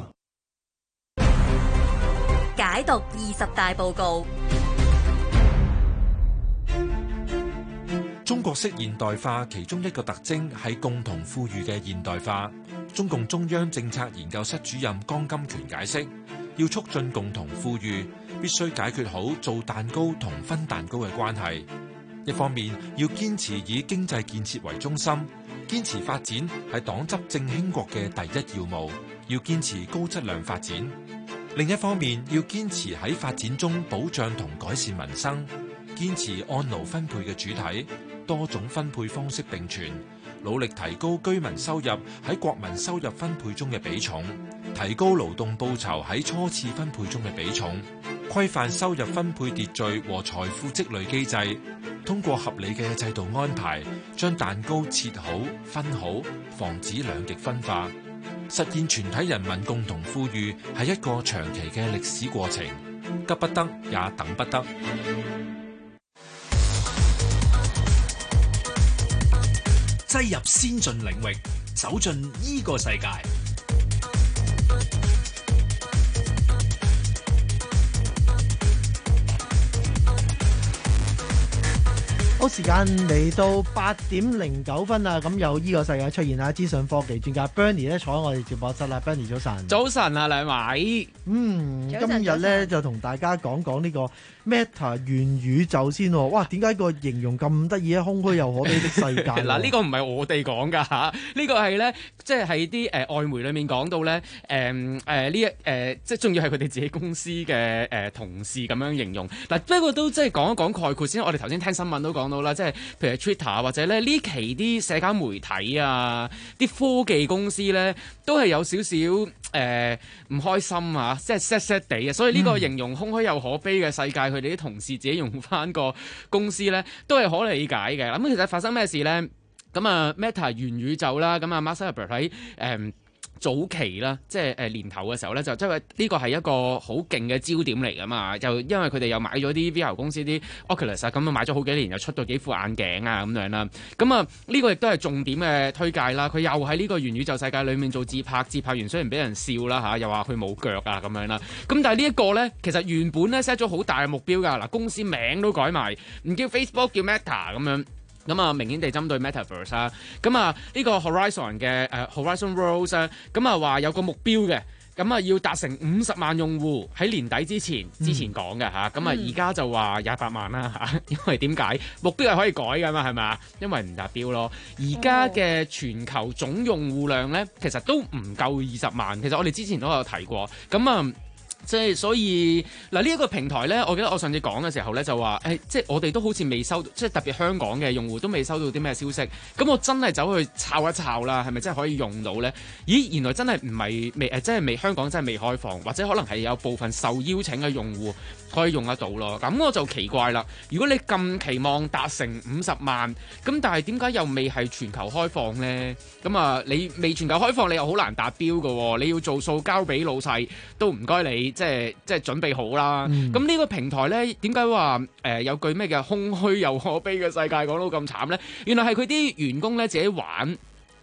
解讀二十大報告。 中國式現代化其中一個特徵係共同富裕嘅現代化。中共中央政策研究室主任江金權解釋，要促進共同富裕，必須解決好做蛋糕同分蛋糕嘅關係。一方面要堅持以經濟建設為中心，堅持發展係黨執政興國嘅第一要務，要堅持高質量發展。另一方面要堅持喺發展中保障同改善民生，堅持按勞分配嘅主體，多種分配方式並存，努力提高居民收入喺國民收入分配中嘅比重，提高勞動報酬喺初次分配中嘅比重，規範收入分配秩序和財富積累機制，通過合理嘅制度安排，將蛋糕切好分好，防止兩極分化，實現全體人民共同富裕係一個長期嘅歷史過程，急不得也等不得。 擠入先進領域，走進呢個世界。 好，時間嚟到八點零九分啦，咁有呢個世界出現啦，資訊科技專家 Bernie 咧坐喺我哋直播室啦。Bernie 早晨。 早晨啊，兩位。 嗯，今日咧就同大家講講呢個 Meta 元宇宙先喎。哇，點解個形容咁得意啊？空虛又可悲的世界。 嗱，呢個唔係我哋講㗎嚇，呢個係咧，即係喺啲誒外媒裡面講到咧，誒誒呢一誒，即係仲要係佢哋自己公司嘅誒、呃、同事咁樣形容。嗱，不過都即係講一講概括先。我哋頭先聽新聞都講到啦，即係譬如 Twitter 或者咧呢期啲社交媒體啊，啲科技公司咧都係有少少誒唔開心啊，即係 sad sad 地啊。所以呢個形容空虛又可悲嘅世界，佢哋啲同事自己用翻個公司咧，都係可理解嘅。咁其實發生咩事咧？咁啊 Meta 元宇宙啦，咁啊 Mark Zuckerberg 喺誒早期啦，即係誒年頭嘅時候咧，就即係呢個係一個好勁嘅焦點嚟㗎嘛。就因為佢哋又買咗啲 V R 公司啲 Oculus 啊，咁啊買咗好幾年，又出到幾副眼鏡啊咁樣啦。咁啊呢個亦都係重點嘅推介啦。佢又喺呢個元宇宙世界裏面做自拍，自拍完雖然俾人笑啦嚇，又話佢冇腳啊咁樣啦。咁但係呢一個咧，其實原本咧 set 咗好大嘅目標㗎。嗱，公司名都改埋，唔叫 Facebook 叫 Meta 咁樣。咁啊，明顯地針對 Metaverse 啊，咁啊呢個 Horizon 嘅誒、uh, Horizon Worlds 啊，咁啊話有個目標嘅，咁啊要達成五十萬用戶喺年底之前，之前講嘅嚇，咁啊而家就話廿八萬啦嚇，因為點解目標係可以改㗎嘛，係咪啊？因為唔達標咯。而家嘅全球總用戶量咧，其實都唔夠二十萬，其實我哋之前都有提過，咁啊。即係所以嗱，呢一個平台咧，我記得我上次講嘅時候咧，就話誒，即係我哋都好似未收到，即係特別香港嘅用戶都未收到啲咩消息。咁我真係走去抄一抄啦，係咪真係可以用到咧？咦，原來真係唔係未誒，即係未香港真係未開放，或者可能係有部分受邀請嘅用戶可以用得到咯。咁我就奇怪啦，如果你咁期望達成五十萬，咁但係點解又未係全球開放咧？咁啊，你未全球開放，你又好難達標㗎喎。你要做數交俾老細，都唔該你。即係即係準備好啦。咁呢、嗯、個平台咧，點解話誒有句咩嘅空虛又可悲嘅世界講到咁慘咧？原來係佢啲員工咧自己玩。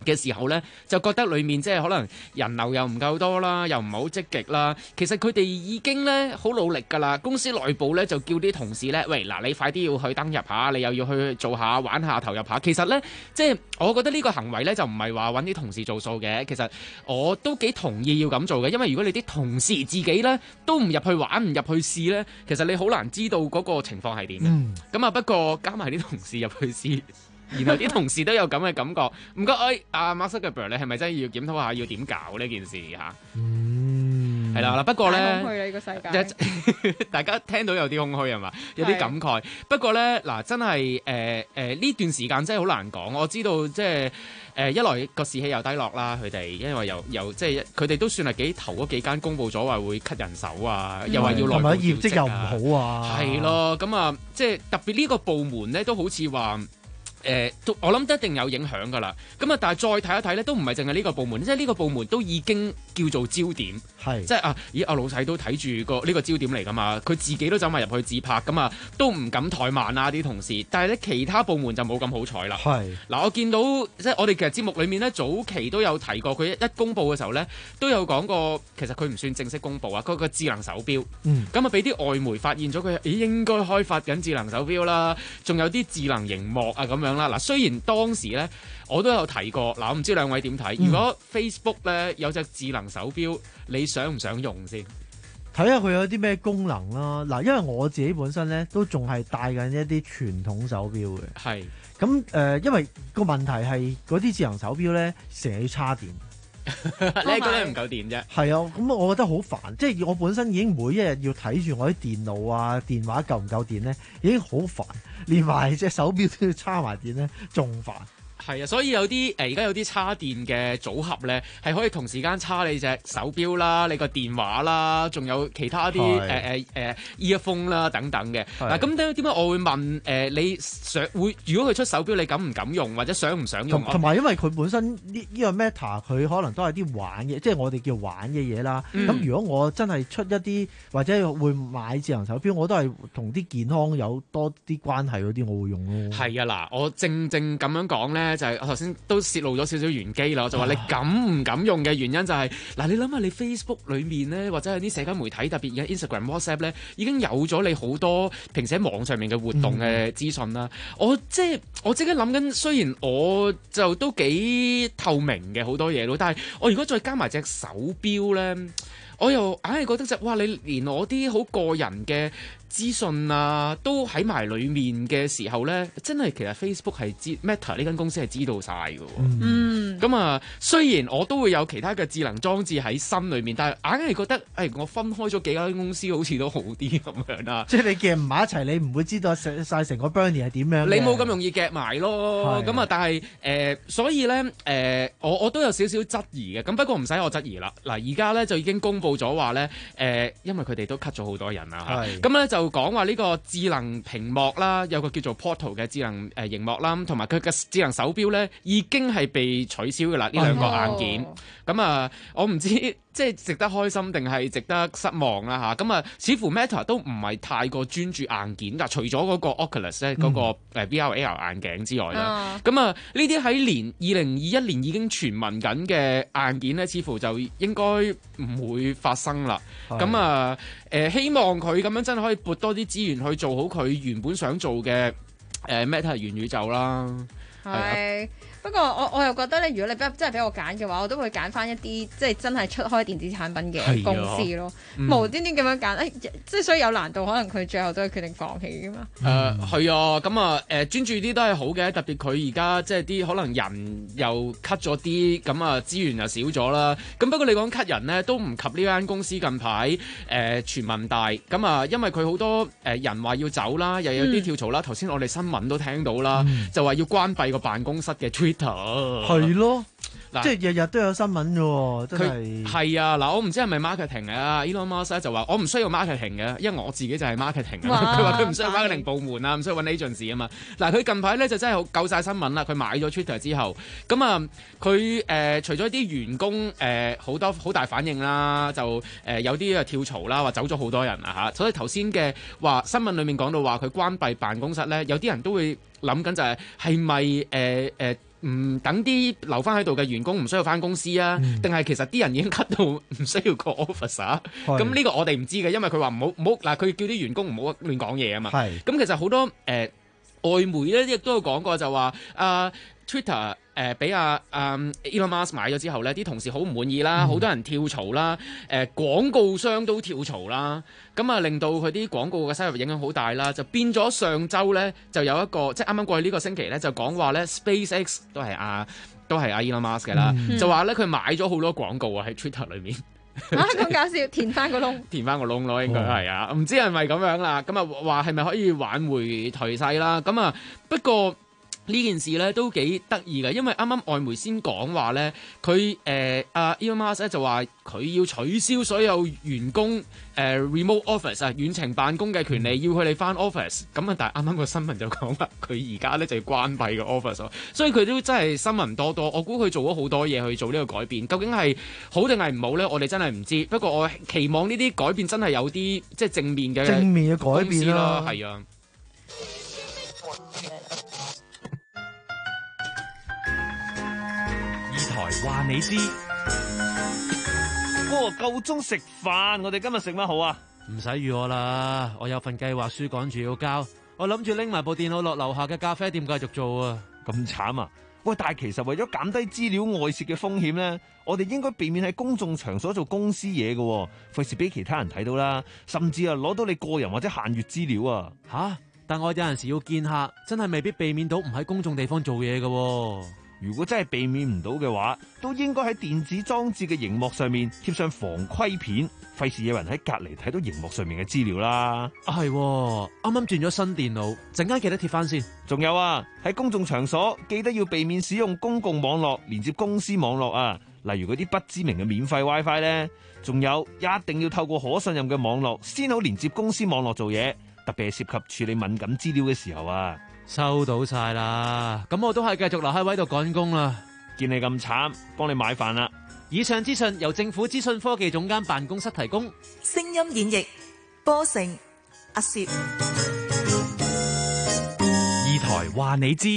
嘅時候呢，就覺得裏面即係可能人流又唔夠多啦，又唔係好積極啦。其實佢哋已經呢好努力㗎啦。公司內部呢，就叫啲同事呢：「喂，嗱，你快啲要去登入下，你又要去做下玩下投入下。」其實呢，即係我覺得呢個行為呢，就唔係話揾啲同事做數嘅。其實我都幾同意要咁做嘅，因為如果你啲同事自己呢都唔入去玩，唔入去試呢，其實你好難知道嗰個情況係點嘅。咁啊、嗯，不過加埋啲同事入去試。然後啲同事都有咁嘅感覺，唔該，誒阿 Mark Zuckerberg，你係咪真係要檢討下要點搞呢件事嚇？嗯，係啦，不過咧， 空虛啦呢個世界， 大家聽到有啲空虛係嘛，有啲感慨。不過咧，嗱真係誒誒呢段時間真係好難講。我知道即係誒一來個士氣又低落啦，佢哋因為又又即係佢哋都算係幾頭嗰幾間公佈咗話會 cut 人手啊，又話要內部調職又唔好啊， 係咯，咁啊即係特別呢個部門咧都好似話。誒、呃，我諗都一定有影響㗎啦。咁啊，但係再睇一睇咧，都唔係淨係呢個部門，即係呢個部門都已經叫做焦點，係即係啊，咦，阿老細都睇住個呢個焦點嚟㗎嘛，佢自己都走埋入去自拍㗎嘛，都唔敢怠慢啊啲同事。但係咧，其他部門就冇咁好彩啦。係嗱，我見到即係我哋其實節目裡面咧，早期都有提過，佢一公佈嘅時候咧，都有講過，其實佢唔算正式公佈啊，嗰個智能手錶。嗯。咁啊，俾啲外媒發現咗佢，咦，應該開發緊智能手錶啦，仲有啲智能熒幕啊咁樣。啦嗱，雖然當時咧我都有提過，嗱我唔知兩位點睇？嗯、如果 Facebook 咧有隻智能手錶，你想唔想用先？ 睇下佢有啲咩功能啦。嗱，因為我自己本身咧都仲係戴緊一啲傳統手錶嘅。係咁誒，因為個問題係嗰啲智能手錶咧成日要插電。 你係覺得唔夠電啫？ 係啊，咁我覺得好煩，即係我本身已經每一日要睇住我啲電腦啊、電話夠唔夠電咧，已經好煩，連埋隻手錶都要插埋電咧，仲煩。 係啊，所以有啲誒而家有啲插電嘅組合咧，係可以同時間插你隻手錶啦、你個電話啦，仲有其他啲誒誒誒 earphone 啦等等嘅。嗱，咁點點解我會問誒、呃、你想會如果佢出手錶，你敢唔敢用或者想唔想用？ 同埋因為佢本身呢呢個 Meta 佢可能都係啲玩嘅，即係我哋叫玩嘅嘢啦。咁、嗯、如果我真係出一啲或者會買智能手錶，我都係同啲健康有多啲關係嗰啲，我會用咯。 係啊，嗱，我正正咁樣講咧。就係我頭先都泄露咗少少玄機啦，我就話你敢唔敢用嘅原因就係、是、嗱，你諗下你 Facebook 裏面咧，或者係啲社交媒體，特別而家 Instagram、WhatsApp 咧，已經有咗你好多平時喺網上面嘅活動嘅資訊啦。嗯、我即係我即刻諗緊，雖然我就都幾透明嘅好多嘢咯，但係我如果再加埋隻手錶咧，我又硬係覺得就哇，你連我啲好個人嘅資訊啊，都喺埋裡面嘅時候咧，真係其實 Facebook 係知 Meta 呢間公司係知道晒嘅。嗯，咁啊，雖然我都會有其他嘅智能裝置喺心裏面，但係硬係覺得，誒、哎，我分開咗幾間公司好似都好啲咁樣啦。 即係你夾唔埋一齊，你唔會知道晒成個 Bernie 係點樣。 你冇咁容易夾埋咯。咁啊的，但係誒、呃，所以咧誒、呃，我我都有少少質疑嘅。咁不過唔使我質疑啦。嗱，而家咧就已經公佈咗話咧，誒、呃，因為佢哋都 cut 咗好多人啦。係的。咁咧就講話呢個智能屏幕啦，有個叫做 Portal 嘅智能誒熒幕啦，同埋佢嘅智能手錶咧，已經係被取消嘅啦。呢兩個硬件，咁啊、哦，我唔知即係值得開心定係值得失望啦嚇。咁啊，似乎 Meta 都唔係太過專注硬件，嗱，除咗嗰個 Oculus 咧嗰個誒 V R A R 眼鏡之外啦，咁啊呢啲喺年二零二一年已經傳聞緊嘅硬件咧，似乎就應該唔會發生啦。咁啊誒，希望佢咁樣真係可以撥多啲資源去做好佢原本想做嘅誒 Meta 元宇宙啦。 係。不過我我又覺得咧，如果你真係俾我揀嘅話，我都會揀翻一啲即係真係出開電子產品嘅公司咯。嗯、無端端咁樣揀，誒即係所以有難度，可能佢最後都係決定放棄嘅嘛。誒係、呃、啊，咁啊誒專注啲都係好嘅，特別佢而家即係啲可能人又 cut 咗啲，咁啊資源又少咗啦。咁不過你講 cut 人咧，都唔及呢間公司近排誒傳聞大。咁啊，因為佢好多誒人話要走啦，又有啲跳槽啦。頭先、嗯、我哋新聞都聽到啦，嗯、就話要關閉個辦公室嘅 Twitter。 係咯，喇即係日日都有新聞嘅喎，真係。係啊，嗱，我唔知係咪 marketing 啊 Elon Musk 就話我唔需要 marketing 嘅，因為我自己就係 marketing 啊。佢話佢唔需要 marketing 部門啊，唔需要揾 agency 啊嘛。嗱，佢近排咧就真係好夠晒新聞啦。佢買咗 Twitter 之後，咁啊，佢誒、呃、除咗啲員工誒好、呃、多好大反應啦，就誒、呃、有啲啊跳槽啦，話走咗好多人啊嚇。所以頭先嘅話新聞裡面講到話佢關閉辦公室咧，有啲人都會諗緊就係係咪誒誒？ 唔等啲留翻喺度嘅員工唔需要翻公司啊？定係、嗯、其實啲人已經 cut 到唔需要個 officer？咁呢個我哋唔知嘅，因為佢話唔好唔好嗱，佢叫啲員工唔好亂講嘢啊嘛。咁其實好多誒、呃、外媒咧亦都有講過就話啊、呃、Twitter。誒俾阿阿 Elon Musk 買咗之後咧，啲同事好唔滿意啦，好、嗯、多人跳槽啦，誒、呃、廣告商都跳槽啦，咁啊令到佢啲廣告嘅收入影響好大啦，就變咗上週咧就有一個即係啱啱過去呢個星期咧就講話咧 SpaceX 都係阿都係阿 Elon Musk 嘅啦，嗯、就話咧佢買咗好多廣告啊喺 Twitter 裏面。 啊咁搞笑，填翻個窿， 填翻個窿咯，應該係啊，唔知係咪咁樣啦，咁啊話係咪可以挽回頹勢啦？咁啊不過。呢件事咧都幾得意嘅，因為啱啱外媒先講話咧，佢誒阿 Elon Musk 咧就話佢要取消所有員工誒、呃、remote office 啊遠程辦公嘅權利，要佢哋翻 office。咁啊，但係啱啱個新聞就講啦，佢而家咧就要關閉個 office，所以佢都真係新聞多多。我估佢做咗好多嘢去做呢個改變，究竟係好定係唔好咧？我哋真係唔知。不過我期望呢啲改變真係有啲即係正面嘅正面嘅改變啦， 係啊。 台話你知，哇夠鐘食飯，我哋今日食乜好啊？ 唔使預我啦，我有份計劃書趕住要交，我諗住拎埋部電腦落樓下嘅咖啡店繼續做啊！ 咁慘啊！喂，但係其實為咗減低資料外泄嘅風險咧，我哋應該避免喺公眾場所做公司嘢嘅，費事俾其他人睇到啦，甚至啊攞到你個人或者限閱資料啊！ 吓，但我有陣時要見客，真係未必避免到唔喺公眾地方做嘢嘅。 如果真係避免唔到嘅話，都應該喺電子裝置嘅熒幕上面貼上防窺片，費事有人喺隔離睇到熒幕上面嘅資料啦。 啊係，啱啱轉咗新電腦，陣間記得貼翻先。 仲有啊，喺公眾場所記得要避免使用公共網絡連接公司網絡啊，例如嗰啲不知名嘅免費 WiFi 咧。仲有，一定要透過可信任嘅網絡先好連接公司網絡做嘢，特別係涉及處理敏感資料嘅時候啊。 收到晒啦，咁我都係繼續留喺位度趕工啦。 見你咁慘，幫你買飯啦。 以上資訊由政府資訊科技總監辦公室提供。 聲音演繹波成阿攝。 二台話你知。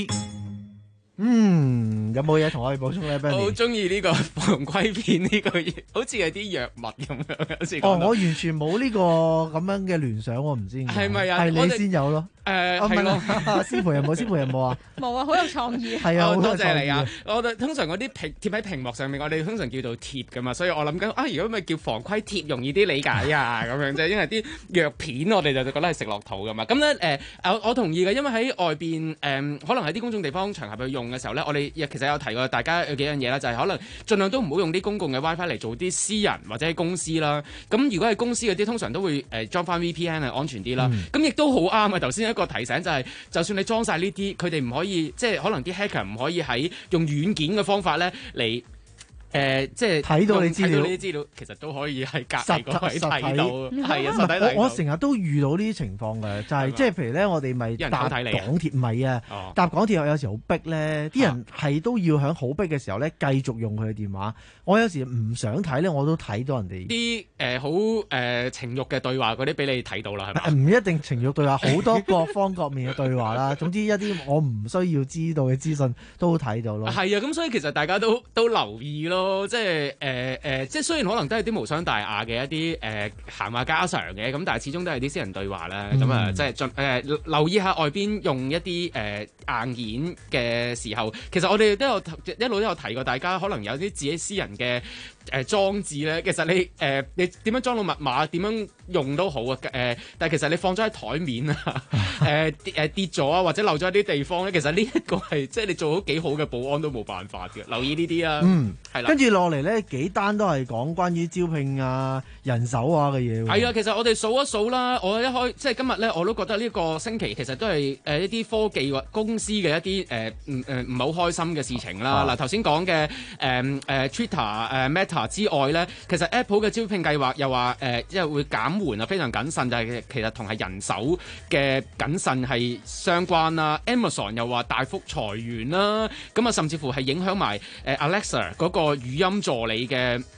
嗯，有冇嘢同我哋補充咧？ 我好中意呢個防窺片呢個嘢，好似係啲藥物咁樣。有時哦，我完全冇呢個咁樣嘅聯想，我唔知係咪啊？ 係你先有咯。 誒係咯， 師傅有冇？師傅有冇啊？ 冇啊，好有創意。 係啊，好多謝你啊！我哋通常嗰啲屏貼喺屏幕上面，我哋通常叫做貼噶嘛，所以我諗緊啊，如果咪叫防窺貼容易啲理解啊，咁樣啫。因為啲藥片我哋就覺得係食落肚噶嘛。咁咧誒，我我同意嘅，因為喺外邊誒、呃，可能喺啲公眾地方場合去用嘅時候咧，我哋其實有提過大家有幾樣嘢啦，就係、是、可能盡量都唔好用啲公共嘅 WiFi 嚟做啲私人或者係公司啦。咁如果係公司嗰啲，通常都會誒裝翻 V P N 係安全啲啦。咁亦、嗯、都好啱啊！頭先一個提醒就係、是。就算你裝晒呢啲，佢哋唔可以，即係可能啲 hacker 唔可以喺用軟件嘅方法咧嚟。誒、呃，即係睇到你資料， 睇到呢啲資料，其實都可以喺隔離嗰位睇到，係啊，實體睇到。 我我成日都遇到呢啲情況嘅，就係、是、即係譬如咧，我哋咪搭港鐵，唔係啊，哦、搭港鐵有時好逼咧，啲人係都要喺好逼嘅時候咧，繼續用佢嘅電話。我有時唔想睇咧，我都睇到人哋啲誒好誒情慾嘅對話嗰啲，俾你睇到啦，係咪？ 唔一定情慾對話，好多各方各面嘅對話啦。總之一啲我唔需要知道嘅資訊都睇到咯。 係啊，咁所以其實大家都都留意咯。即係誒誒，即係雖然可能都係啲無傷大雅嘅一啲誒閒話家常嘅，咁但係始終都係啲私人對話啦。咁啊、嗯，即係盡誒留意下外邊用一啲誒、呃、硬件嘅時候，其實我哋都有一路都有提過，大家可能有啲自己私人嘅誒、呃、裝置咧。其實你誒、呃、你點樣裝到密碼，點樣用都好啊。誒、呃，但係其實你放咗喺台面啊，誒誒跌咗啊，或者漏咗一啲地方咧，其實呢一個係即係你做好幾好嘅保安都冇辦法嘅。留意呢啲啊， 嗯， 係啦。 跟住落嚟咧，幾單都係講關於招聘啊、人手啊嘅嘢。 係啊，其實我哋數一數啦，我一開即係今日咧，我都覺得呢個星期其實都係誒一啲科技或公司嘅一啲誒唔誒唔係好開心嘅事情啦。嗱、啊，頭先講嘅誒誒 Twitter 誒、呃、Meta 之外咧，其實 Apple 嘅招聘計劃又話誒即係會減緩啊，非常謹慎，就係其實同係人手嘅謹慎係相關啦。Amazon 又話大幅裁員啦，咁啊甚至乎係影響埋誒 Alexa 嗰個語音助理嘅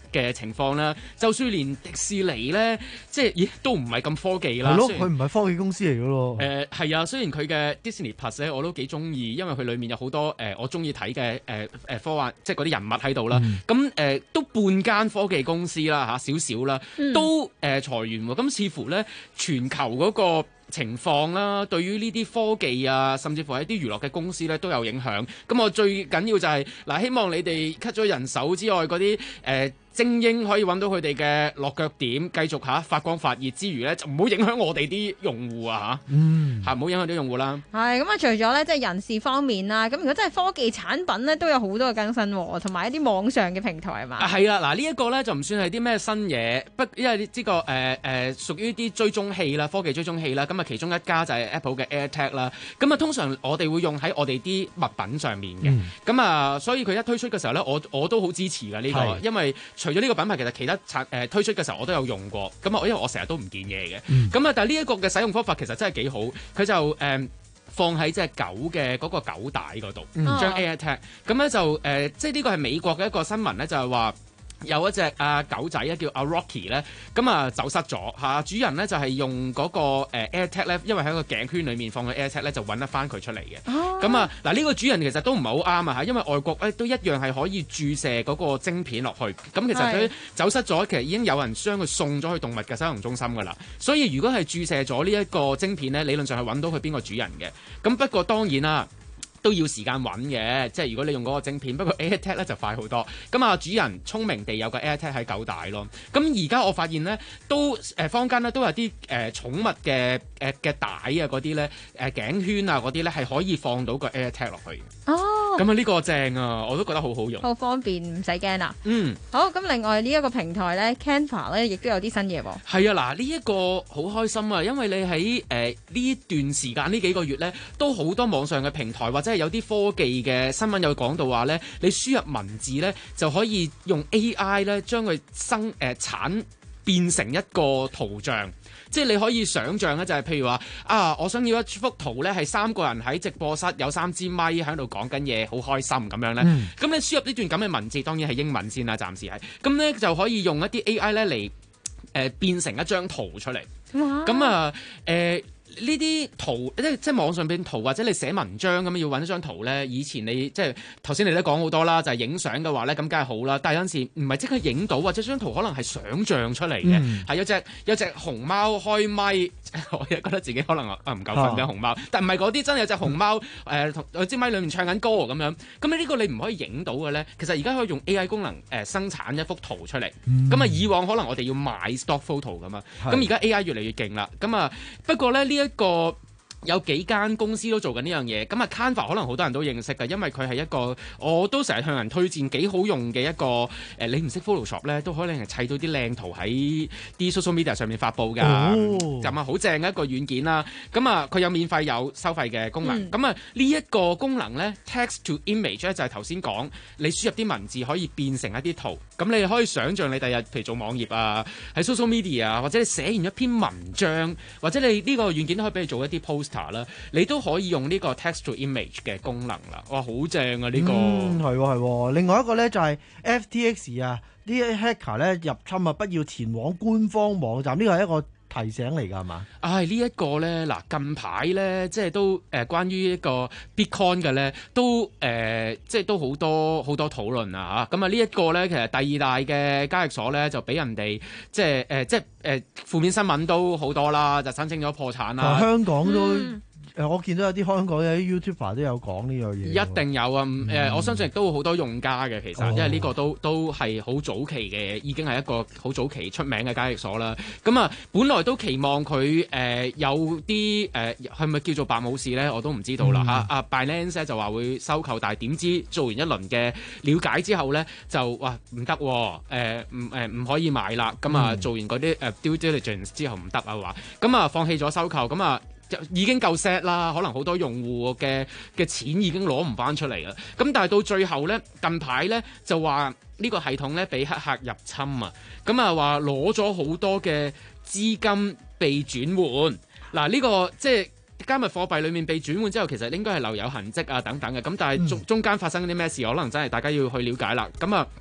嘅情況啦。就算連迪士尼咧，即係咦都唔係咁科技啦。 係咯，佢唔係科技公司嚟嘅咯。 誒係啊，雖然佢嘅 Disney Plus 咧我都幾中意，因為佢裡面有好多誒、呃、我中意睇嘅誒誒科幻，即係嗰啲人物喺度啦。咁誒、嗯呃、都半間科技公司啦嚇，少少啦，都誒、呃、裁員喎。咁似乎咧全球嗰個情況啦，對於呢啲科技啊，甚至乎係一啲娛樂嘅公司咧都有影響。咁我最緊要就係、是、嗱，希望你哋 cut 咗人手之外，嗰啲誒精英可以揾到佢哋嘅落腳點，繼續嚇發光發熱之餘咧，就唔好影響我哋啲用戶啊嚇，嗯，嚇唔好影響啲用戶啦。 係咁啊，除咗咧即係人事方面啦，咁如果真係科技產品咧，都有好多嘅更新，同埋一啲網上嘅平台係嘛？ 啊係啦，嗱呢一個咧就唔算係啲咩新嘢，不因為呢、這個誒誒、呃呃、屬於啲追蹤器啦，科技追蹤器啦，咁啊其中一家就係 Apple 嘅 AirTag 啦，咁啊通常我哋會用喺我哋啲物品上面嘅，咁、嗯、啊所以佢一推出嘅時候咧，我我都好支持㗎呢、這個，因為除咗呢個品牌，其實其他產誒、呃、推出嘅時候我都有用過，咁啊因為我成日都唔見嘢嘅，咁、嗯、啊但係呢一個嘅使用方法其實真係幾好，佢就誒、呃、放喺隻狗嘅嗰個狗帶嗰度，將 AirTag，咁咧就誒、呃、即係呢個係美國嘅一個新聞咧，就係話。有一隻啊狗仔咧叫阿 Rocky 咧，咁啊走失咗嚇，主人咧就係用嗰個誒 AirTag 咧，因為喺個頸圈裡面放個 AirTag 咧，就揾得翻佢出嚟嘅。咁啊嗱，呢個主人其實都唔係好啱啊嚇，因為外國咧都一樣係可以注射嗰個晶片落去。咁其實佢走失咗，其實已經有人將佢送咗去動物嘅收容中心噶啦。所以如果係注射咗呢一個晶片咧，理論上係揾到佢邊個主人嘅。咁不過當然啦。都要時間揾嘅，即係如果你用嗰個晶片，不過 AirTag 咧就快好多。咁啊，主人聰明地有個 AirTag 喺狗帶咯。咁而家我發現咧，都誒坊間咧都有啲誒、呃、寵物嘅誒嘅帶啊嗰啲咧誒頸圈啊嗰啲咧係可以放到個 AirTag 落去。哦，咁啊呢個正啊，我都覺得好好用， 好方便，唔使驚啊。 嗯， 好，咁另外呢一個平台咧 Canva 咧亦都有啲新嘢喎。 係啊，嗱呢一個好開心啊，因為你喺誒呢段時間呢幾個月咧，都好多網上嘅平台或者即係有啲科技嘅新聞有講到話咧，你輸入文字咧就可以用 A I 咧將佢生誒、呃、產變成一個圖像，即係你可以想像咧就係譬如話啊，我想要一幅圖咧係三個人喺直播室有三支咪喺度講緊嘢，好開心咁樣咧。咁、嗯、你輸入呢段咁嘅文字，當然係英文先啦，暫時係。咁咧就可以用一啲 A I 咧嚟誒變成一張圖出嚟。咁啊誒。呢啲圖即係即係網上邊圖或者你寫文章咁樣要揾一張圖咧，以前你即係頭先你都講好多啦，就係影相嘅話咧，咁梗係好啦。但係有陣時唔係即刻影到，或者張圖可能係想像出嚟嘅，係、嗯、有隻有隻熊貓開咪，我亦覺得自己可能啊唔夠瞓嘅熊貓，但唔係嗰啲真係有隻熊貓誒同喺支咪裏面唱緊歌咁樣。咁呢個你唔可以影到嘅咧，其實而家可以用 A I 功能誒、呃、生產一幅圖出嚟。咁、嗯、啊以往可能我哋要買 stock photo 噶嘛，咁而家 A I 越嚟越勁啦。咁啊不過咧呢一個有幾間公司都做緊呢樣嘢，咁啊 Canva 可能好多人都認識嘅，因為佢係一個我都成日向人推薦幾好用嘅一個誒、呃，你唔識 Photoshop 咧，都可能係砌到啲靚圖喺啲 social media 上面發布㗎，咁啊好正嘅一個軟件啦。咁啊佢有免費有收費嘅功能，咁、嗯、啊呢一個功能咧 text to image 咧就係頭先講，你輸入啲文字可以變成一啲圖，咁你可以想像你第日譬如做網頁啊，喺 social media 啊，或者你寫完一篇文章，或者你呢個軟件都可以俾你做一啲 post。啦，你都可以用呢個 text to image 嘅功能啦，哇，好正啊！呢、這個嗯係喎係喎，另外一個咧就係 F T X 啊，啲 hacker 咧入侵啊，不要前往官方網站，呢個係一個提醒嚟㗎係嘛？ 唉，呢一個咧嗱，近排咧即係都誒、呃、關於一個 Bitcoin 嘅咧，都誒、呃、即係都好多好多討論啊嚇。咁啊呢一個咧，其實第二大嘅交易所咧就俾人哋即係誒、呃、即係誒、呃、負面新聞都好多啦，就申請咗破產啦。 香港都。嗯誒， 我見到有啲香港有啲 YouTuber 都有講呢樣嘢， 一定有啊！誒、嗯，我相信亦都好多用家嘅，其實，哦、因為呢個都都係好早期嘅，已經係一個好早期出名嘅交易所啦。咁啊，本來都期望佢誒、呃、有啲誒係咪叫做白武士咧，我都唔知道啦嚇。阿、嗯啊、Binance 就話會收購，但係點知做完一輪嘅了解之後咧，就話唔得，誒唔誒唔可以買啦。咁啊，做完嗰啲誒 due diligence 之後唔得啊話，咁啊放棄咗收購，咁啊。已經夠 set 啦，可能好多用戶嘅嘅錢已經攞唔翻出嚟啦。咁但係到最後咧，近排咧就話呢個系統咧俾黑客入侵啊，咁啊話攞咗好多嘅資金被轉換。嗱、這、呢個即係加密貨幣裡面被轉換之後，其實應該係留有痕跡啊等等嘅。咁但係中中間發生啲咩事，可能真係大家要去了解啦。咁啊。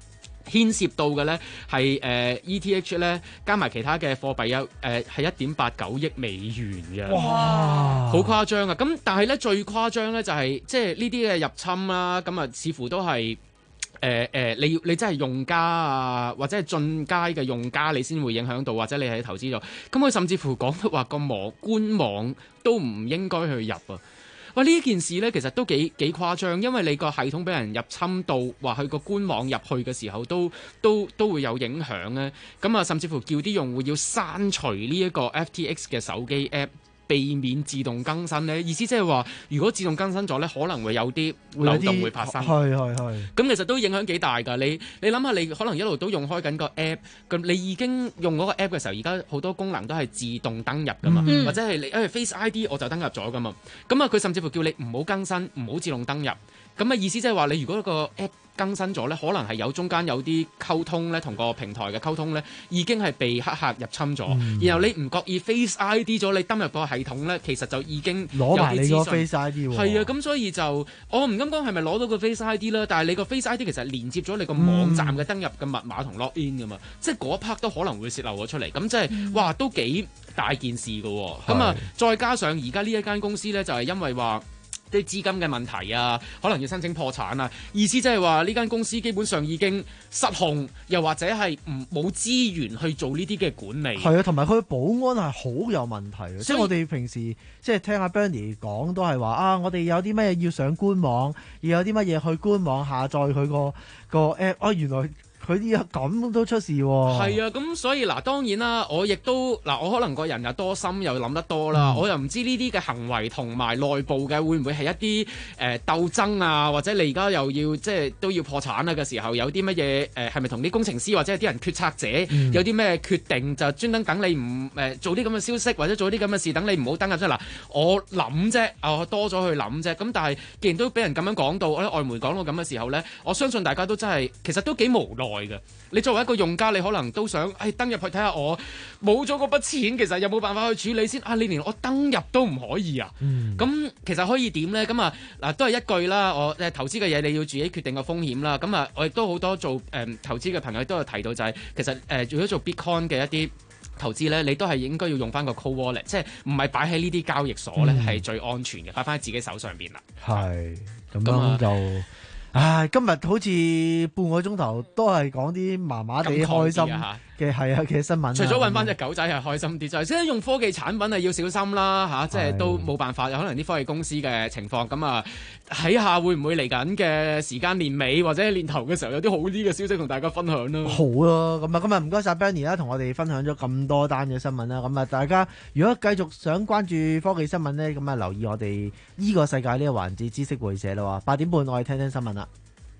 牽涉到嘅咧係誒 E T H 咧加埋其他嘅貨幣有誒係一點八九億美元嘅， 哇， 好誇張啊！咁但係咧最誇張咧就係即係呢啲嘅入侵啦，咁啊似乎都係誒誒你要你真係用家啊，或者係進階嘅用家你先會影響到，或者你喺投資咗，咁佢甚至乎講得話個網官網都唔應該去入啊！哇！呢件事呢，其實都幾幾誇張，因為你個系統俾人入侵到，話去個官網入去嘅時候，都都都會有影響咧。咁啊，甚至乎叫啲用戶要刪除呢一個 F T X 嘅手機 app，避免自動更新呢。意思即係話，如果自動更新咗呢，可能會有啲漏洞會發生。 係係係。咁其實都影響幾大㗎。你你諗下，你可能一路都用開緊個 app，咁你已經用嗰個 app 嘅時候，而家好多功能都係自動登入㗎嘛， 嗯、 或者係你誒、哎、Face I D 我就登入咗㗎嘛。咁啊，佢甚至乎叫你唔好更新，唔好自動登入。咁啊，意思即係話，你如果個 app 更新咗咧，可能係有中間有啲溝通咧，同個平台嘅溝通咧，已經係被黑客入侵咗。嗯、然後你唔覺意 Face I D 咗，你登入個系統咧，其實就已經攞埋你個 Face I D 喎。 係啊，咁所以就我唔敢講係咪攞到個 Face I D 啦，但係你個 Face I D 其實連接咗你個網站嘅登入嘅密碼同 login 噶嘛，嗯、即係嗰一 part 都可能會泄漏咗出嚟。咁即係、嗯、哇，都幾大件事㗎喎。咁啊，再加上而家呢一間公司咧，就係、是、因為話啲資金嘅問題啊，可能要申請破產啊，意思即係話呢間公司基本上已經失控，又或者係唔冇資源去做呢啲嘅管理。 係啊，同埋佢保安係好有問題嘅，即係我哋平時即係聽阿 Bernie 講都係話啊，我哋有啲乜嘢要上官網，要有啲乜嘢去官網下載佢個個 app，哦、啊，原來。佢啲咁都出事喎、哦， 係啊，咁所以嗱，當然啦，我亦都嗱，我可能個人又多心又諗得多啦，嗯、我又唔知呢啲嘅行為同埋內部嘅會唔會係一啲誒、呃、鬥爭啊，或者你而家又要即係都要破產啊嘅時候，有啲乜嘢誒係咪同啲工程師或者係啲人決策者、嗯、有啲咩決定就專登等你唔誒、呃、做啲咁嘅消息或者做啲咁嘅事，等你唔好登入啫嗱，我諗啫，我多咗去諗啫，咁但係既然都俾人咁樣講到，我喺外媒講到咁嘅時候咧，我相信大家都真係其實都幾無奈。你作為一個用家，你可能都想，誒登入去睇下我冇咗嗰筆錢，其實有冇辦法去處理先啊？你連我登入都唔可以啊？咁、嗯、其實可以點呢？咁啊嗱，都係一句啦，我誒投資嘅嘢你要自己決定個風險啦。咁啊，我亦都好多做誒、呃、投資嘅朋友都有提到就係、是，其實誒、呃、如果做 Bitcoin 嘅一啲投資咧，你都係應該要用翻個 cold wallet， 即係唔係擺喺呢啲交易所咧係、嗯、最安全嘅，擺翻喺自己手上邊啦。 係咁樣就。唉，今日好似半個鐘頭都係講啲麻麻地開心嘅係啊嘅新聞。 除咗揾翻隻狗仔係開心啲，就係即係用科技產品係要小心啦嚇，即係都冇辦法，有可能啲科技公司嘅情況咁啊，睇下會唔會嚟緊嘅時間年尾或者年頭嘅時候有啲好啲嘅消息同大家分享啦。 好啊，咁啊今日唔該晒 Bernie 啦，同我哋分享咗咁多單嘅新聞啦。咁啊，大家如果繼續想關注科技新聞呢，咁啊留意我哋呢個世界呢個環節知識會社啦喎，八點半我哋聽聽新聞啦。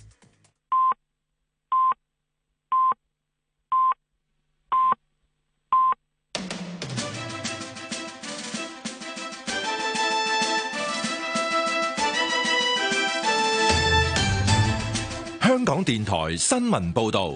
香港電台新聞報道，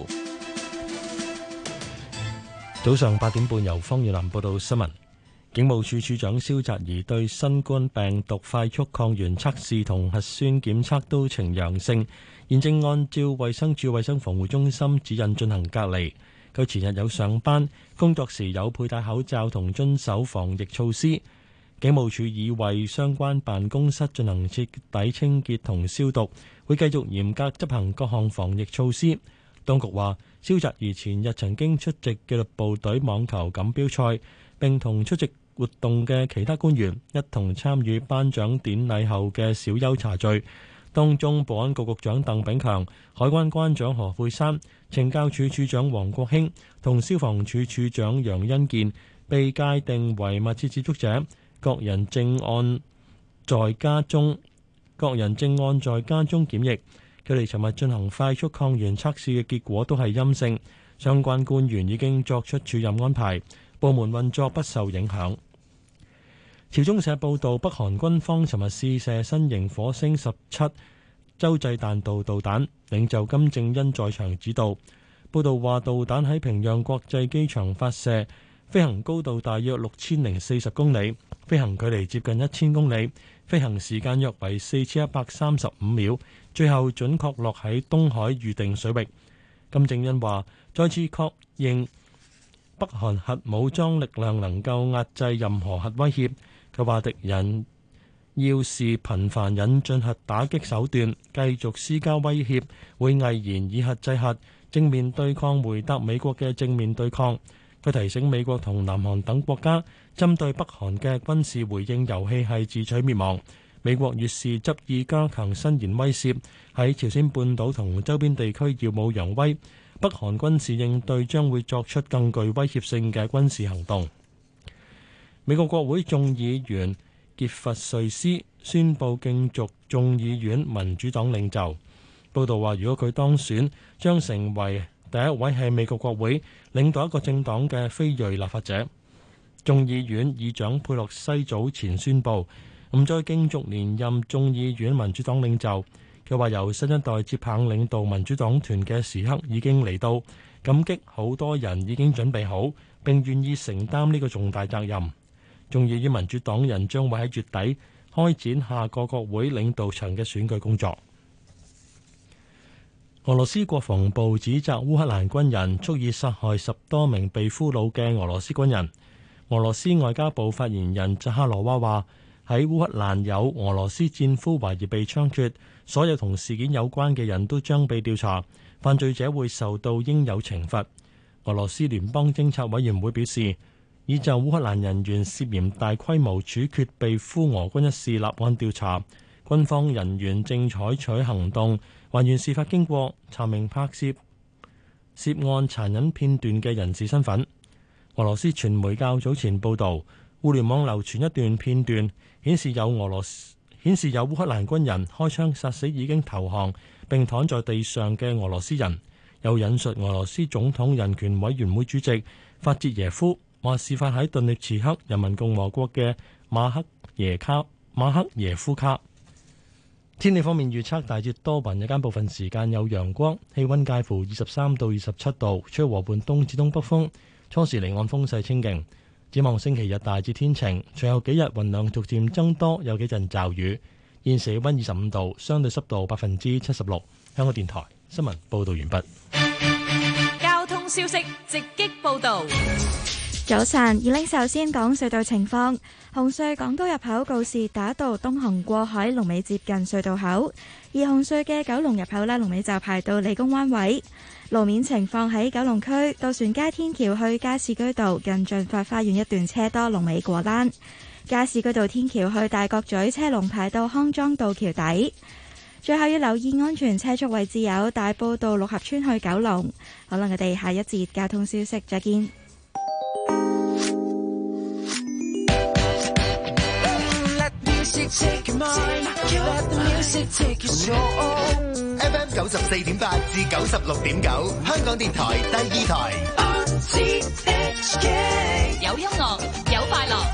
早上八點半由方月蘭報道新聞。警務處處長蕭澤頤對新冠病毒快速抗原測試同核酸檢測都呈陽性，現正按照衛生署衛生防護中心指引進行隔離。佢前日有上班，工作時有佩戴口罩同遵守防疫措施。警務處已為相關辦公室進行徹底清潔同消毒，會繼續嚴格執行各項防疫措施。當局話，蕭澤頤前日曾經出席紀律部隊網球錦標賽，並同出席活動嘅其他官員一同參與頒獎典禮後嘅小休茶聚。當中，保安局局長鄧炳強、海關關長何佩珊、懲教署署長黃國興同消防處處長楊恩健被界定為密切接觸者。各人正按在家中，各人正按在家中檢疫。佢哋尋日進行快速抗原測試嘅結果都係陰性，相關官員已經作出署任安排，部門運作不受影響。朝中社報道，北韓軍方尋日試射新型火星十七洲際彈道導彈，領袖金正恩在場指導。報道話，導彈喺平壤國際機場發射，飛行高度大約六千零四十公里。飛行距離接近一千公里，飛行時間約為四千一百三十五秒，最後準確落喺東海預定水域。 金正恩話再次確認北韓核武裝力量能夠壓制任何核威脅。佢話敵人要是頻繁引進核打擊手段，繼續施加威脅，會毅然以核制核，正面對抗回答美國嘅正面對抗。佢提醒美國同南韓等國家，針對北韓嘅軍事回應遊戲係自取滅亡。美國越是執意加強伸延威懾，喺朝鮮半島同周邊地區耀武揚威，北韓軍事應對將會作出更具威脅性嘅軍事行動。美國國會眾議員傑弗瑞斯宣布競逐眾議院民主黨領袖。報道話，如果佢當選，將成為第一位喺美國國會領導一個政黨嘅非裔立法者。眾議院議長佩洛西早前宣布唔再競逐連任眾議院民主黨領袖。佢話由新一代接棒領導民主黨團嘅時刻已經嚟到，感激好多人已經準備好並願意承擔呢個重大責任。眾議院民主黨人將會喺月底開展下個國會領導層嘅選舉工作。俄羅斯國防部指責烏克蘭軍人蓄意殺害十多名被俘虜嘅俄羅斯軍人。俄羅斯外交部發言人扎哈羅娃話：喺烏克蘭有俄羅斯戰俘懷疑被槍決，所有同事件有關嘅人都將被調查，犯罪者會受到應有懲罰。俄羅斯聯邦偵察委員會表示，已就烏克蘭人員涉嫌大規模處決被俘俄軍一事立案調查，軍方人員正採取行動還原事發經過，查明拍攝涉案殘忍片段嘅人士身份。俄羅斯傳媒較早前報導，互聯網流傳一段片段，顯示有俄羅斯顯示有烏克蘭軍人開槍殺死已經投降並躺在地上嘅俄羅斯人。有引述俄羅斯總統人權委員會主席法捷耶夫話，事發喺頓涅茨克人民共和國嘅馬克耶卡馬克耶夫卡。天氣方面預測大致多雲，日間部分時間有陽光，氣溫介乎二十三到二十七度，吹和緩東至東北風，初時離岸風勢清勁。展望星期日大致天晴，隨後幾日雲量逐漸增多，有幾陣驟雨。現時氣溫二十五度，相對濕度百分之七十六。香港電台新聞報道完畢。 交通消息直擊報道。 早晨，以領首先講隧道情況。紅隧港島入口告士打道東行過海，龍尾接近隧道口；而紅隧嘅九龍入口呢，龍尾就排到理工灣位。路面情況喺九龍區渡船街天橋去加士居道近駿發花園一段車多，龍尾過欄；加士居道天橋去大角咀車龍排到康莊道橋底。最後要留意安全車速位置有大埔道六合村去九龍。好啦，我哋下一節交通消息再見。 F M 九十四點八至九十六點九，香港電台第二台。 有音樂，有快樂。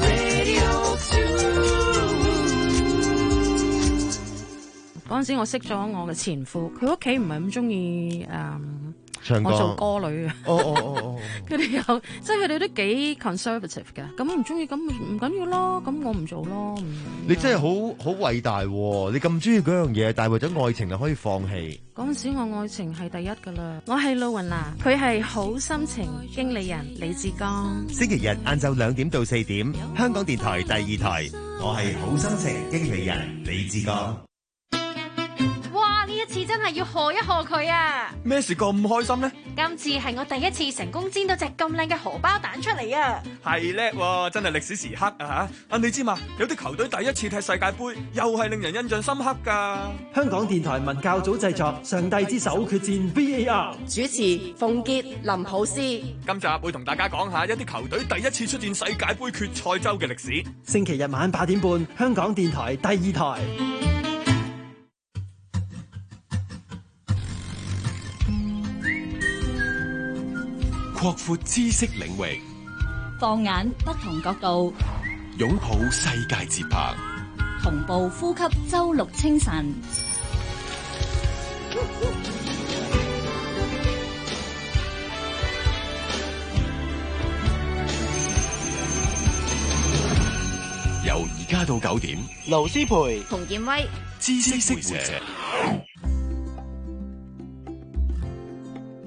嗰陣時我識咗我嘅前夫，佢屋企唔係咁中意誒。 唱歌我做歌女啊！ 哦哦哦哦， 佢哋有即係佢哋都幾 conservative 嘅，咁唔中意咁唔緊要咯，咁我唔做咯。 你真係好好偉大喎！你咁中意嗰樣嘢，但係為咗愛情就可以放棄。 嗰陣時我愛情係第一㗎啦，我係露雲娜，佢係好心情經理人李志剛。 星期日晏晝兩點到四點，香港電台第二台，我係好心情經理人李志剛。 呢一次真係要賀一賀佢啊！ 咩事咁開心呢？ 今次係我第一次成功煎到隻咁靚嘅荷包蛋出嚟啊！ 係叻喎，真係歷史時刻啊吓！啊，你知嘛？有啲球隊第一次踢世界盃，又係令人印象深刻噶。 香港電台文教組製作《上帝之手決戰 V A R》， 主持馮傑、林普斯。 今集會同大家講下一啲球隊第一次出戰世界盃決賽周嘅歷史。 星期日晚八點半，香港電台第二台。 擴闊知識領域， 放眼不同角度， 擁抱世界節拍， 同步呼吸周六清晨。 由而家到九點， 盧思培、 洪建威， 知識識者。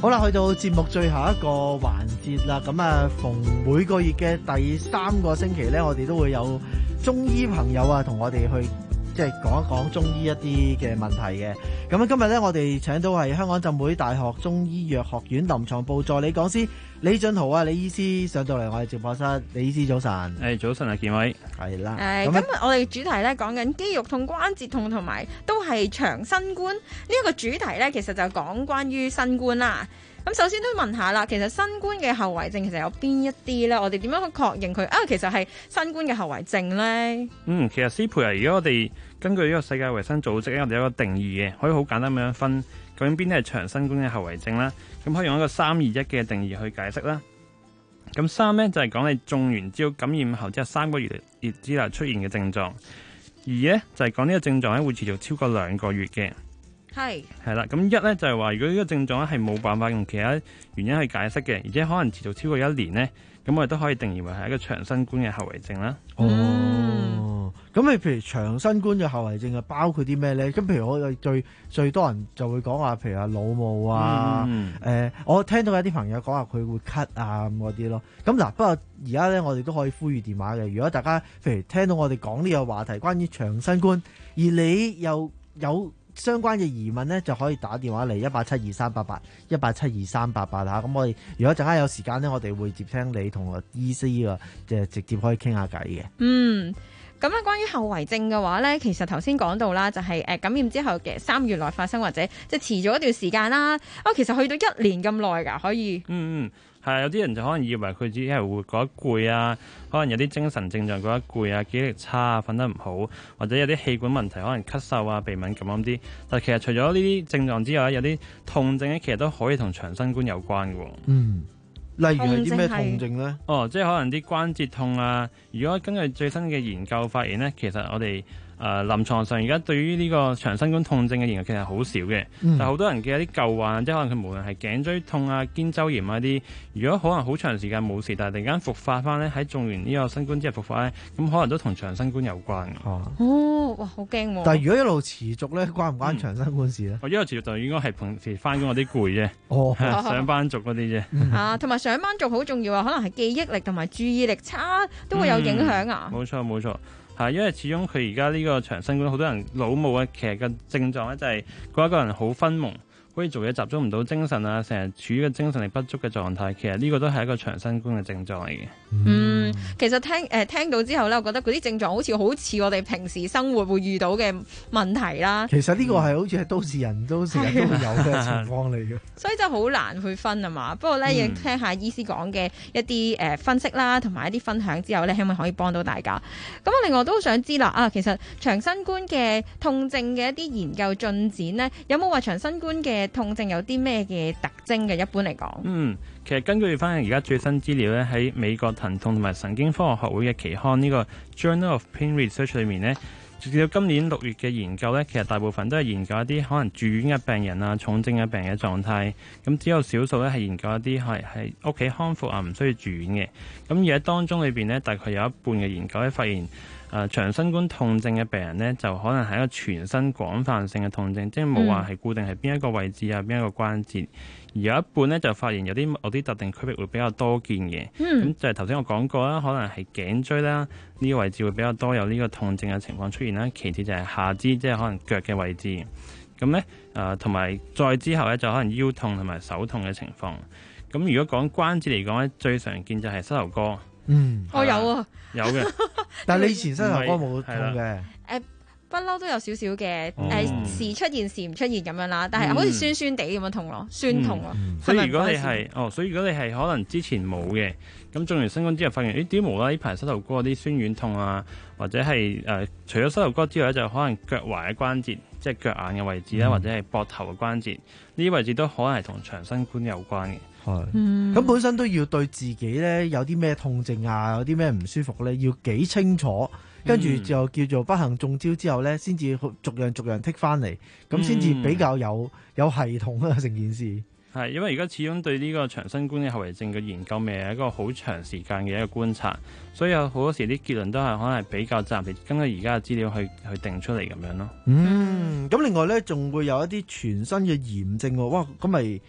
好啦，去到節目最後一個環節啦，咁啊，逢每個月嘅第三個星期呢，我哋都會有中醫朋友啊，同我哋去即係講一講中醫一啲嘅問題嘅。咁今日呢，我哋請到係香港浸會大學中醫藥學院臨床部助理講師李俊豪啊，李醫師上到嚟我哋直播室。李醫師早晨。 誒，早晨啊，健偉。 係啦。 誒，今日我哋主題咧講緊肌肉痛、關節痛同埋都係長新冠呢一個主題咧，其實就講關於新冠啦。咁首先都問下啦，其實新冠嘅後遺症其實有邊一啲咧？我哋點樣去確認佢啊？其實係新冠嘅後遺症咧？ 嗯，其實師培啊，如果我哋根據呢個世界衛生組織咧，我哋有一個定義嘅，可以好簡單咁樣分究竟邊啲係長新冠嘅後遺症啦。咁可以用一個三二一嘅定義去解釋啦。咁三咧就係講你中完招感染後之後三個月之內出現嘅症狀，二咧就係講呢個症狀咧會持續超過兩個月嘅。 係係啦，咁一咧就係話，如果呢個症狀咧係冇辦法用其他原因去解釋嘅，而且可能持續超過一年咧，咁我哋都可以定義為係一個長新冠嘅後遺症啦。 哦，咁你譬如長新冠嘅後遺症啊，包括啲咩咧？咁譬如我哋最最多人就會講話，譬如話腦霧啊，誒、嗯呃，我聽到有啲朋友講話佢會咳啊咁嗰啲咯。咁嗱，不過而家咧我哋都可以呼籲電話嘅。如果大家譬如聽到我哋講呢個話題，關於長新冠，而你又有相關嘅疑問呢，就可以打電話嚟一八七二三八八一八七二三八八嚇。咁我哋如果陣間有時間呢，我哋會接聽你同醫師啊，即係直接可以傾下偈嘅。 嗯，咁啊，關於後遺症嘅話呢，其實頭先講到啦，就係誒感染之後嘅三月內發生，或者即係遲咗一段時間啦。哦，其實去到一年咁耐㗎，可以。 嗯嗯。係有啲人就可能以為佢只係會覺得攰啊，可能有啲精神症狀覺得攰啊，記憶力差啊，瞓得唔好，或者有啲氣管問題，可能咳嗽啊、鼻敏感咁啲。但係其實除咗呢啲症狀之外，有啲痛症咧，其實都可以同長新冠有關嘅。 嗯，例如係啲咩痛症咧？ 哦，即係可能啲關節痛啊。如果根據最新嘅研究發現咧，其實我哋誒、呃、臨床上而家對於呢個長新冠痛症嘅研究其實好少嘅，嗯、但係好多人嘅一啲舊患，即係可能佢無論係頸椎痛啊、肩周炎啊啲，如果可能好長時間冇事，但係突然間復發翻咧，喺中完呢個新冠之後復發咧，咁可能都同長新冠有關嘅。 哦，哇，好驚喎！ 但係如果一路持續咧，關唔關長新冠事咧？ 我、嗯、一路持續就應該係平時翻工嗰啲攰啫， 哦， 上班族嗰啲啫。 嗯、啊，同埋上班族好重要啊，可能係記憶力同埋注意力差都會有影響啊。 冇錯冇錯。係，因為始終佢而家呢個長新冠，好多人腦霧啊，其實嘅症狀咧就係嗰一個人好昏蒙，好似做嘢集中唔到精神啊，成日處於個精神力不足嘅狀態。其實呢個都係一個長新冠嘅症狀嚟嘅。 嗯，其實聽誒、呃、聽到之後咧，我覺得嗰啲症狀好似好似我哋平時生活會遇到嘅問題啦。 其實呢個係好似係都市人都成日都會有嘅情況嚟嘅。 所以真係好難去分啊嘛。不過咧，亦、嗯、聽下醫師講嘅一啲誒、呃、分析啦，同埋一啲分享之後咧，希望可以幫到大家。咁我另外都想知啦，啊，其實長新冠嘅痛症嘅一啲研究進展呢，有冇話長新冠嘅痛症有啲咩嘅特徵嘅？一般嚟講， 嗯。其實根據翻而家最新資料咧，喺美國疼痛同埋神經科學學會嘅期刊呢個 Journal of Pain Research 裏面呢，直至到今年六月嘅研究呢，其實大部分都係研究一啲可能住院嘅病人啊、重症嘅病人嘅狀態，咁只有少數咧係研究一啲係喺屋企康復啊，唔需要住院嘅。咁而喺當中裏邊呢，大概有一半嘅研究咧發現，誒、呃、長新冠痛症嘅病人呢，就可能係一個全身廣泛性嘅痛症，即係冇話係固定係邊一個位置啊、邊一個關節。而有一半咧就發現有啲某啲特定區域會比較多見嘅，咁、嗯、就係頭先我講過啦，可能係頸椎啦呢、呢個位置會比較多有呢個痛症嘅情況出現啦。其次就係下肢，即係可能腳嘅位置。咁咧誒，同、呃、埋再之後咧就可能腰痛同埋手痛嘅情況。咁如果講關節嚟講咧，最常見就係膝頭哥。 嗯， 我有啊， 有嘅。 但係你以前膝頭哥冇痛嘅。 不嬲都有少少嘅，誒、呃、時出現時唔出現咁樣啦，但係好似酸酸地咁樣痛咯，嗯、酸痛咯。 嗯、所以如果你係哦，所以如果你係可能之前冇嘅，咁中完新冠之後發現，誒點無啦呢排膝頭哥啲酸軟痛啊，或者係誒、呃、除咗膝頭哥之外，就可能腳踝嘅關節，即係腳眼嘅位置啦，嗯、或者係膊頭嘅關節，呢啲位置都可能係同長新冠有關嘅。 係，咁、嗯、本身都要對自己咧有啲咩痛症啊，有啲咩唔舒服咧，要幾清楚。跟住就叫做不幸中招之後咧，先至逐樣逐樣剔翻嚟，咁先至比較有有系統啊成件事。 係，因為而家始終對呢個長新冠嘅後遺症嘅研究未係一個好長時間嘅一個觀察，所以有好多時啲結論都係可能係比較暫時根據而家嘅資料去去定出嚟咁樣咯。 嗯，咁另外咧仲會有一啲全新嘅炎症喎，哇！咁咪〜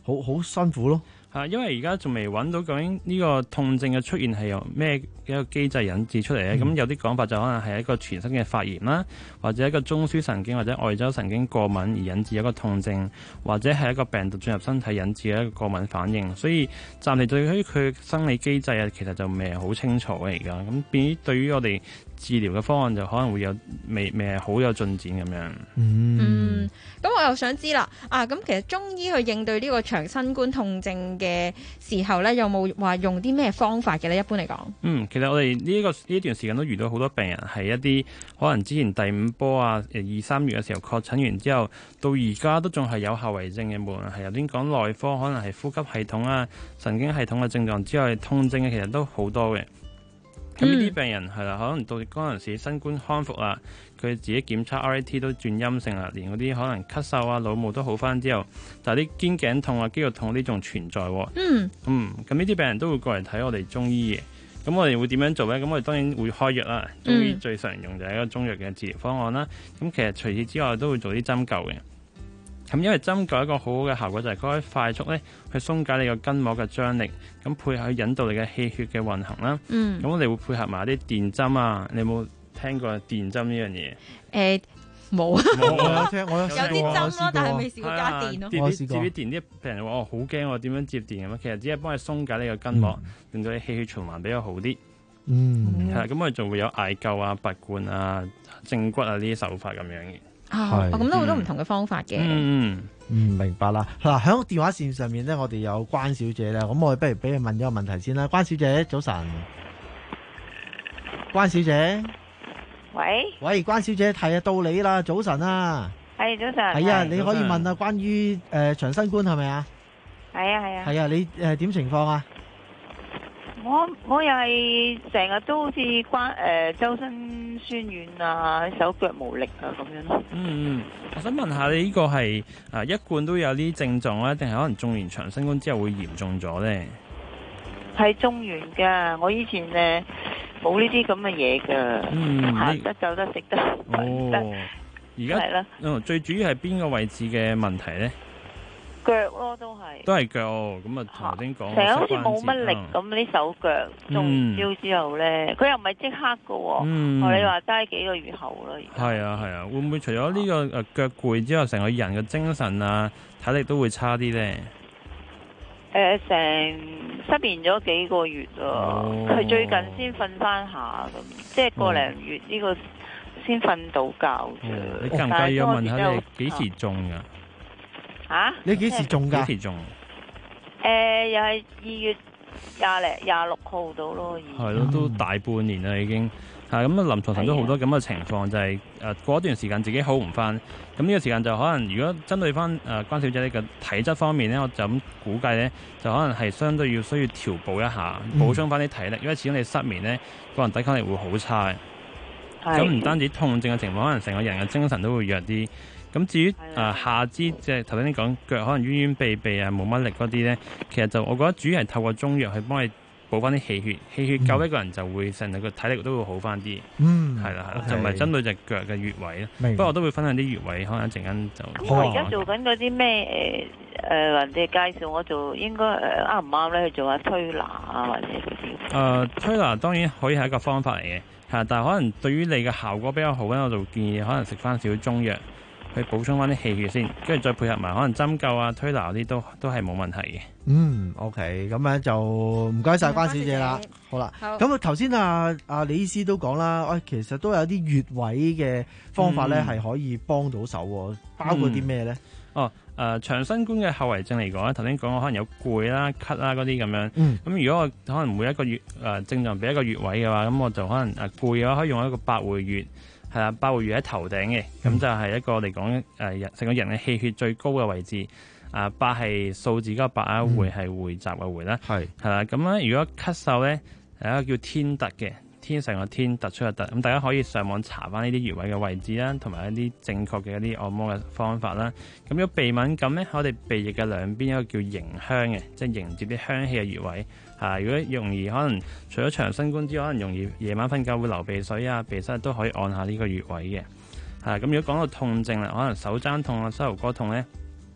好好辛苦咯。 係，因為而家仲未揾到究竟呢個痛症嘅出現係由咩一個機制引致出嚟咧？咁、嗯、有啲講法就可能係一個全身嘅發炎啦，或者一個中樞神經或者外周神經過敏而引致一個痛症，或者係一個病毒進入身體引致嘅一個過敏反應。所以暫時對於佢生理機制啊，其實就未係好清楚嘅而家。咁變於對於我哋治療嘅方案就可能會有未未係好有進展咁樣。 嗯，咁、嗯、我又想知啦，啊，咁其實中醫去應對呢個長新冠痛症嘅時候咧，有冇話用啲咩方法嘅咧？一般嚟講， 嗯，其實我哋呢個呢段時間都遇到好多病人係一啲可能之前第五波啊，二三月嘅時候確診完之後，到而家都仲係有後遺症嘅，無論係頭先講內科，可能係呼吸系統啊、神經系統嘅症狀之外，痛症嘅其實都好多嘅。咁呢啲病人係啦，可能到嗰陣時新冠康復啦，佢自己檢測 R A T 都轉陰性啦，連嗰啲可能咳嗽啊、腦霧都好翻之後，但係啲肩頸痛啊、肌肉痛嗰啲仲存在喎。 嗯。 嗯，咁呢啲病人都會過嚟睇我哋中醫嘅。咁我哋會點樣做咧？咁我哋當然會開藥啦。中醫最常用就係一個中藥嘅治療方案啦。咁其實除此之外都會做啲針灸嘅。咁因為針灸一個好好嘅效果就係佢可以快速咧去鬆解你個筋膜嘅張力，咁配合去引導你嘅氣血嘅運行啦。嗯。咁我哋會配合埋啲電針啊，你有冇聽過電針呢樣嘢？ 誒冇啊。 冇啊！聽我有有啲針咯，但係未試過加電咯。 我試過。接啲電，啲病人話：我好驚我點樣接電咁啊！其實只係幫你鬆解你個筋膜，嗯、令到你氣血循環比較好啲。嗯。係啦，咁我哋仲會有艾灸啊、拔罐啊、正骨啊呢啲手法咁樣嘅。 啊，咁都好多唔同嘅方法嘅。 嗯嗯，明白啦。嗱，喺電話線上面咧，我哋有關小姐咧，咁我哋不如俾佢問咗個問題先啦。關小姐，早晨。關小姐。 喂。喂， 關小姐，係啊，到你啦，早晨啊。 係早晨。 係啊，你可以問啊，關於誒、呃、長新冠係咪啊？ 係啊係啊。 係啊，你誒點、呃、情況啊？ 我我又係成日都好似關誒、呃、周身酸軟啊，手腳無力啊咁樣咯。 嗯嗯，我想問下你呢個係啊一貫都有啲症狀咧，定係可能中完長新冠之後會嚴重咗咧？ 係中完噶，我以前誒冇呢啲咁嘅嘢噶， 嗯， 行得走得食得。 哦，而家係啦。 嗯，最主要係邊個位置嘅問題咧？ 腳咯，都係都係腳咁啊！頭先講成日好似冇乜力咁，啲手腳中完招之後咧，佢、嗯、又唔係即刻噶，我、嗯、你話齋幾個月後咯。 係啊係啊，會唔會除咗呢個誒腳攰之後，成個人嘅精神啊、體力都會差啲咧？ 誒、呃，成失眠咗幾個月咯，佢、哦、最近先瞓翻下咁，即係個零月呢個先瞓到覺。哦、 你介唔介意我問下你幾時中噶？ 啊！ 你幾時中噶？ 幾時中？ 誒、呃，又係二月廿零廿六號到咯， 係咯，都大半年啦已經。係咁啊，臨床上都好多咁嘅情況，就係、是、誒過一段時間自己好唔翻。咁呢個時間就可能，如果針對翻誒、呃、關小姐呢個體質方面咧，我就咁估計咧，就可能係相對要需要調補一下，補充翻啲體力，嗯、因為始終你失眠咧，個人抵抗力會好差。咁唔單止痛症嘅情況，可能成個人嘅精神都會弱啲。咁至於誒、呃、下肢，即係頭先你講腳可能冤冤痹痹啊，冇乜力嗰啲咧，其實就我覺得主要係透過中藥去幫你補翻啲氣血，氣血夠一個人就會成日個體力都會好翻啲。嗯，係啦係啦，就唔係針對隻腳嘅穴位咯。不過我都會分享啲穴位，可能一陣間就。 咁我而家做緊嗰啲咩誒誒人哋介紹我做，應該誒啱唔啱咧？去做下推拿啊，或者嗰啲。誒、 呃、推拿當然可以係一個方法嚟嘅，係，但係可能對於你嘅效果比較好咧，我就建議可能食翻少少中藥。去補充翻啲氣血先，跟住再配合埋可能針灸啊、推拿嗰啲都都係冇問題嘅。 嗯 ，OK，咁樣就唔該晒關小姐啦。好啦，咁啊頭先啊啊李醫師都講啦，喂、哎，其實都有啲穴位嘅方法咧，係、嗯、可以幫到手，包括啲咩咧？ 哦，誒、呃，長新冠嘅後遺症嚟講咧，頭先講我可能有攰啦、咳啦嗰啲咁樣。嗯。咁如果我可能每一個月誒、呃、症狀俾一個穴位嘅話，咁我就可能誒攰嘅話，可以用一個百會穴。係啦，百會穴喺頭頂嘅，咁、嗯、就係一個我哋講誒成個人嘅氣血最高嘅位置。啊、呃，百係數字嗰個百啊，會係匯集嘅匯啦。係係啦，咁咧如果咳嗽咧，係一個叫天突嘅，天成個天突出個突，咁大家可以上網查翻呢啲穴位嘅位置啦，同埋一啲正確嘅一啲按摩嘅方法啦。咁如果鼻敏感咧，我哋鼻翼嘅兩邊一個叫迎香嘅，即係迎接啲香氣嘅穴位。啊！如果容易可能除咗長新冠之外，可能容易夜晚瞓覺會流鼻水啊、鼻塞都可以按下呢個穴位嘅。啊！咁如果講到痛症啦，可能手踭痛啊、膝頭哥痛咧，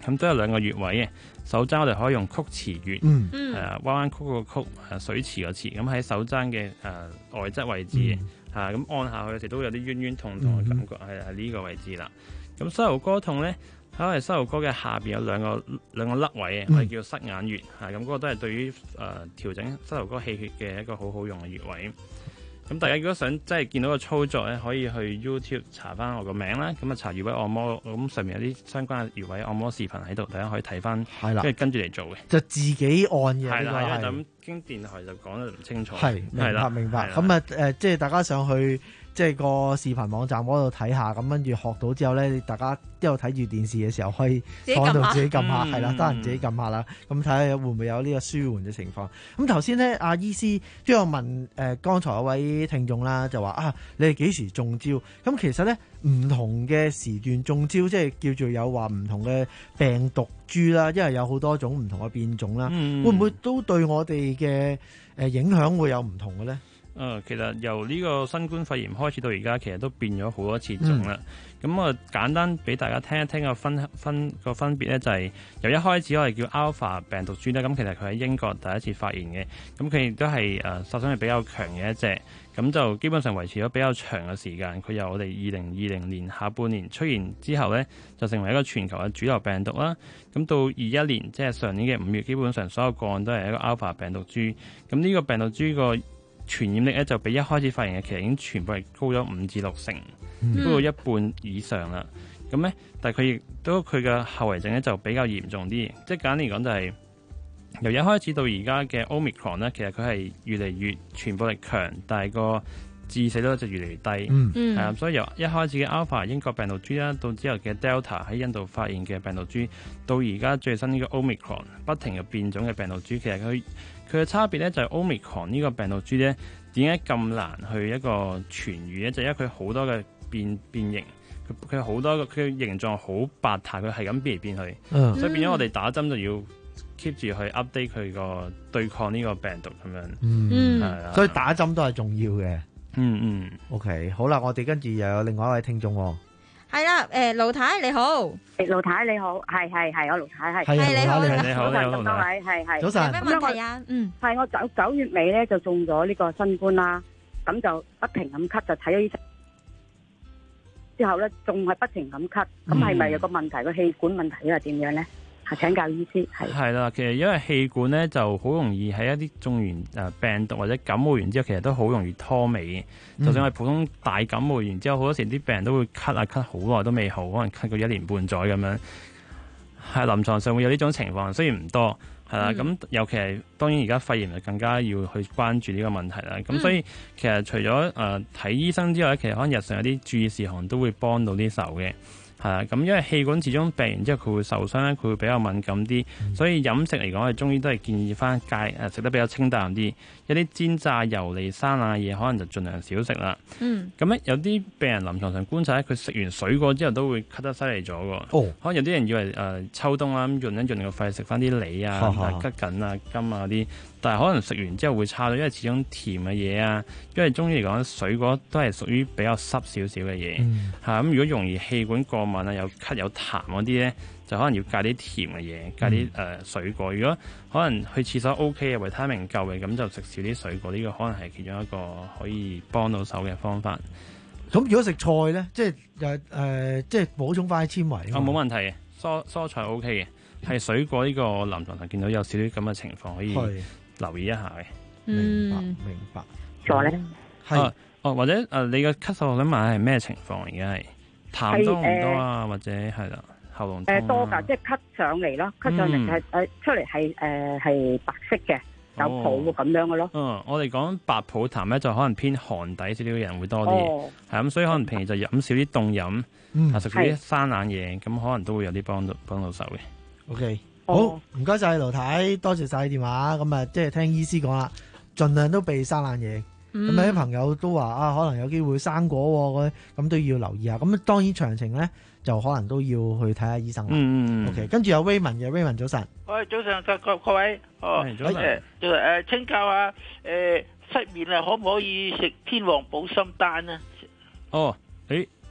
咁都有兩個穴位嘅。手踭我哋可以用曲池穴， 嗯， 係啊，彎彎曲個曲，誒水池個池，咁喺手踭嘅誒外側位置嘅，嚇咁、按下去有時都會有啲冤冤痛痛嘅感覺，係係呢個位置啦。咁膝頭哥痛咧，喺我哋膝頭哥嘅下邊有兩個兩個凹位嘅，我哋叫塞眼穴，嚇咁嗰個都係對於誒、呃、調整膝頭哥氣血嘅一個好好用嘅穴位。咁大家如果想即係見到個操作咧，可以去 YouTube 查翻我個名啦。咁啊查穴位按摩，咁上面有啲相關嘅穴位按摩視頻喺度，大家可以睇翻， 係啦， 跟住跟住嚟做嘅。 就自己按嘅， 係啦，因為係咁經電台就講得唔清楚。 係，明白明白。咁啊誒，即係大家上去即係個視頻網站嗰度睇下，咁跟住學到之後咧，大家一路睇住電視嘅時候，可以放到自己撳下，係啦，得閒自己撳下啦。咁睇下會唔會有呢個舒緩嘅情況。咁頭先咧，阿醫師都有問誒、呃，剛才嗰位聽眾啦，就話啊，你哋幾時中招？咁其實咧，唔同嘅時段中招，即係叫做有話唔同嘅病毒株啦，因為有好多種唔同嘅變種啦，嗯、會唔會都對我哋嘅誒影響會有唔同嘅咧？ 誒、呃，其實由呢個新冠肺炎開始到而家，其實都變咗好多次種啦。咁、嗯、我簡單俾大家聽一聽個分分個分別咧，就係由一開始我哋叫 Alpha 病毒株咧，咁其實佢喺英國第一次發現嘅，咁佢亦都係誒殺傷力比較強嘅一隻，咁就基本上維持咗比較長嘅時間。佢由我哋二零二零年下半年出現之後咧，就成為一個全球嘅主流病毒啦。咁到二一年，即係上年嘅五月，基本上所有個案都係一個 Alpha 病毒株。咁呢個病毒株個傳染力咧就比一開始發現嘅其實已經全部係高咗五至六成，嗯、高到一半以上啦。咁咧，但係佢亦都佢嘅後遺症咧就比較嚴重啲。即係簡單嚟講，就係由一開始到而家嘅 Omicron 咧，其實佢係越嚟越傳播力強，但係個致死率就越嚟越低。嗯，係啊，所以由一開始嘅 Alpha 英國病毒株啦，到之後嘅 Delta 喺印度發現嘅病毒株，到而家最新呢個 Omicron 不停嘅變種嘅病毒株，其實佢佢嘅差別咧就係 Omicron 呢個病毒株咧點解咁難去一個痊癒咧？就係、因為佢好多嘅變變形，佢佢好多佢嘅形狀好百態，佢係咁變嚟變去，嗯、所以變咗我哋打針就要 keep 住去 update 佢個對抗呢個病毒咁樣。 嗯， 係啊， 所以打針都係重要嘅。 嗯嗯 ，OK， 好啦，我哋跟住又有另外一位聽眾喎。 係啦，誒盧太你好， 盧太你好，係係係我盧太係， 係你好你好你好， 早晨咁多位，係係早晨， 有咩問題啊？嗯， 係我九九月尾咧就中咗呢個新冠啦，咁就不停咁咳，就睇咗醫生之後咧，仲係不停咁咳，咁係咪有個問題？個氣管問題係點樣咧？係請教醫師。係係啦，其實因為氣管咧就好容易喺一啲中完誒病毒或者感冒完之後，其實都好容易拖尾嘅。嗯、就算係普通大感冒完之後，好多時啲病人都會咳啊咳好耐都未好，可能咳過一年半載咁樣。係臨床上會有呢種情況，雖然唔多，係啦。咁、嗯、尤其係當然而家肺炎就更加要去關注呢個問題啦。咁、嗯、所以其實除咗誒睇醫生之外咧，其實可能日常有啲注意事項都會幫到啲手嘅。係啊，咁因為氣管始終病完之後佢會受傷咧，佢會比較敏感啲，嗯、所以飲食嚟講，我哋中醫都係建議翻戒誒食得比較清淡啲，一啲煎炸油膩生冷嘅嘢，可能就盡量少食啦。嗯，咁咧有啲病人臨床上觀察咧，佢食完水果之後都會咳得犀利咗喎。哦，可能有啲人以為誒、呃、秋冬啦，咁潤一潤個肺，食翻啲梨啊、桔梗啊、柑啊啲。但係可能食完之後會差咗，因為始終甜嘅嘢啊，因為中醫嚟講水果都係屬於比較濕少少嘅嘢嚇。咁、嗯、如果容易氣管過敏啊，有咳有痰嗰啲咧，就可能要戒啲甜嘅嘢，戒啲誒、呃、水果。如果可能去廁所 OK 嘅維他命夠嘅，咁就食少啲水果。呢、這個可能係其中一個可以幫到手嘅方法。 咁如果食菜咧，即係誒誒，即係補充翻啲纖維。 哦，冇問題嘅，蔬蔬菜 OK 嘅，係水果呢個臨床上見到有少少咁嘅情況可以留意一下嘅。 明白明白。 咗咧係哦，或者誒、呃，你嘅咳嗽我想問下係咩情況？而家係痰多唔多啊？呃、或者係啦，喉嚨痛啊？ 誒多㗎，即係咳上嚟咯，咳上嚟係誒出嚟係誒係白色嘅，有泡咁樣嘅咯。 嗯，我哋講白泡痰咧，就可能偏寒底少少嘅人會多啲，係咁、哦，所以可能平時就飲少啲凍飲，啊食少啲生冷嘢，咁可能都會有啲幫到幫到手嘅。 OK。好，唔該晒盧太，多謝晒電話。咁啊，即係聽醫師講啦，盡量都避生冷嘢。咁有啲朋友都話啊，可能有機會生果，咁都要留意下。咁當然詳情咧，就可能都要去睇下醫生啦。嗯嗯 OK， 跟住有 Raymond 嘅 Raymond 早晨。 喂，早晨各各位，哦， 早晨， 就誒請教下誒失眠啊，可唔可以食天王保心丹啊？ 哦，誒。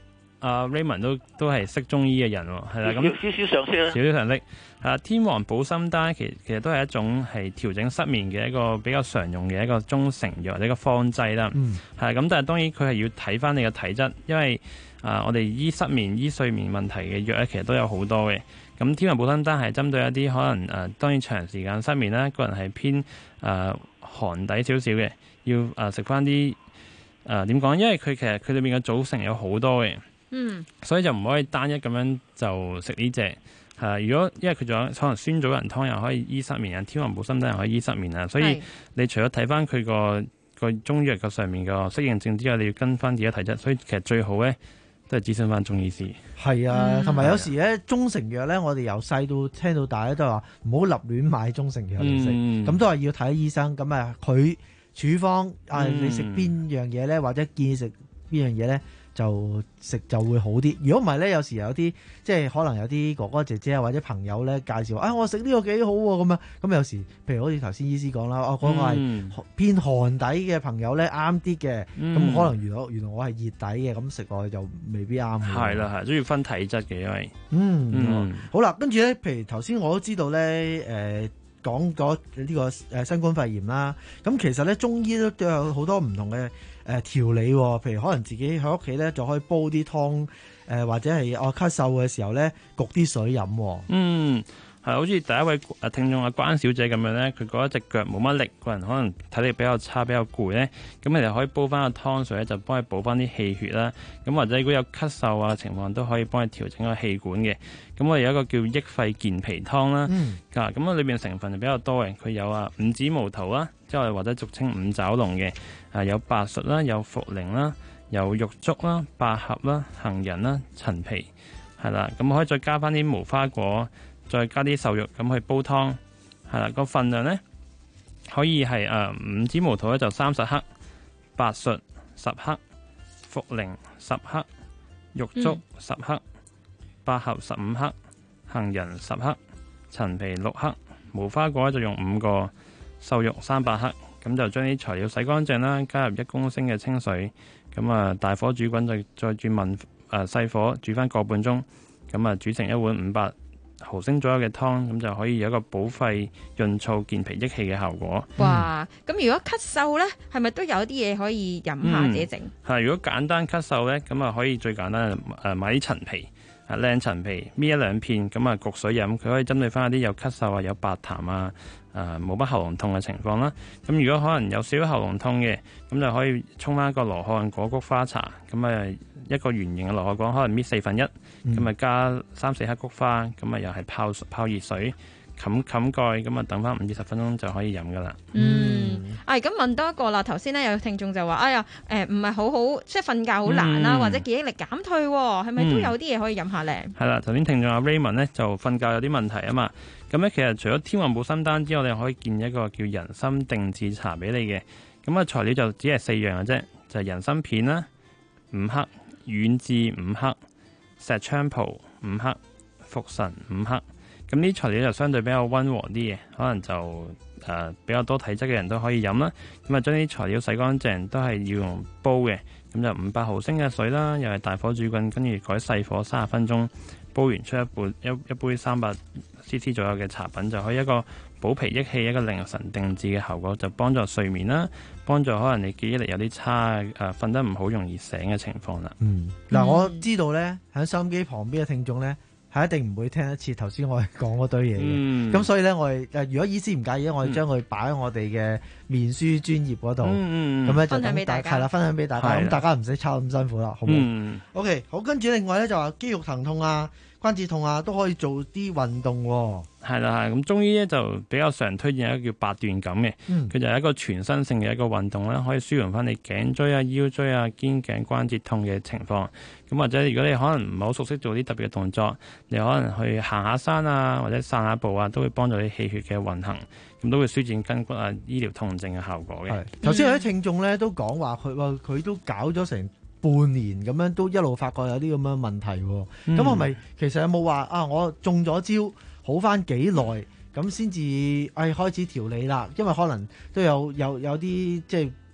阿 Raymond 都都係識中醫嘅人喎，係啦，咁少少常識啦， 少少常識。啊，天王補心丹其其實都係一種係調整失眠嘅一個比較常用嘅一個中成藥或者一個方劑啦。 嗯， 係咁，但係當然佢係要睇翻你嘅體質，因為啊、呃，我哋醫失眠、醫睡眠問題嘅藥咧，其實都有好多嘅。咁天王補心丹係針對一啲可能誒、呃，當然長時間失眠啦，個人係偏誒、呃、寒底少少嘅，要誒食翻啲誒點講？因為佢其實佢裏面嘅組成有好多嘅， 嗯， 所以就唔可以單一咁樣就食呢隻。係啊，如果因為佢仲有可能酸棗仁湯又可以醫失眠啊，天王補心丹又可以醫失眠啊，所以你除咗睇翻佢個個中醫藥嘅上面個適應症之外，你要跟翻自己體質，所以其實最好咧都係諮詢翻中醫師。 係啊，同埋、嗯、有時咧中成藥咧，我哋由細到聽到大咧都話唔好立亂買中成藥嚟食，咁、嗯、都係要睇醫生。咁啊，佢處方啊，你食邊樣嘢咧，或者建議食邊樣嘢咧？就食就會好啲。如果唔係咧，有時有啲即係可能有啲哥哥姐姐啊或者朋友咧介紹，啊我食呢個幾好喎咁啊。咁有時譬如好似頭先醫師講啦，我嗰個係偏寒底嘅朋友咧啱啲嘅，咁、嗯、可能原來原來我係熱底嘅，咁食落去就未必啱。 係啦係，都要分體質嘅，因為嗯， 嗯好啦，跟住咧，譬如頭先我都知道咧，誒、呃、講咗呢個誒新冠肺炎啦，咁其實咧中醫都都有好多唔同嘅。誒、呃、調理、哦，譬如可能自己喺屋企咧就可以煲啲湯，誒、呃、或者係我咳嗽嘅時候咧焗啲水飲、哦。嗯，係好似第一位誒聽眾阿關小姐咁樣咧，佢覺得隻腳冇乜力，個人可能體力比較差、比較攰咧，咁你哋可以煲翻個湯水咧，就幫佢補翻啲氣血啦。咁或者如果有咳嗽啊情況，都可以幫佢調整個氣管嘅。咁我哋有一個叫益肺健脾湯啦， 嗯， 咁啊裏邊成分就比較多嘅，佢有啊五子毛桃啦，即係或者俗稱五爪龍嘅。啊，有白術啦，有茯苓啦，有玉竹啦、百合啦、杏仁啦、陳皮，係啦，咁可以再加翻啲無花果，再加啲瘦肉咁去煲湯，係啦，個份量咧可以係誒五支毛桃咧就三十克，白術十克，茯苓十克，玉竹十克，百合十五克，杏仁十克，陳皮六克，無花果就用五個，瘦肉三百克。咁就將啲材料洗乾淨啦，加入一公升嘅清水，咁啊大火煮滾，再再轉文誒細火煮翻個半鐘，咁啊煮成一碗五百毫升左右嘅湯，咁就可以有一個補肺潤燥、健脾益氣嘅效果。 哇！咁、嗯、如果咳嗽咧，係咪都有啲嘢可以飲下自己整？ 係、嗯，如果簡單咳嗽咧，咁啊可以最簡單誒買啲陳皮，啊靚陳皮搣一兩片，咁啊焗水飲，佢可以針對翻一啲有咳嗽啊、有白痰啊。誒冇乜喉嚨痛嘅情況啦，咁如果可能有少少喉嚨痛嘅，咁就可以沖翻一個羅漢果菊花茶，咁啊一個圓形嘅羅漢果可能搣四分一，咁、嗯、啊加三四克菊花，咁啊又係泡泡熱水，冚冚蓋，咁啊等翻五至十分鐘就可以飲噶啦。 嗯，啊咁問多一個啦，頭先咧有聽眾就話，哎呀誒唔係好好，即係瞓覺好難啦、嗯，或者記憶力減退，係咪都有啲嘢可以飲下咧？係、 嗯、啦，頭先聽眾阿 Raymond 咧就瞓覺有啲問題啊嘛。咁咧，其實除咗天王補心丹之外，我哋可以建一個叫人參定志茶俾你嘅。咁啊，材料就只係四樣嘅啫，就係、是、人參片啦，五克；軟質五克；石菖蒲五克；茯神五克。咁呢啲材料就相對比較溫和啲嘅，可能就誒、呃、比較多體質嘅人都可以飲啦。咁啊，將啲材料洗乾淨，都係要用煲嘅。咁就五百毫升嘅水啦，又係大火煮滾，跟住改細火三十分鐘，煲完出一杯一一杯三百 C C 左右嘅茶品，就可以一個補脾益氣、一個令神定志嘅效果，就幫助睡眠啦，幫助可能你記憶力有啲差誒，瞓、呃、得唔好容易醒嘅情況啦。 嗯，嗱、嗯，我知道咧喺收音機旁邊嘅聽眾咧係一定唔會聽一次頭先我哋講嗰堆嘢嘅，咁、嗯、所以咧我哋誒如果醫師唔介意，我哋將佢擺喺我哋嘅面書專頁嗰度，咁、嗯、咧就等大家係啦，分享俾大家，咁大家唔使抄咁辛苦啦，好唔好、嗯、？OK， 好，跟住另外咧就話肌肉疼痛啊、關節痛啊都可以做啲運動、哦。 係啦，係咁中醫咧就比較常推薦一個叫八段錦嘅，佢、嗯、就係一個全身性嘅一個運動啦，可以舒緩翻你頸椎啊、腰椎啊、肩頸關節痛嘅情況。咁或者如果你可能唔係好熟悉做啲特別嘅動作，你可能去行下山啊，或者散下步啊，都會幫助你氣血嘅運行，咁都會舒展筋骨啊、醫療痛症嘅效果嘅。 頭先有啲聽眾咧都講話佢話佢都搞咗成半年咁樣，都一路發覺有啲咁樣問題。咁、嗯、係咪其實有冇話啊？我中咗招？好翻幾耐咁先至誒開始調理啦，因為可能都有有有啲即係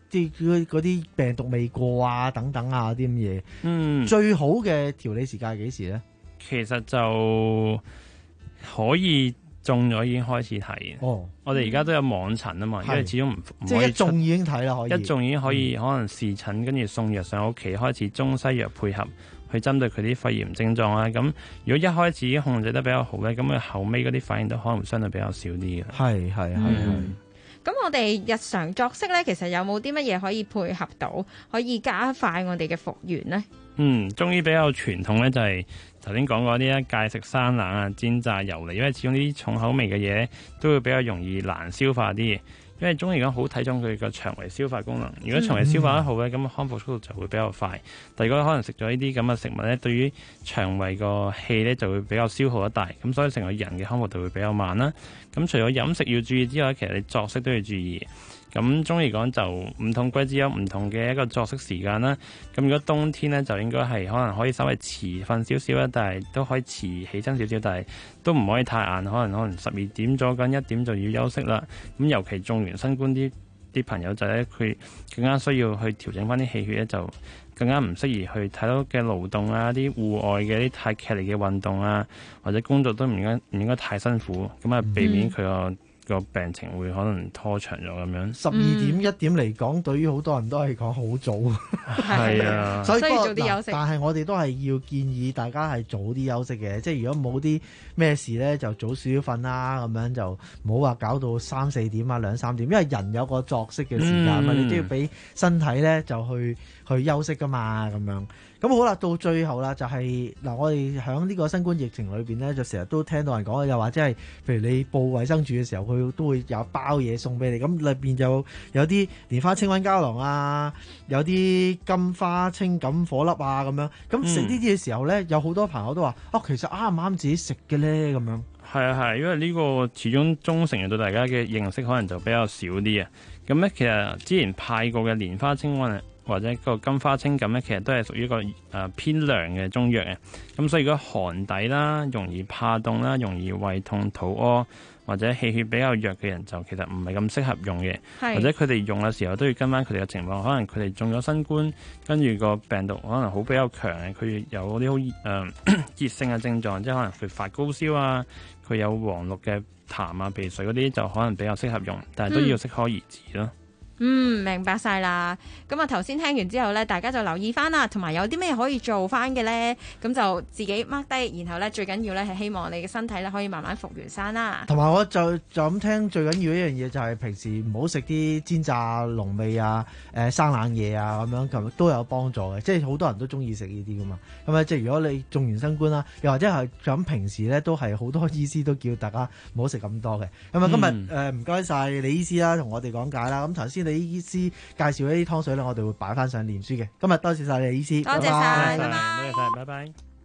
啲嗰啲病毒未過啊等等啊啲咁嘢。 嗯， 最好嘅調理時間係幾時咧？ 其實就可以中咗已經開始睇。哦，我哋而家都有網診啊嘛，因為始終唔唔可以即係一中已經睇啦，可以一中已經可以可能視診，跟住送藥上屋企，開始中西藥配合去針對佢啲肺炎症狀啊。咁如果一開始已經控制得比較好咧，咁佢後尾嗰啲反應都可能會相對比較少啲嘅。 係係係係。 咁我哋日常作息咧，其實有冇啲乜嘢可以配合到，可以加快我哋嘅復原呢？ 嗯，中醫比較傳統咧，就係頭先講過啲咧，戒食生冷啊、煎炸油膩，因為始終呢啲重口味嘅嘢都會比較容易難消化啲。因為中醫講好睇重佢個腸胃消化功能，如果腸胃消化得好咧，咁康復速度就會比較快。但如果可能食咗呢啲咁嘅食物咧，對於腸胃個氣咧就會比較消耗得大，咁所以成個人嘅康復就會比較慢啦。咁除咗飲食要注意之外，其實你作息都要注意。咁中醫講就唔同季節有唔同嘅一個作息時間啦。咁如果冬天咧就應該係可能可以稍微遲瞓少少啦，但係都可以遲起身少少，但係都唔可以太晏，可能可能十二點咗緊一點就要休息啦。咁尤其中完新冠啲啲朋友仔咧，佢更加需要去調整翻啲氣血咧，就更加唔適宜去太多嘅勞動啊，啲戶外嘅啲太劇烈嘅運動啊，或者工作都唔應該唔應該太辛苦，咁啊避免佢個個病情會可能拖長咗咁樣。 十二點一點嚟講，對於好多人都係講好早。 係啊， 所以早啲休息。 但係我哋都係要建議大家係早啲休息嘅，即係如果冇啲咩事咧，就早少少瞓啦，咁樣就唔好話搞到三四點啊、兩三點，因為人有個作息嘅時間嘛，嗯、你都要俾身體咧就去去休息噶嘛，咁樣。咁好啦，到最後啦，就係、是、嗱，我哋喺呢個新冠疫情裏邊咧，就成日都聽到人講，又或者係譬如你報衛生署嘅時候，佢都會有包嘢送俾你，咁裏邊就有啲蓮花清瘟膠囊啊，有啲金花清感火粒啊咁樣。咁食呢啲嘅時候咧，有好多朋友都話：哦，其實啱唔啱自己食嘅咧？咁樣。 係啊係，因為呢個始終中成人對大家嘅認識可能就比較少啲啊。咁咧，其實之前派過嘅蓮花清瘟或者個金花清感咧，其實都係屬於一個誒、呃、偏涼嘅中藥嘅。咁所以如果寒底啦、容易怕凍啦、容易胃痛、肚屙或者氣血比較弱嘅人，就其實唔係咁適合用嘅。或者佢哋用嘅時候都要跟翻佢哋嘅情況，可能佢哋中咗新冠，跟住個病毒可能好比較強嘅，佢有啲好誒熱性嘅症狀，即係可能佢發高燒啊，佢有黃綠嘅痰啊、鼻水嗰啲就可能比較適合用，但係都要適可而止咯。 嗯，明白晒啦。咁啊，頭先聽完之後呢，大家就留意翻啦，同埋有啲咩可以做翻嘅呢？咁就自己 mark 低，然後呢，最緊要呢係希望你嘅身體呢可以慢慢復原翻啦。 同埋我就就咁聽，最緊要一樣嘢就係平時唔好食啲煎炸濃味啊、誒、呃、生冷嘢啊咁樣，咁都有幫助嘅。即係好多人都中意食呢啲噶嘛。咁啊，即係如果你中完新冠啦，又或者係咁平時呢，都係好多醫師都叫大家唔好食咁多嘅。咁啊，今日誒唔該晒李醫師啦，同我哋講解啦。咁頭先李醫師介紹一啲湯水咧，我哋會擺翻上臉書嘅。今日多謝晒李醫師， 多謝晒，拜拜， 多謝晒，拜拜。